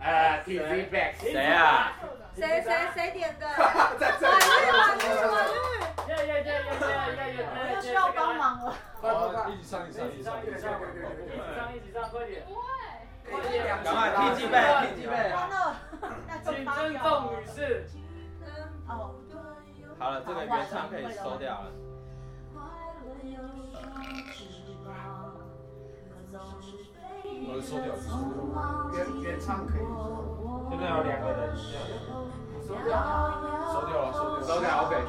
[SPEAKER 1] ，TV Back，
[SPEAKER 9] 谁啊？
[SPEAKER 6] 谁点的？
[SPEAKER 1] 在这
[SPEAKER 6] 我需要帮忙了。
[SPEAKER 4] 一起唱，
[SPEAKER 3] 一起唱，快点！
[SPEAKER 9] 赶快 PG 背。
[SPEAKER 3] 请尊重女士。
[SPEAKER 6] 哦。
[SPEAKER 9] 好了，这个原唱可以收掉了。
[SPEAKER 4] 我收掉。
[SPEAKER 1] 原唱可以。
[SPEAKER 9] 现在有2个人。
[SPEAKER 4] 收掉了 ，OK。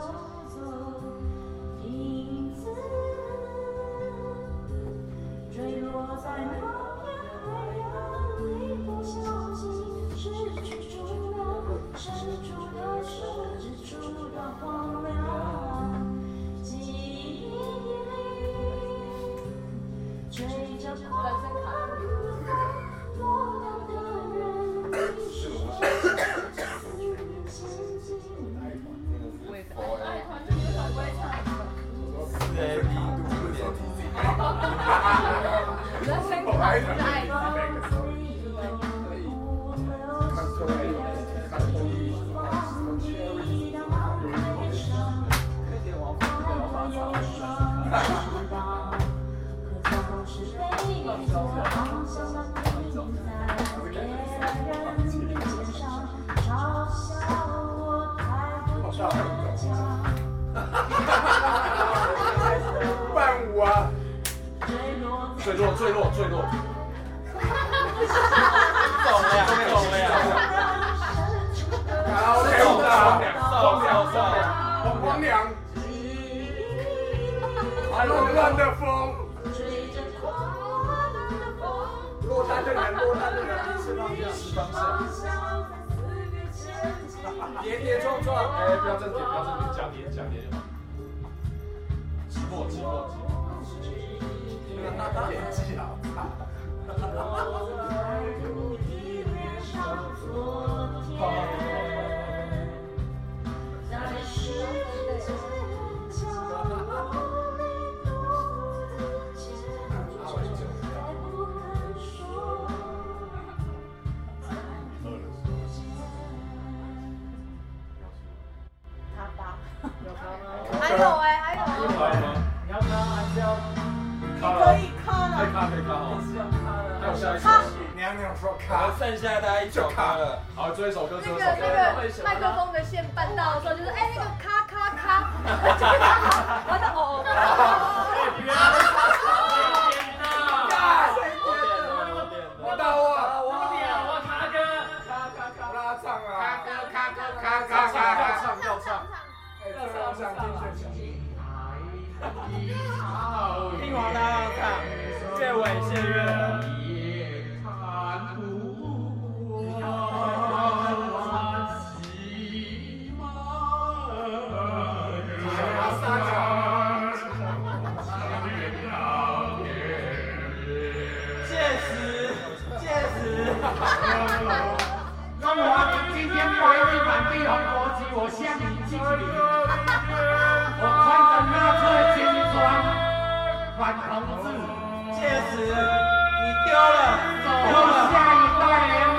[SPEAKER 10] 坠落在那片海洋里，不小心失去重量，伸出的手指触到荒凉。记忆里追着狂浪，落单的人，你是我思念前进。
[SPEAKER 1] 伴舞啊！
[SPEAKER 4] 坠落。
[SPEAKER 9] 中了呀！
[SPEAKER 1] 好凉的，荒凉，乱乱的风，落单的人，
[SPEAKER 4] 是方向。
[SPEAKER 1] 跌撞，
[SPEAKER 4] 哎，不要正点，讲点就好。寂寞。
[SPEAKER 1] 演技好差。
[SPEAKER 6] 还有
[SPEAKER 3] 你要卡还是要？
[SPEAKER 6] 可以卡了。
[SPEAKER 4] 可以卡哦。还有下一首。
[SPEAKER 1] 娘说
[SPEAKER 9] 好，剩下大家一首歌了。
[SPEAKER 4] 好，最后一首歌。
[SPEAKER 6] 那个麦克风的线绊到的时候，就是那个咔。我的哦。
[SPEAKER 1] 我到我
[SPEAKER 3] 卡哥，
[SPEAKER 1] 拉唱啊！要唱。
[SPEAKER 9] 听完了要唱，越尾线越。
[SPEAKER 1] 中华今天挥挥满地红国旗，我向你敬礼。我穿着纳粹军装，反同志。
[SPEAKER 9] 戒指，你丢了，
[SPEAKER 1] 走下一代人。